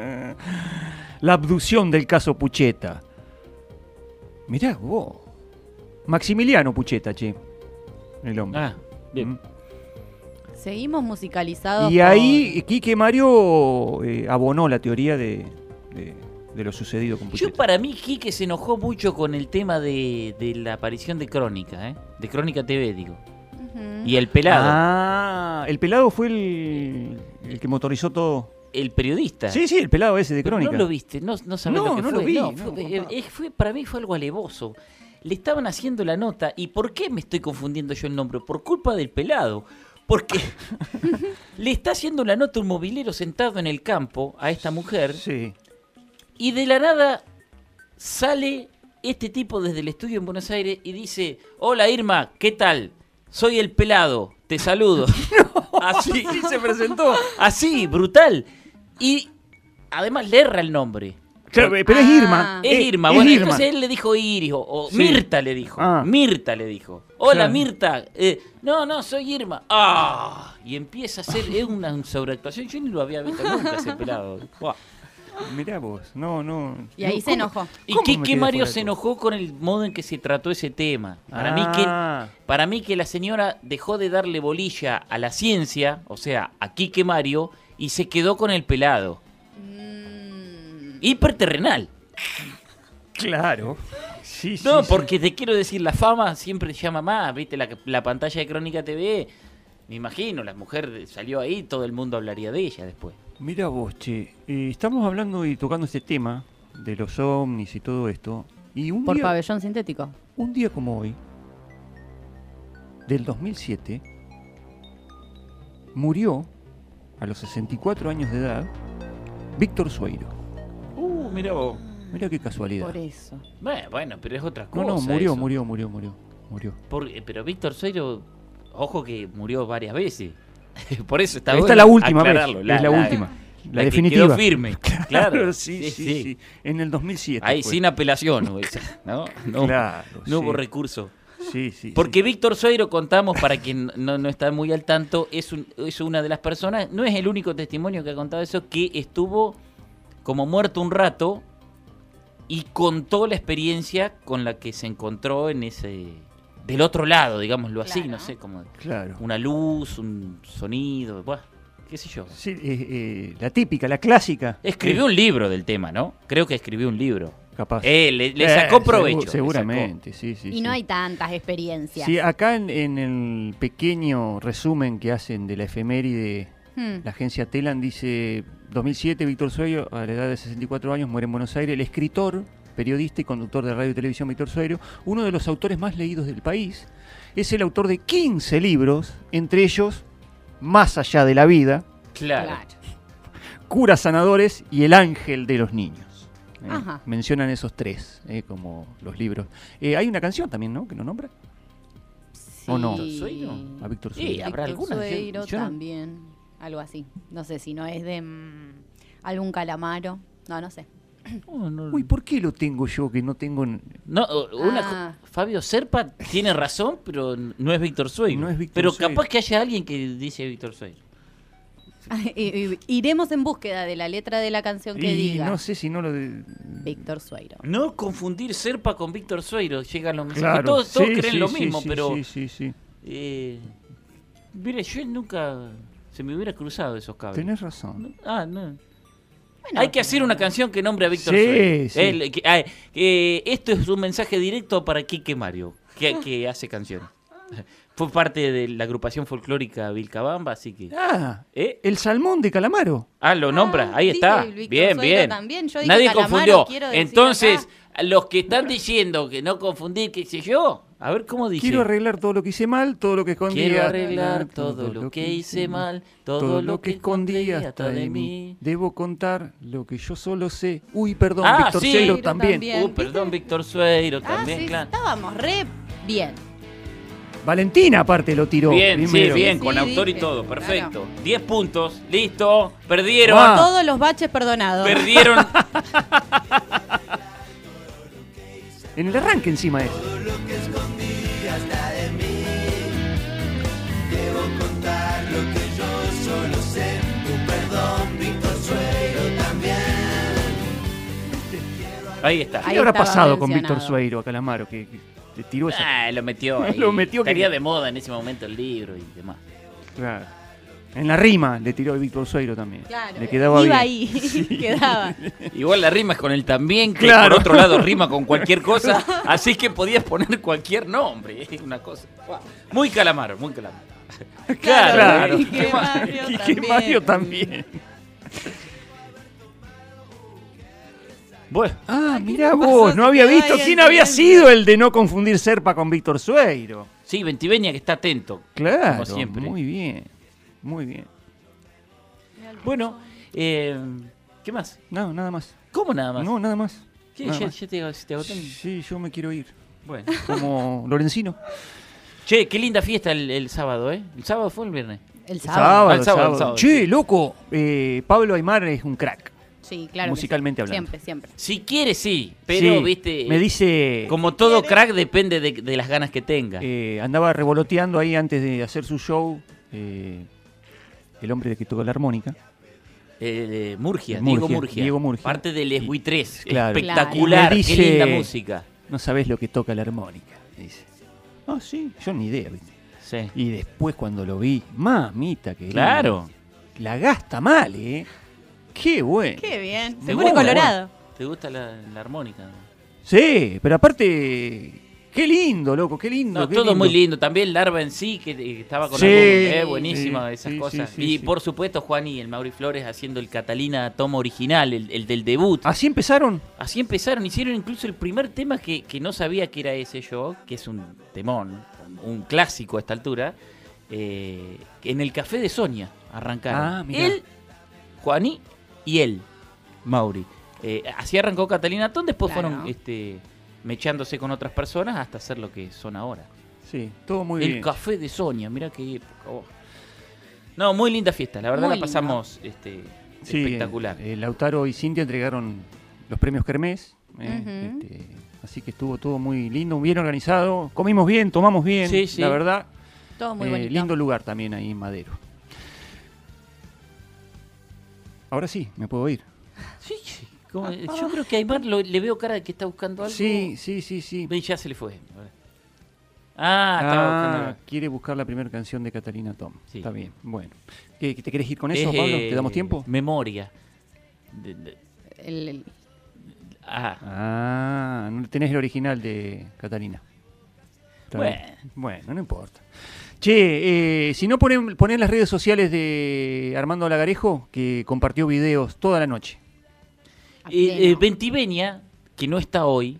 Speaker 2: La abducción del caso Pucheta. Mirá vos. Maximiliano Pucheta, che. El hombre.
Speaker 4: Ah, bien.
Speaker 2: Mm.
Speaker 7: Seguimos musicalizados.
Speaker 2: Y ahí Quique Mario eh, abonó la teoría de, de, de lo sucedido con Pucheta.
Speaker 4: Yo para mí Quique se enojó mucho con el tema de, de la aparición de Crónica, ¿eh? De Crónica T V, digo.
Speaker 7: Ujú.
Speaker 4: Y el pelado.
Speaker 2: Ah, el pelado fue el, el que motorizó todo.
Speaker 4: El periodista.
Speaker 2: Sí, sí, el pelado ese de
Speaker 4: Pero
Speaker 2: Crónica.
Speaker 4: no lo viste, no, no sabés
Speaker 2: No,
Speaker 4: lo que
Speaker 2: no
Speaker 4: fue.
Speaker 2: lo vi,
Speaker 4: No,
Speaker 2: no,
Speaker 4: fue,
Speaker 2: papá.
Speaker 4: eh, fue- para mí fue algo alevoso. Le estaban haciendo la nota. ¿Y por qué me estoy confundiendo yo el nombre? Por culpa del pelado. Porque le está haciendo la nota un mobilero sentado en el campo a esta mujer.
Speaker 2: Sí.
Speaker 4: Y de la nada sale este tipo desde el estudio en Buenos Aires y dice: hola Irma, ¿qué tal? Soy el pelado, te saludo. Así
Speaker 2: Sí, se presentó.
Speaker 4: Así, brutal. Y además le erra el nombre.
Speaker 2: Claro, pero es Irma.
Speaker 4: Es
Speaker 2: Eh,
Speaker 4: Irma.
Speaker 2: es
Speaker 4: Bueno,
Speaker 2: Irma.
Speaker 4: entonces él le dijo Iris, o, o
Speaker 2: Sí.
Speaker 4: Mirta le dijo.
Speaker 2: Ah.
Speaker 4: Mirta le dijo. Hola,
Speaker 2: Claro.
Speaker 4: Mirta. Eh, no, no, soy Irma. Ah, y empieza a hacer es una sobreactuación. Yo ni lo había visto nunca ese pelado. Buah.
Speaker 2: Mirá vos, no, no.
Speaker 7: Y ahí
Speaker 2: no,
Speaker 7: se
Speaker 2: ¿cómo-
Speaker 7: enojó.
Speaker 4: Y
Speaker 2: cómo me
Speaker 4: Quique
Speaker 2: quedé
Speaker 4: Mario
Speaker 2: fuera de
Speaker 4: se
Speaker 2: todo?
Speaker 4: enojó con el modo en que se trató ese tema. Para,
Speaker 2: Ah.
Speaker 4: mí que, para mí que la señora dejó de darle bolilla a la ciencia, o sea, a Quique Mario, y se quedó con el pelado.
Speaker 7: Mm.
Speaker 4: Hiperterrenal.
Speaker 2: Claro. Sí, sí,
Speaker 4: No,
Speaker 2: sí.
Speaker 4: porque te quiero decir, la fama siempre llama más, viste, la, la pantalla de Crónica T V, me imagino, la mujer salió ahí, todo el mundo hablaría de ella después.
Speaker 2: Mira vos, che. eh, estamos hablando y tocando este tema de los ovnis y todo esto. Y un
Speaker 7: Por
Speaker 2: día,
Speaker 7: pabellón sintético.
Speaker 2: un día como hoy, del dos mil siete, murió a los sesenta y cuatro años de edad Víctor Sueiro.
Speaker 4: Uh, mira vos.
Speaker 2: Mira qué casualidad.
Speaker 7: Por eso.
Speaker 4: Bueno, bueno, pero es otra
Speaker 2: No,
Speaker 4: cosa.
Speaker 2: no, murió,
Speaker 4: eso.
Speaker 2: murió, murió, murió, murió.
Speaker 4: Por- eh, pero Víctor Sueiro, ojo que murió varias veces. Por eso está
Speaker 2: Esta
Speaker 4: bueno
Speaker 2: es la última vez,
Speaker 4: aclararlo.
Speaker 2: es la última, la
Speaker 4: que
Speaker 2: definitiva.
Speaker 4: quedó firme. Claro,
Speaker 2: sí, sí, sí, En el dos mil siete.
Speaker 4: Ahí
Speaker 2: fue.
Speaker 4: sin apelación, hubo esa, ¿no? No,
Speaker 2: Claro,
Speaker 4: no hubo
Speaker 2: sí.
Speaker 4: recurso.
Speaker 2: Sí, sí.
Speaker 4: Porque Víctor Sueiro, contamos, para quien no, no está muy al tanto, es, un- es una de las personas, no es el único testimonio que ha contado eso, que estuvo como muerto un rato y contó la experiencia con la que se encontró en ese... del otro lado, digámoslo así, no sé, como
Speaker 2: Claro.
Speaker 4: una luz, un sonido, buah, qué sé yo.
Speaker 2: Sí, eh, eh, la típica, la clásica.
Speaker 4: Escribió un libro del tema, ¿no? Creo que escribió un libro.
Speaker 2: Capaz.
Speaker 4: Eh, le, le
Speaker 2: Eh,
Speaker 4: sacó
Speaker 2: segu-
Speaker 4: provecho. le
Speaker 2: seguramente, sí, sí.
Speaker 7: Y
Speaker 2: sí.
Speaker 7: no hay tantas experiencias.
Speaker 2: Sí, acá en, en el pequeño resumen que hacen de la efeméride,
Speaker 7: Hmm.
Speaker 2: la agencia Telan dice, dos mil siete, Víctor Sueiro, a la edad de sesenta y cuatro años, muere en Buenos Aires. El escritor, periodista y conductor de radio y televisión Víctor Sueiro, uno de los autores más leídos del país, es el autor de quince libros, entre ellos Más allá de la vida,
Speaker 4: Claro.
Speaker 2: Curas sanadores y El ángel de los niños. ¿eh?
Speaker 7: Ajá.
Speaker 2: Mencionan esos tres ¿eh? como los libros. Eh, hay una canción también, ¿no? Que lo nombra. ¿O no?
Speaker 7: Sí.
Speaker 4: Sueiro?
Speaker 2: A Víctor
Speaker 4: Sí,
Speaker 2: Sueiro.
Speaker 4: habrá
Speaker 7: Víctor
Speaker 4: algunas. yo-
Speaker 7: Sueiro
Speaker 4: yo no-
Speaker 7: también. Algo así. No sé si no es de mm, algún calamaro. No, no sé.
Speaker 4: Oh, no-
Speaker 2: Uy, ¿por qué lo tengo yo que no tengo... n-
Speaker 4: No, o- una,
Speaker 7: Ah.
Speaker 4: Fabio Serpa tiene razón, pero no es Víctor Sueiro.
Speaker 2: No es Víctor
Speaker 4: pero
Speaker 2: Sueiro.
Speaker 4: capaz que haya alguien que dice Víctor Sueiro.
Speaker 7: Y- y- Iremos en búsqueda de la letra de la canción que
Speaker 2: Y
Speaker 7: diga
Speaker 2: no sé si no lo... De...
Speaker 7: Víctor Sueiro.
Speaker 4: No confundir Serpa con Víctor Sueiro. Llegan los mensajes.
Speaker 2: Claro,
Speaker 4: Todos, todos
Speaker 2: sí,
Speaker 4: creen
Speaker 2: sí,
Speaker 4: lo
Speaker 2: sí,
Speaker 4: mismo,
Speaker 2: sí,
Speaker 4: pero...
Speaker 2: Sí, sí, sí.
Speaker 4: Eh, mire, yo nunca... Se me hubiera cruzado esos cables.
Speaker 2: Tenés razón.
Speaker 4: Ah, no. Hay que hacer una canción que nombre a Víctor
Speaker 2: Sí,
Speaker 4: Sueiro.
Speaker 2: sí.
Speaker 4: Él, que- ah, eh, esto es un mensaje directo para Quique Mario, que, que hace canciones. Fue parte de la agrupación folclórica Vilcabamba, así que...
Speaker 2: Ah,
Speaker 4: ¿Eh?
Speaker 2: el salmón de Calamaro.
Speaker 4: Ah, lo nombra, ahí
Speaker 7: dije
Speaker 4: está.
Speaker 7: Víctor
Speaker 4: Bien,
Speaker 7: Sueiro
Speaker 4: bien.
Speaker 7: también, yo dije
Speaker 4: Nadie
Speaker 7: Calamaro,
Speaker 4: confundió.
Speaker 7: quiero decir
Speaker 4: Entonces, los que están diciendo que no confundir, qué sé yo, a ver cómo dice.
Speaker 2: Quiero arreglar todo lo que hice mal, todo lo que escondía.
Speaker 4: Quiero arreglar todo lo que hice mal, todo lo que
Speaker 2: escondía hasta de mí. Debo contar lo que yo solo sé. Uy, perdón,
Speaker 4: Ah,
Speaker 2: Víctor
Speaker 4: sí.
Speaker 2: Sueiro
Speaker 7: Sueiro
Speaker 2: también.
Speaker 7: también.
Speaker 4: Uh, perdón, Víctor Sueiro
Speaker 7: Ah,
Speaker 4: también,
Speaker 7: sí,
Speaker 4: claro.
Speaker 7: estábamos re bien.
Speaker 2: Valentina aparte lo tiró.
Speaker 4: Bien,
Speaker 2: primero.
Speaker 4: sí, bien,
Speaker 7: Sí,
Speaker 4: con
Speaker 7: sí,
Speaker 4: autor y
Speaker 7: dije,
Speaker 4: todo,
Speaker 7: claro.
Speaker 4: perfecto. diez puntos, listo, perdieron.
Speaker 2: Ah.
Speaker 7: Todos los baches perdonados.
Speaker 4: Perdieron.
Speaker 2: En el arranque encima es.
Speaker 4: Ahí está.
Speaker 2: ¿Qué
Speaker 7: Ahí
Speaker 2: le habrá
Speaker 7: estaba
Speaker 2: pasado con
Speaker 7: mencionado.
Speaker 2: Víctor Sueiro a Calamaro? Que, que te tiró esa.
Speaker 4: Ah, lo metió ahí.
Speaker 2: Lo metió que-
Speaker 4: Estaría de moda en ese momento el libro y demás.
Speaker 2: Claro. En la rima le tiró el Víctor Sueiro también.
Speaker 7: Claro,
Speaker 2: Le quedaba
Speaker 7: iba
Speaker 2: bien.
Speaker 7: ahí, quedaba.
Speaker 4: Igual la rima es con el también, que
Speaker 2: Claro.
Speaker 4: por otro lado rima con cualquier cosa, así que podías poner cualquier nombre. Es una cosa. Muy Calamaro, muy Calamaro.
Speaker 2: Claro.
Speaker 7: y que
Speaker 4: ¿Qué más?
Speaker 7: Mario
Speaker 2: Y que
Speaker 7: también.
Speaker 2: Mario también.
Speaker 4: Bueno,
Speaker 2: Ah, mirá
Speaker 7: le pasó?
Speaker 2: vos,
Speaker 7: Se
Speaker 2: no había
Speaker 7: quedó
Speaker 2: visto
Speaker 7: ahí
Speaker 2: quién
Speaker 7: en
Speaker 2: había
Speaker 7: silencio.
Speaker 2: sido el de no confundir Serpa con Víctor Sueiro.
Speaker 4: sí, Ventiveña que está atento.
Speaker 2: Claro,
Speaker 4: Como siempre.
Speaker 2: muy bien, muy bien.
Speaker 4: Bueno, eh, ¿qué más?
Speaker 2: No, nada más.
Speaker 4: ¿Cómo nada más?
Speaker 2: No, nada más.
Speaker 4: ¿Qué?
Speaker 2: Nada
Speaker 4: ¿Ya,
Speaker 2: más.
Speaker 4: ya te, te agotan?
Speaker 2: Sí, yo me quiero ir.
Speaker 4: Bueno.
Speaker 2: Como Lorencino.
Speaker 4: Che, qué linda fiesta el, el sábado, ¿eh? ¿El sábado fue o el viernes?
Speaker 7: El
Speaker 2: Sábado,
Speaker 7: sábado.
Speaker 4: Ah, el sábado,
Speaker 2: sábado.
Speaker 4: el sábado.
Speaker 2: Che, loco, eh, Pablo Aymar es un crack.
Speaker 7: Sí, claro. que
Speaker 2: Musicalmente
Speaker 7: sí.
Speaker 2: hablando.
Speaker 7: Siempre, siempre.
Speaker 4: Si quiere, sí, pero,
Speaker 2: Sí,
Speaker 4: viste,
Speaker 2: me dice,
Speaker 4: como todo crack depende de, de las ganas que tenga.
Speaker 2: eh, andaba revoloteando ahí antes de hacer su show, eh, el hombre que toca la armónica.
Speaker 4: Eh, Murgia,
Speaker 2: Murgia,
Speaker 4: Diego Murgia.
Speaker 2: Diego Murgia.
Speaker 4: Parte del Les tres.
Speaker 2: Claro.
Speaker 4: Espectacular,
Speaker 2: Y me
Speaker 4: qué
Speaker 2: dice,
Speaker 4: linda música.
Speaker 2: No sabés lo que toca la armónica, dice. Ah, sí, yo ni idea, ¿viste?
Speaker 4: Sí.
Speaker 2: Y después cuando lo vi, mamita, que
Speaker 4: Claro.
Speaker 2: la gasta mal, ¿eh? Qué bueno.
Speaker 7: Qué bien. Se
Speaker 4: Te
Speaker 7: pone
Speaker 4: gusta,
Speaker 7: colorado.
Speaker 4: ¿Te gusta la, la armónica?
Speaker 2: Sí, pero aparte, qué lindo, loco, qué lindo.
Speaker 4: No,
Speaker 2: qué
Speaker 4: todo
Speaker 2: lindo.
Speaker 4: muy lindo. También Larva en sí, que eh, estaba con
Speaker 2: Sí,
Speaker 4: algo, eh, buenísima
Speaker 2: sí,
Speaker 4: esas
Speaker 2: sí,
Speaker 4: cosas.
Speaker 2: sí, sí,
Speaker 4: y
Speaker 2: sí.
Speaker 4: por supuesto, Juan y el Mauri Flores haciendo el Catalina toma original, el, el del debut.
Speaker 2: ¿Así empezaron?
Speaker 4: Así empezaron, hicieron incluso el primer tema que, que no sabía que era ese yo, que es un temón, un clásico a esta altura, eh, en el Café de Sonia arrancaron.
Speaker 2: Ah, mirá.
Speaker 4: Él, Juaní y él, Mauri. Eh, así arrancó Catalina Ton, después
Speaker 7: Claro.
Speaker 4: fueron este, mechándose con otras personas hasta ser lo que son ahora.
Speaker 2: Sí, todo muy
Speaker 4: el
Speaker 2: bien.
Speaker 4: Café de Sonia, mira qué época. oh. No, muy linda fiesta, la verdad
Speaker 7: Muy
Speaker 4: la pasamos este,
Speaker 2: Sí,
Speaker 4: espectacular.
Speaker 2: eh, Lautaro y Cintia entregaron los premios Kermés. eh,
Speaker 7: Ujú.
Speaker 2: este, así que estuvo todo muy lindo, bien organizado. Comimos bien, tomamos bien,
Speaker 4: Sí, sí.
Speaker 2: la verdad.
Speaker 7: Todo muy
Speaker 2: Eh,
Speaker 7: bonito.
Speaker 2: lindo lugar también ahí en Madero. Ahora sí, me puedo ir.
Speaker 4: Sí, sí. Como- yo creo que a Aymar lo- le veo cara de que está buscando algo.
Speaker 2: Sí, sí, sí, sí.
Speaker 4: Ve, ya se le fue. Ah, estaba
Speaker 2: Ah,
Speaker 4: buscando.
Speaker 2: quiere buscar la primera canción de Catalina Tom.
Speaker 4: Sí.
Speaker 2: Está bien, bueno. ¿Qué, ¿Te querés ir con eso,
Speaker 4: Es,
Speaker 2: Pablo?
Speaker 4: eh,
Speaker 2: ¿Te damos tiempo?
Speaker 4: Memoria. De- de-
Speaker 7: El- el-
Speaker 4: ah,
Speaker 2: Ah, no tenés el original de Catalina. Está
Speaker 4: Bueno.
Speaker 2: bien. Bueno, no importa. Che, eh, si no ponen, ponen las redes sociales de Armando Lagarejo, que compartió videos toda la noche.
Speaker 7: a
Speaker 4: eh,
Speaker 7: pleno.
Speaker 4: eh, Ventiveña, que no está hoy,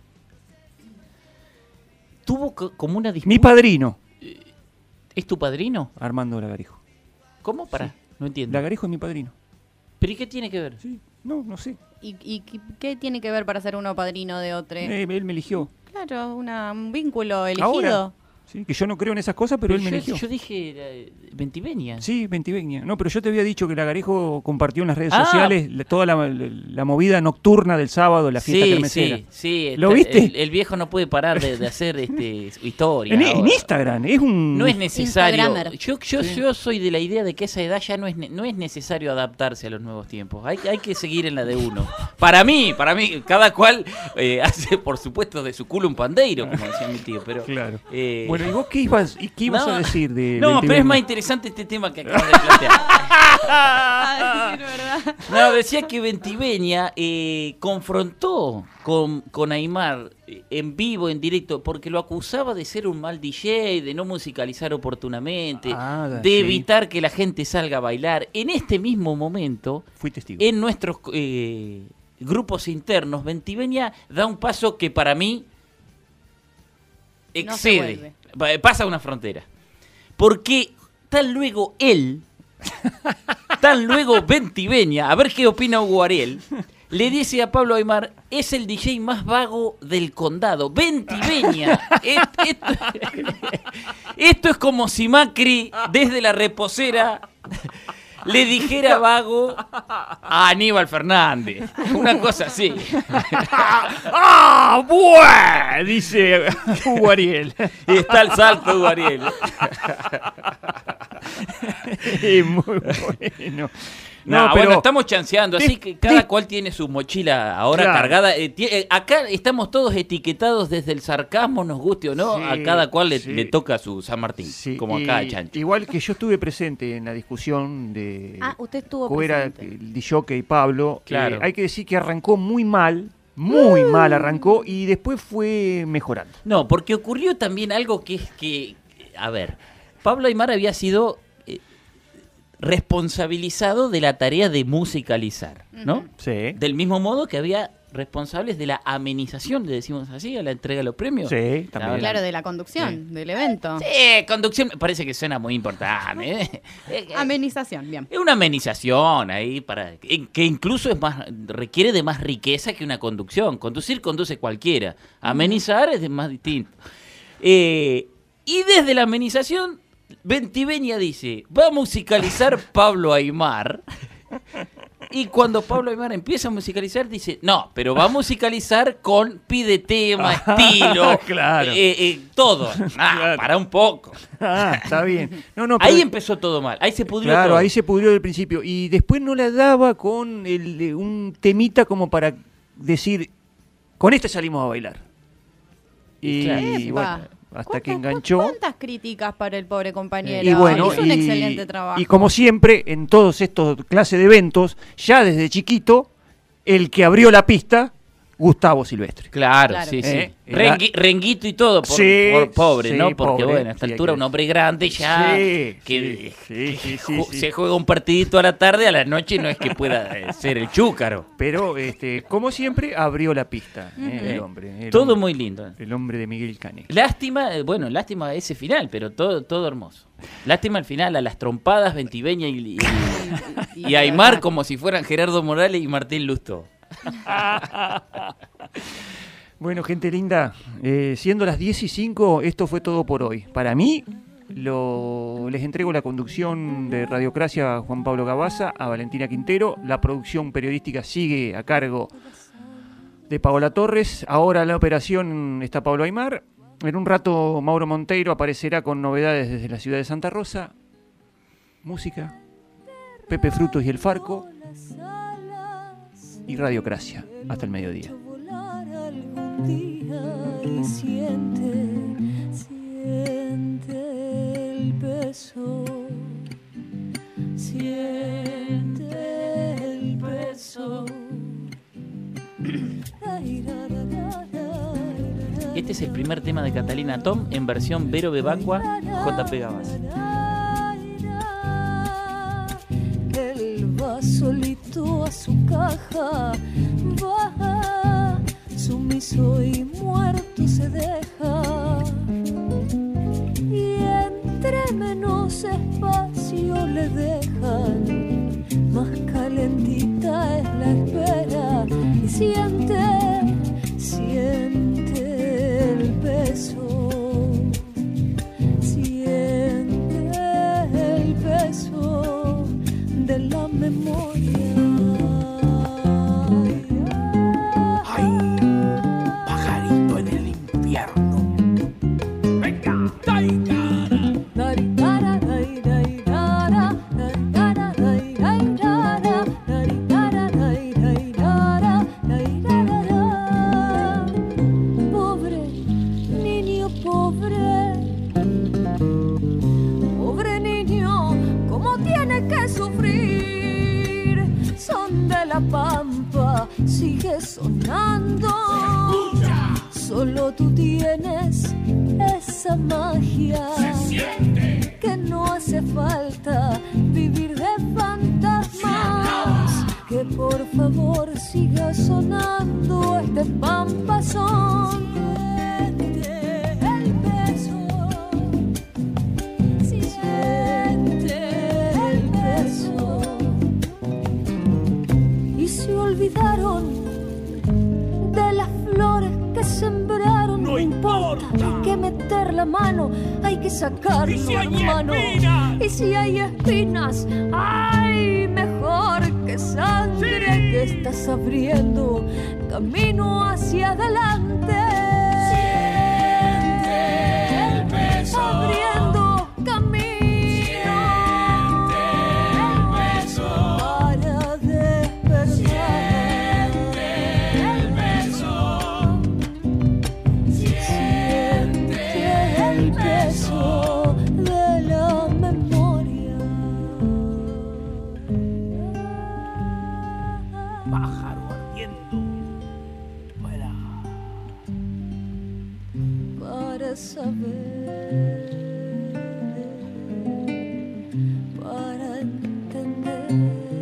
Speaker 4: tuvo co- como una disputa.
Speaker 2: Mi padrino,
Speaker 4: ¿Es tu padrino?
Speaker 2: Armando Lagarejo.
Speaker 4: ¿Cómo? Para,
Speaker 2: Sí.
Speaker 4: no entiendo.
Speaker 2: Lagarejo es mi padrino.
Speaker 4: ¿Pero y qué tiene que ver?
Speaker 2: Sí, no, no sé.
Speaker 7: ¿Y, y qué- qué tiene que ver para ser uno padrino de otro?
Speaker 2: Eh, él me eligió.
Speaker 7: Claro, una- un vínculo elegido.
Speaker 2: Ahora. Sí, que yo no creo en esas cosas, pero él me
Speaker 4: yo,
Speaker 2: eligió.
Speaker 4: yo dije eh, Ventiveña.
Speaker 2: Sí, Ventiveña. No, pero yo te había dicho que Lagarejo compartió en las redes
Speaker 4: Ah.
Speaker 2: sociales la- toda la, la- la movida nocturna del sábado, la fiesta
Speaker 4: Sí,
Speaker 2: kermesera.
Speaker 4: sí, sí.
Speaker 2: ¿Lo
Speaker 4: está-
Speaker 2: viste?
Speaker 4: El, el viejo no puede parar de, de hacer este, su historia.
Speaker 2: En, en
Speaker 4: ahora.
Speaker 2: Instagram, es un...
Speaker 4: No es necesario.
Speaker 7: Instagramer.
Speaker 4: Yo, yo,
Speaker 2: Sí.
Speaker 4: yo soy de la idea de que a esa edad ya no es, ne- no es necesario adaptarse a los nuevos tiempos. Hay, hay que seguir en la de uno. Para mí, para mí, cada cual eh, hace, por supuesto, de su culo un pandeiro, como decía mi tío. Pero,
Speaker 2: Claro.
Speaker 4: eh,
Speaker 2: Bueno, Bueno, ¿y vos qué ibas, y qué ibas
Speaker 4: No,
Speaker 2: a decir de
Speaker 4: No, pero es
Speaker 2: Ventivegna?
Speaker 4: más interesante este tema que acabas de plantear.
Speaker 7: A decir verdad.
Speaker 4: No, decía que Ventivegna eh, confrontó con, con Aimar eh, en vivo, en directo, porque lo acusaba de ser un mal D J, de no musicalizar oportunamente,
Speaker 2: Ah,
Speaker 4: de
Speaker 2: sí.
Speaker 4: evitar que la gente salga a bailar. En este mismo momento,
Speaker 2: Fui testigo.
Speaker 4: en nuestros eh, grupos internos, Ventivegna da un paso que para mí
Speaker 7: No se
Speaker 4: excede, pa- pasa una frontera. Porque tan luego él, tan luego Ventivegna, a ver qué opina Hugo Ariel, le dice a Pablo Aimar, es el D J más vago del condado. Ventivegna. Et- Esto, esto es como si Macri, desde la reposera, le dijera vago a Aníbal Fernández. Una cosa así.
Speaker 2: ¡Ah, bueno! Dice Hugo Ariel.
Speaker 4: Y está el salto, Hugo Ariel.
Speaker 2: Es muy bueno.
Speaker 4: No,
Speaker 2: No, pero
Speaker 4: bueno, estamos chanceando, así
Speaker 2: de-
Speaker 4: que cada
Speaker 2: de-
Speaker 4: cual tiene su mochila ahora
Speaker 2: Claro.
Speaker 4: cargada. Eh, tie- eh, acá estamos todos etiquetados desde el sarcasmo, nos guste o no,
Speaker 2: Sí,
Speaker 4: a cada cual le,
Speaker 2: sí.
Speaker 4: le toca su San Martín,
Speaker 2: Sí,
Speaker 4: como
Speaker 2: y-
Speaker 4: acá a Chancho.
Speaker 2: Igual que yo estuve presente en la discusión de
Speaker 7: Ah, usted estuvo
Speaker 2: cómo era
Speaker 7: presente.
Speaker 2: el disjockey y Pablo.
Speaker 4: Claro.
Speaker 2: Eh, hay que decir que arrancó muy mal, muy mal arrancó y después fue mejorando.
Speaker 4: No, porque ocurrió también algo que es que, a ver, Pablo Aimar había sido eh, responsabilizado de la tarea de musicalizar, ¿no?
Speaker 2: Sí.
Speaker 4: Del mismo modo que había responsables de la amenización, le decimos así, a la entrega de los premios.
Speaker 2: Sí, también.
Speaker 7: Claro, de la conducción, del evento.
Speaker 4: Sí, conducción me parece que suena muy importante. ¿eh? Eh, eh,
Speaker 7: Amenización, bien.
Speaker 4: Es una amenización ahí para que que incluso es más requiere de más riqueza que una conducción. Conducir conduce cualquiera. Amenizar es de más distinto. Eh, y desde la amenización, Ventivegna dice, va a musicalizar Pablo Aimar. Y cuando Pablo Aimar empieza a musicalizar, dice, no, pero va a musicalizar con pide tema, estilo,
Speaker 2: Claro.
Speaker 4: eh, eh, todo. Ah,
Speaker 2: Claro.
Speaker 4: para un poco.
Speaker 2: Ah, está bien. No, no,
Speaker 4: Ahí
Speaker 2: pero-
Speaker 4: empezó todo mal, ahí se pudrió
Speaker 2: Claro,
Speaker 4: todo.
Speaker 2: ahí se pudrió del principio. Y después no la daba con el, eh, un temita como para decir, con este salimos a bailar. Y,
Speaker 7: Epa.
Speaker 2: bueno, hasta que enganchó.
Speaker 7: ¿Cuántas críticas para el pobre compañero?
Speaker 2: Y bueno,
Speaker 7: Hizo un
Speaker 2: y,
Speaker 7: excelente trabajo.
Speaker 2: y como siempre, en todos estos clases de eventos, ya desde chiquito, el que abrió la pista, Gustavo Silvestre.
Speaker 4: Claro,
Speaker 7: Claro.
Speaker 4: sí, sí.
Speaker 2: Eh,
Speaker 4: Rengui- renguito y todo, por,
Speaker 2: Sí,
Speaker 4: por pobre,
Speaker 2: sí,
Speaker 4: ¿no? Porque
Speaker 2: pobre,
Speaker 4: bueno, a esta
Speaker 2: sí,
Speaker 4: altura
Speaker 2: hay que-
Speaker 4: un hombre grande ya
Speaker 2: Sí,
Speaker 4: que,
Speaker 2: sí, sí, sí,
Speaker 4: ju-
Speaker 2: sí.
Speaker 4: se juega un partidito a la tarde, a la noche no es que pueda eh, ser el chúcaro.
Speaker 2: Pero, este, como siempre, abrió la pista eh,
Speaker 4: Ujú.
Speaker 2: el hombre. el
Speaker 4: Todo
Speaker 2: hombre-
Speaker 4: muy lindo.
Speaker 2: El hombre de Miguel Canek.
Speaker 4: Lástima, eh, bueno, lástima ese final, pero todo, todo hermoso. Lástima al final, a las trompadas, Ventivegna y, y, y Aimar como si fueran Gerardo Morales y Martín Lustó.
Speaker 2: Bueno, gente linda, eh, siendo las diez y cinco, esto fue todo por hoy. Para mí, lo, les entrego la conducción de Radiocracia a Juan Pablo Gabaza, a Valentina Quintero. La producción periodística sigue a cargo de Paola Torres. Ahora en la operación está Pablo Aimar. En un rato Mauro Monteiro aparecerá con novedades desde la ciudad de Santa Rosa. Música, Pepe Frutos y el Farco y Radiocracia. Hasta el mediodía.
Speaker 18: Algún día y siente, siente el beso, siente el beso.
Speaker 4: Este es el primer tema de Catalina Tom en versión Vero Bebacqua, J P Gabaza.
Speaker 18: Él va solito a su caja, va sumiso y muerto se deja. Y entre menos espacio le dejan, más calentita es la espera. Y siente, siente el beso, siente el beso de la memoria.
Speaker 3: Ay, pajarito en el infierno. Venga, taigara.
Speaker 18: Pobre niño, pobre,
Speaker 10: Solo tú tienes esa magia.
Speaker 3: Se siente
Speaker 10: que no hace falta vivir de fantasmas. Que por favor siga sonando este pampazón. Siente el beso, siente el beso. Y se olvidaron de las flores que sembraron. No importa, hay que meter la mano, hay que sacarlo,
Speaker 3: ¿Y si hay
Speaker 10: hermano.
Speaker 3: espinas?
Speaker 10: Y si hay espinas, ay, mejor que sangre,
Speaker 3: Sí.
Speaker 10: que estás abriendo camino hacia adelante.
Speaker 3: Siente el peso.
Speaker 10: Abriendo camino.
Speaker 3: Siente el peso.
Speaker 10: Para despertar.
Speaker 3: Siente el peso.
Speaker 10: Siente el peso de la memoria.
Speaker 25: Pájaro ardiendo. Vuela.
Speaker 10: Para saber, para entender,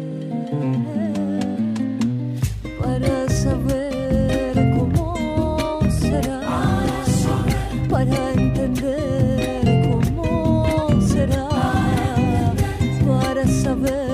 Speaker 10: para saber cómo será, para entender cómo será, para saber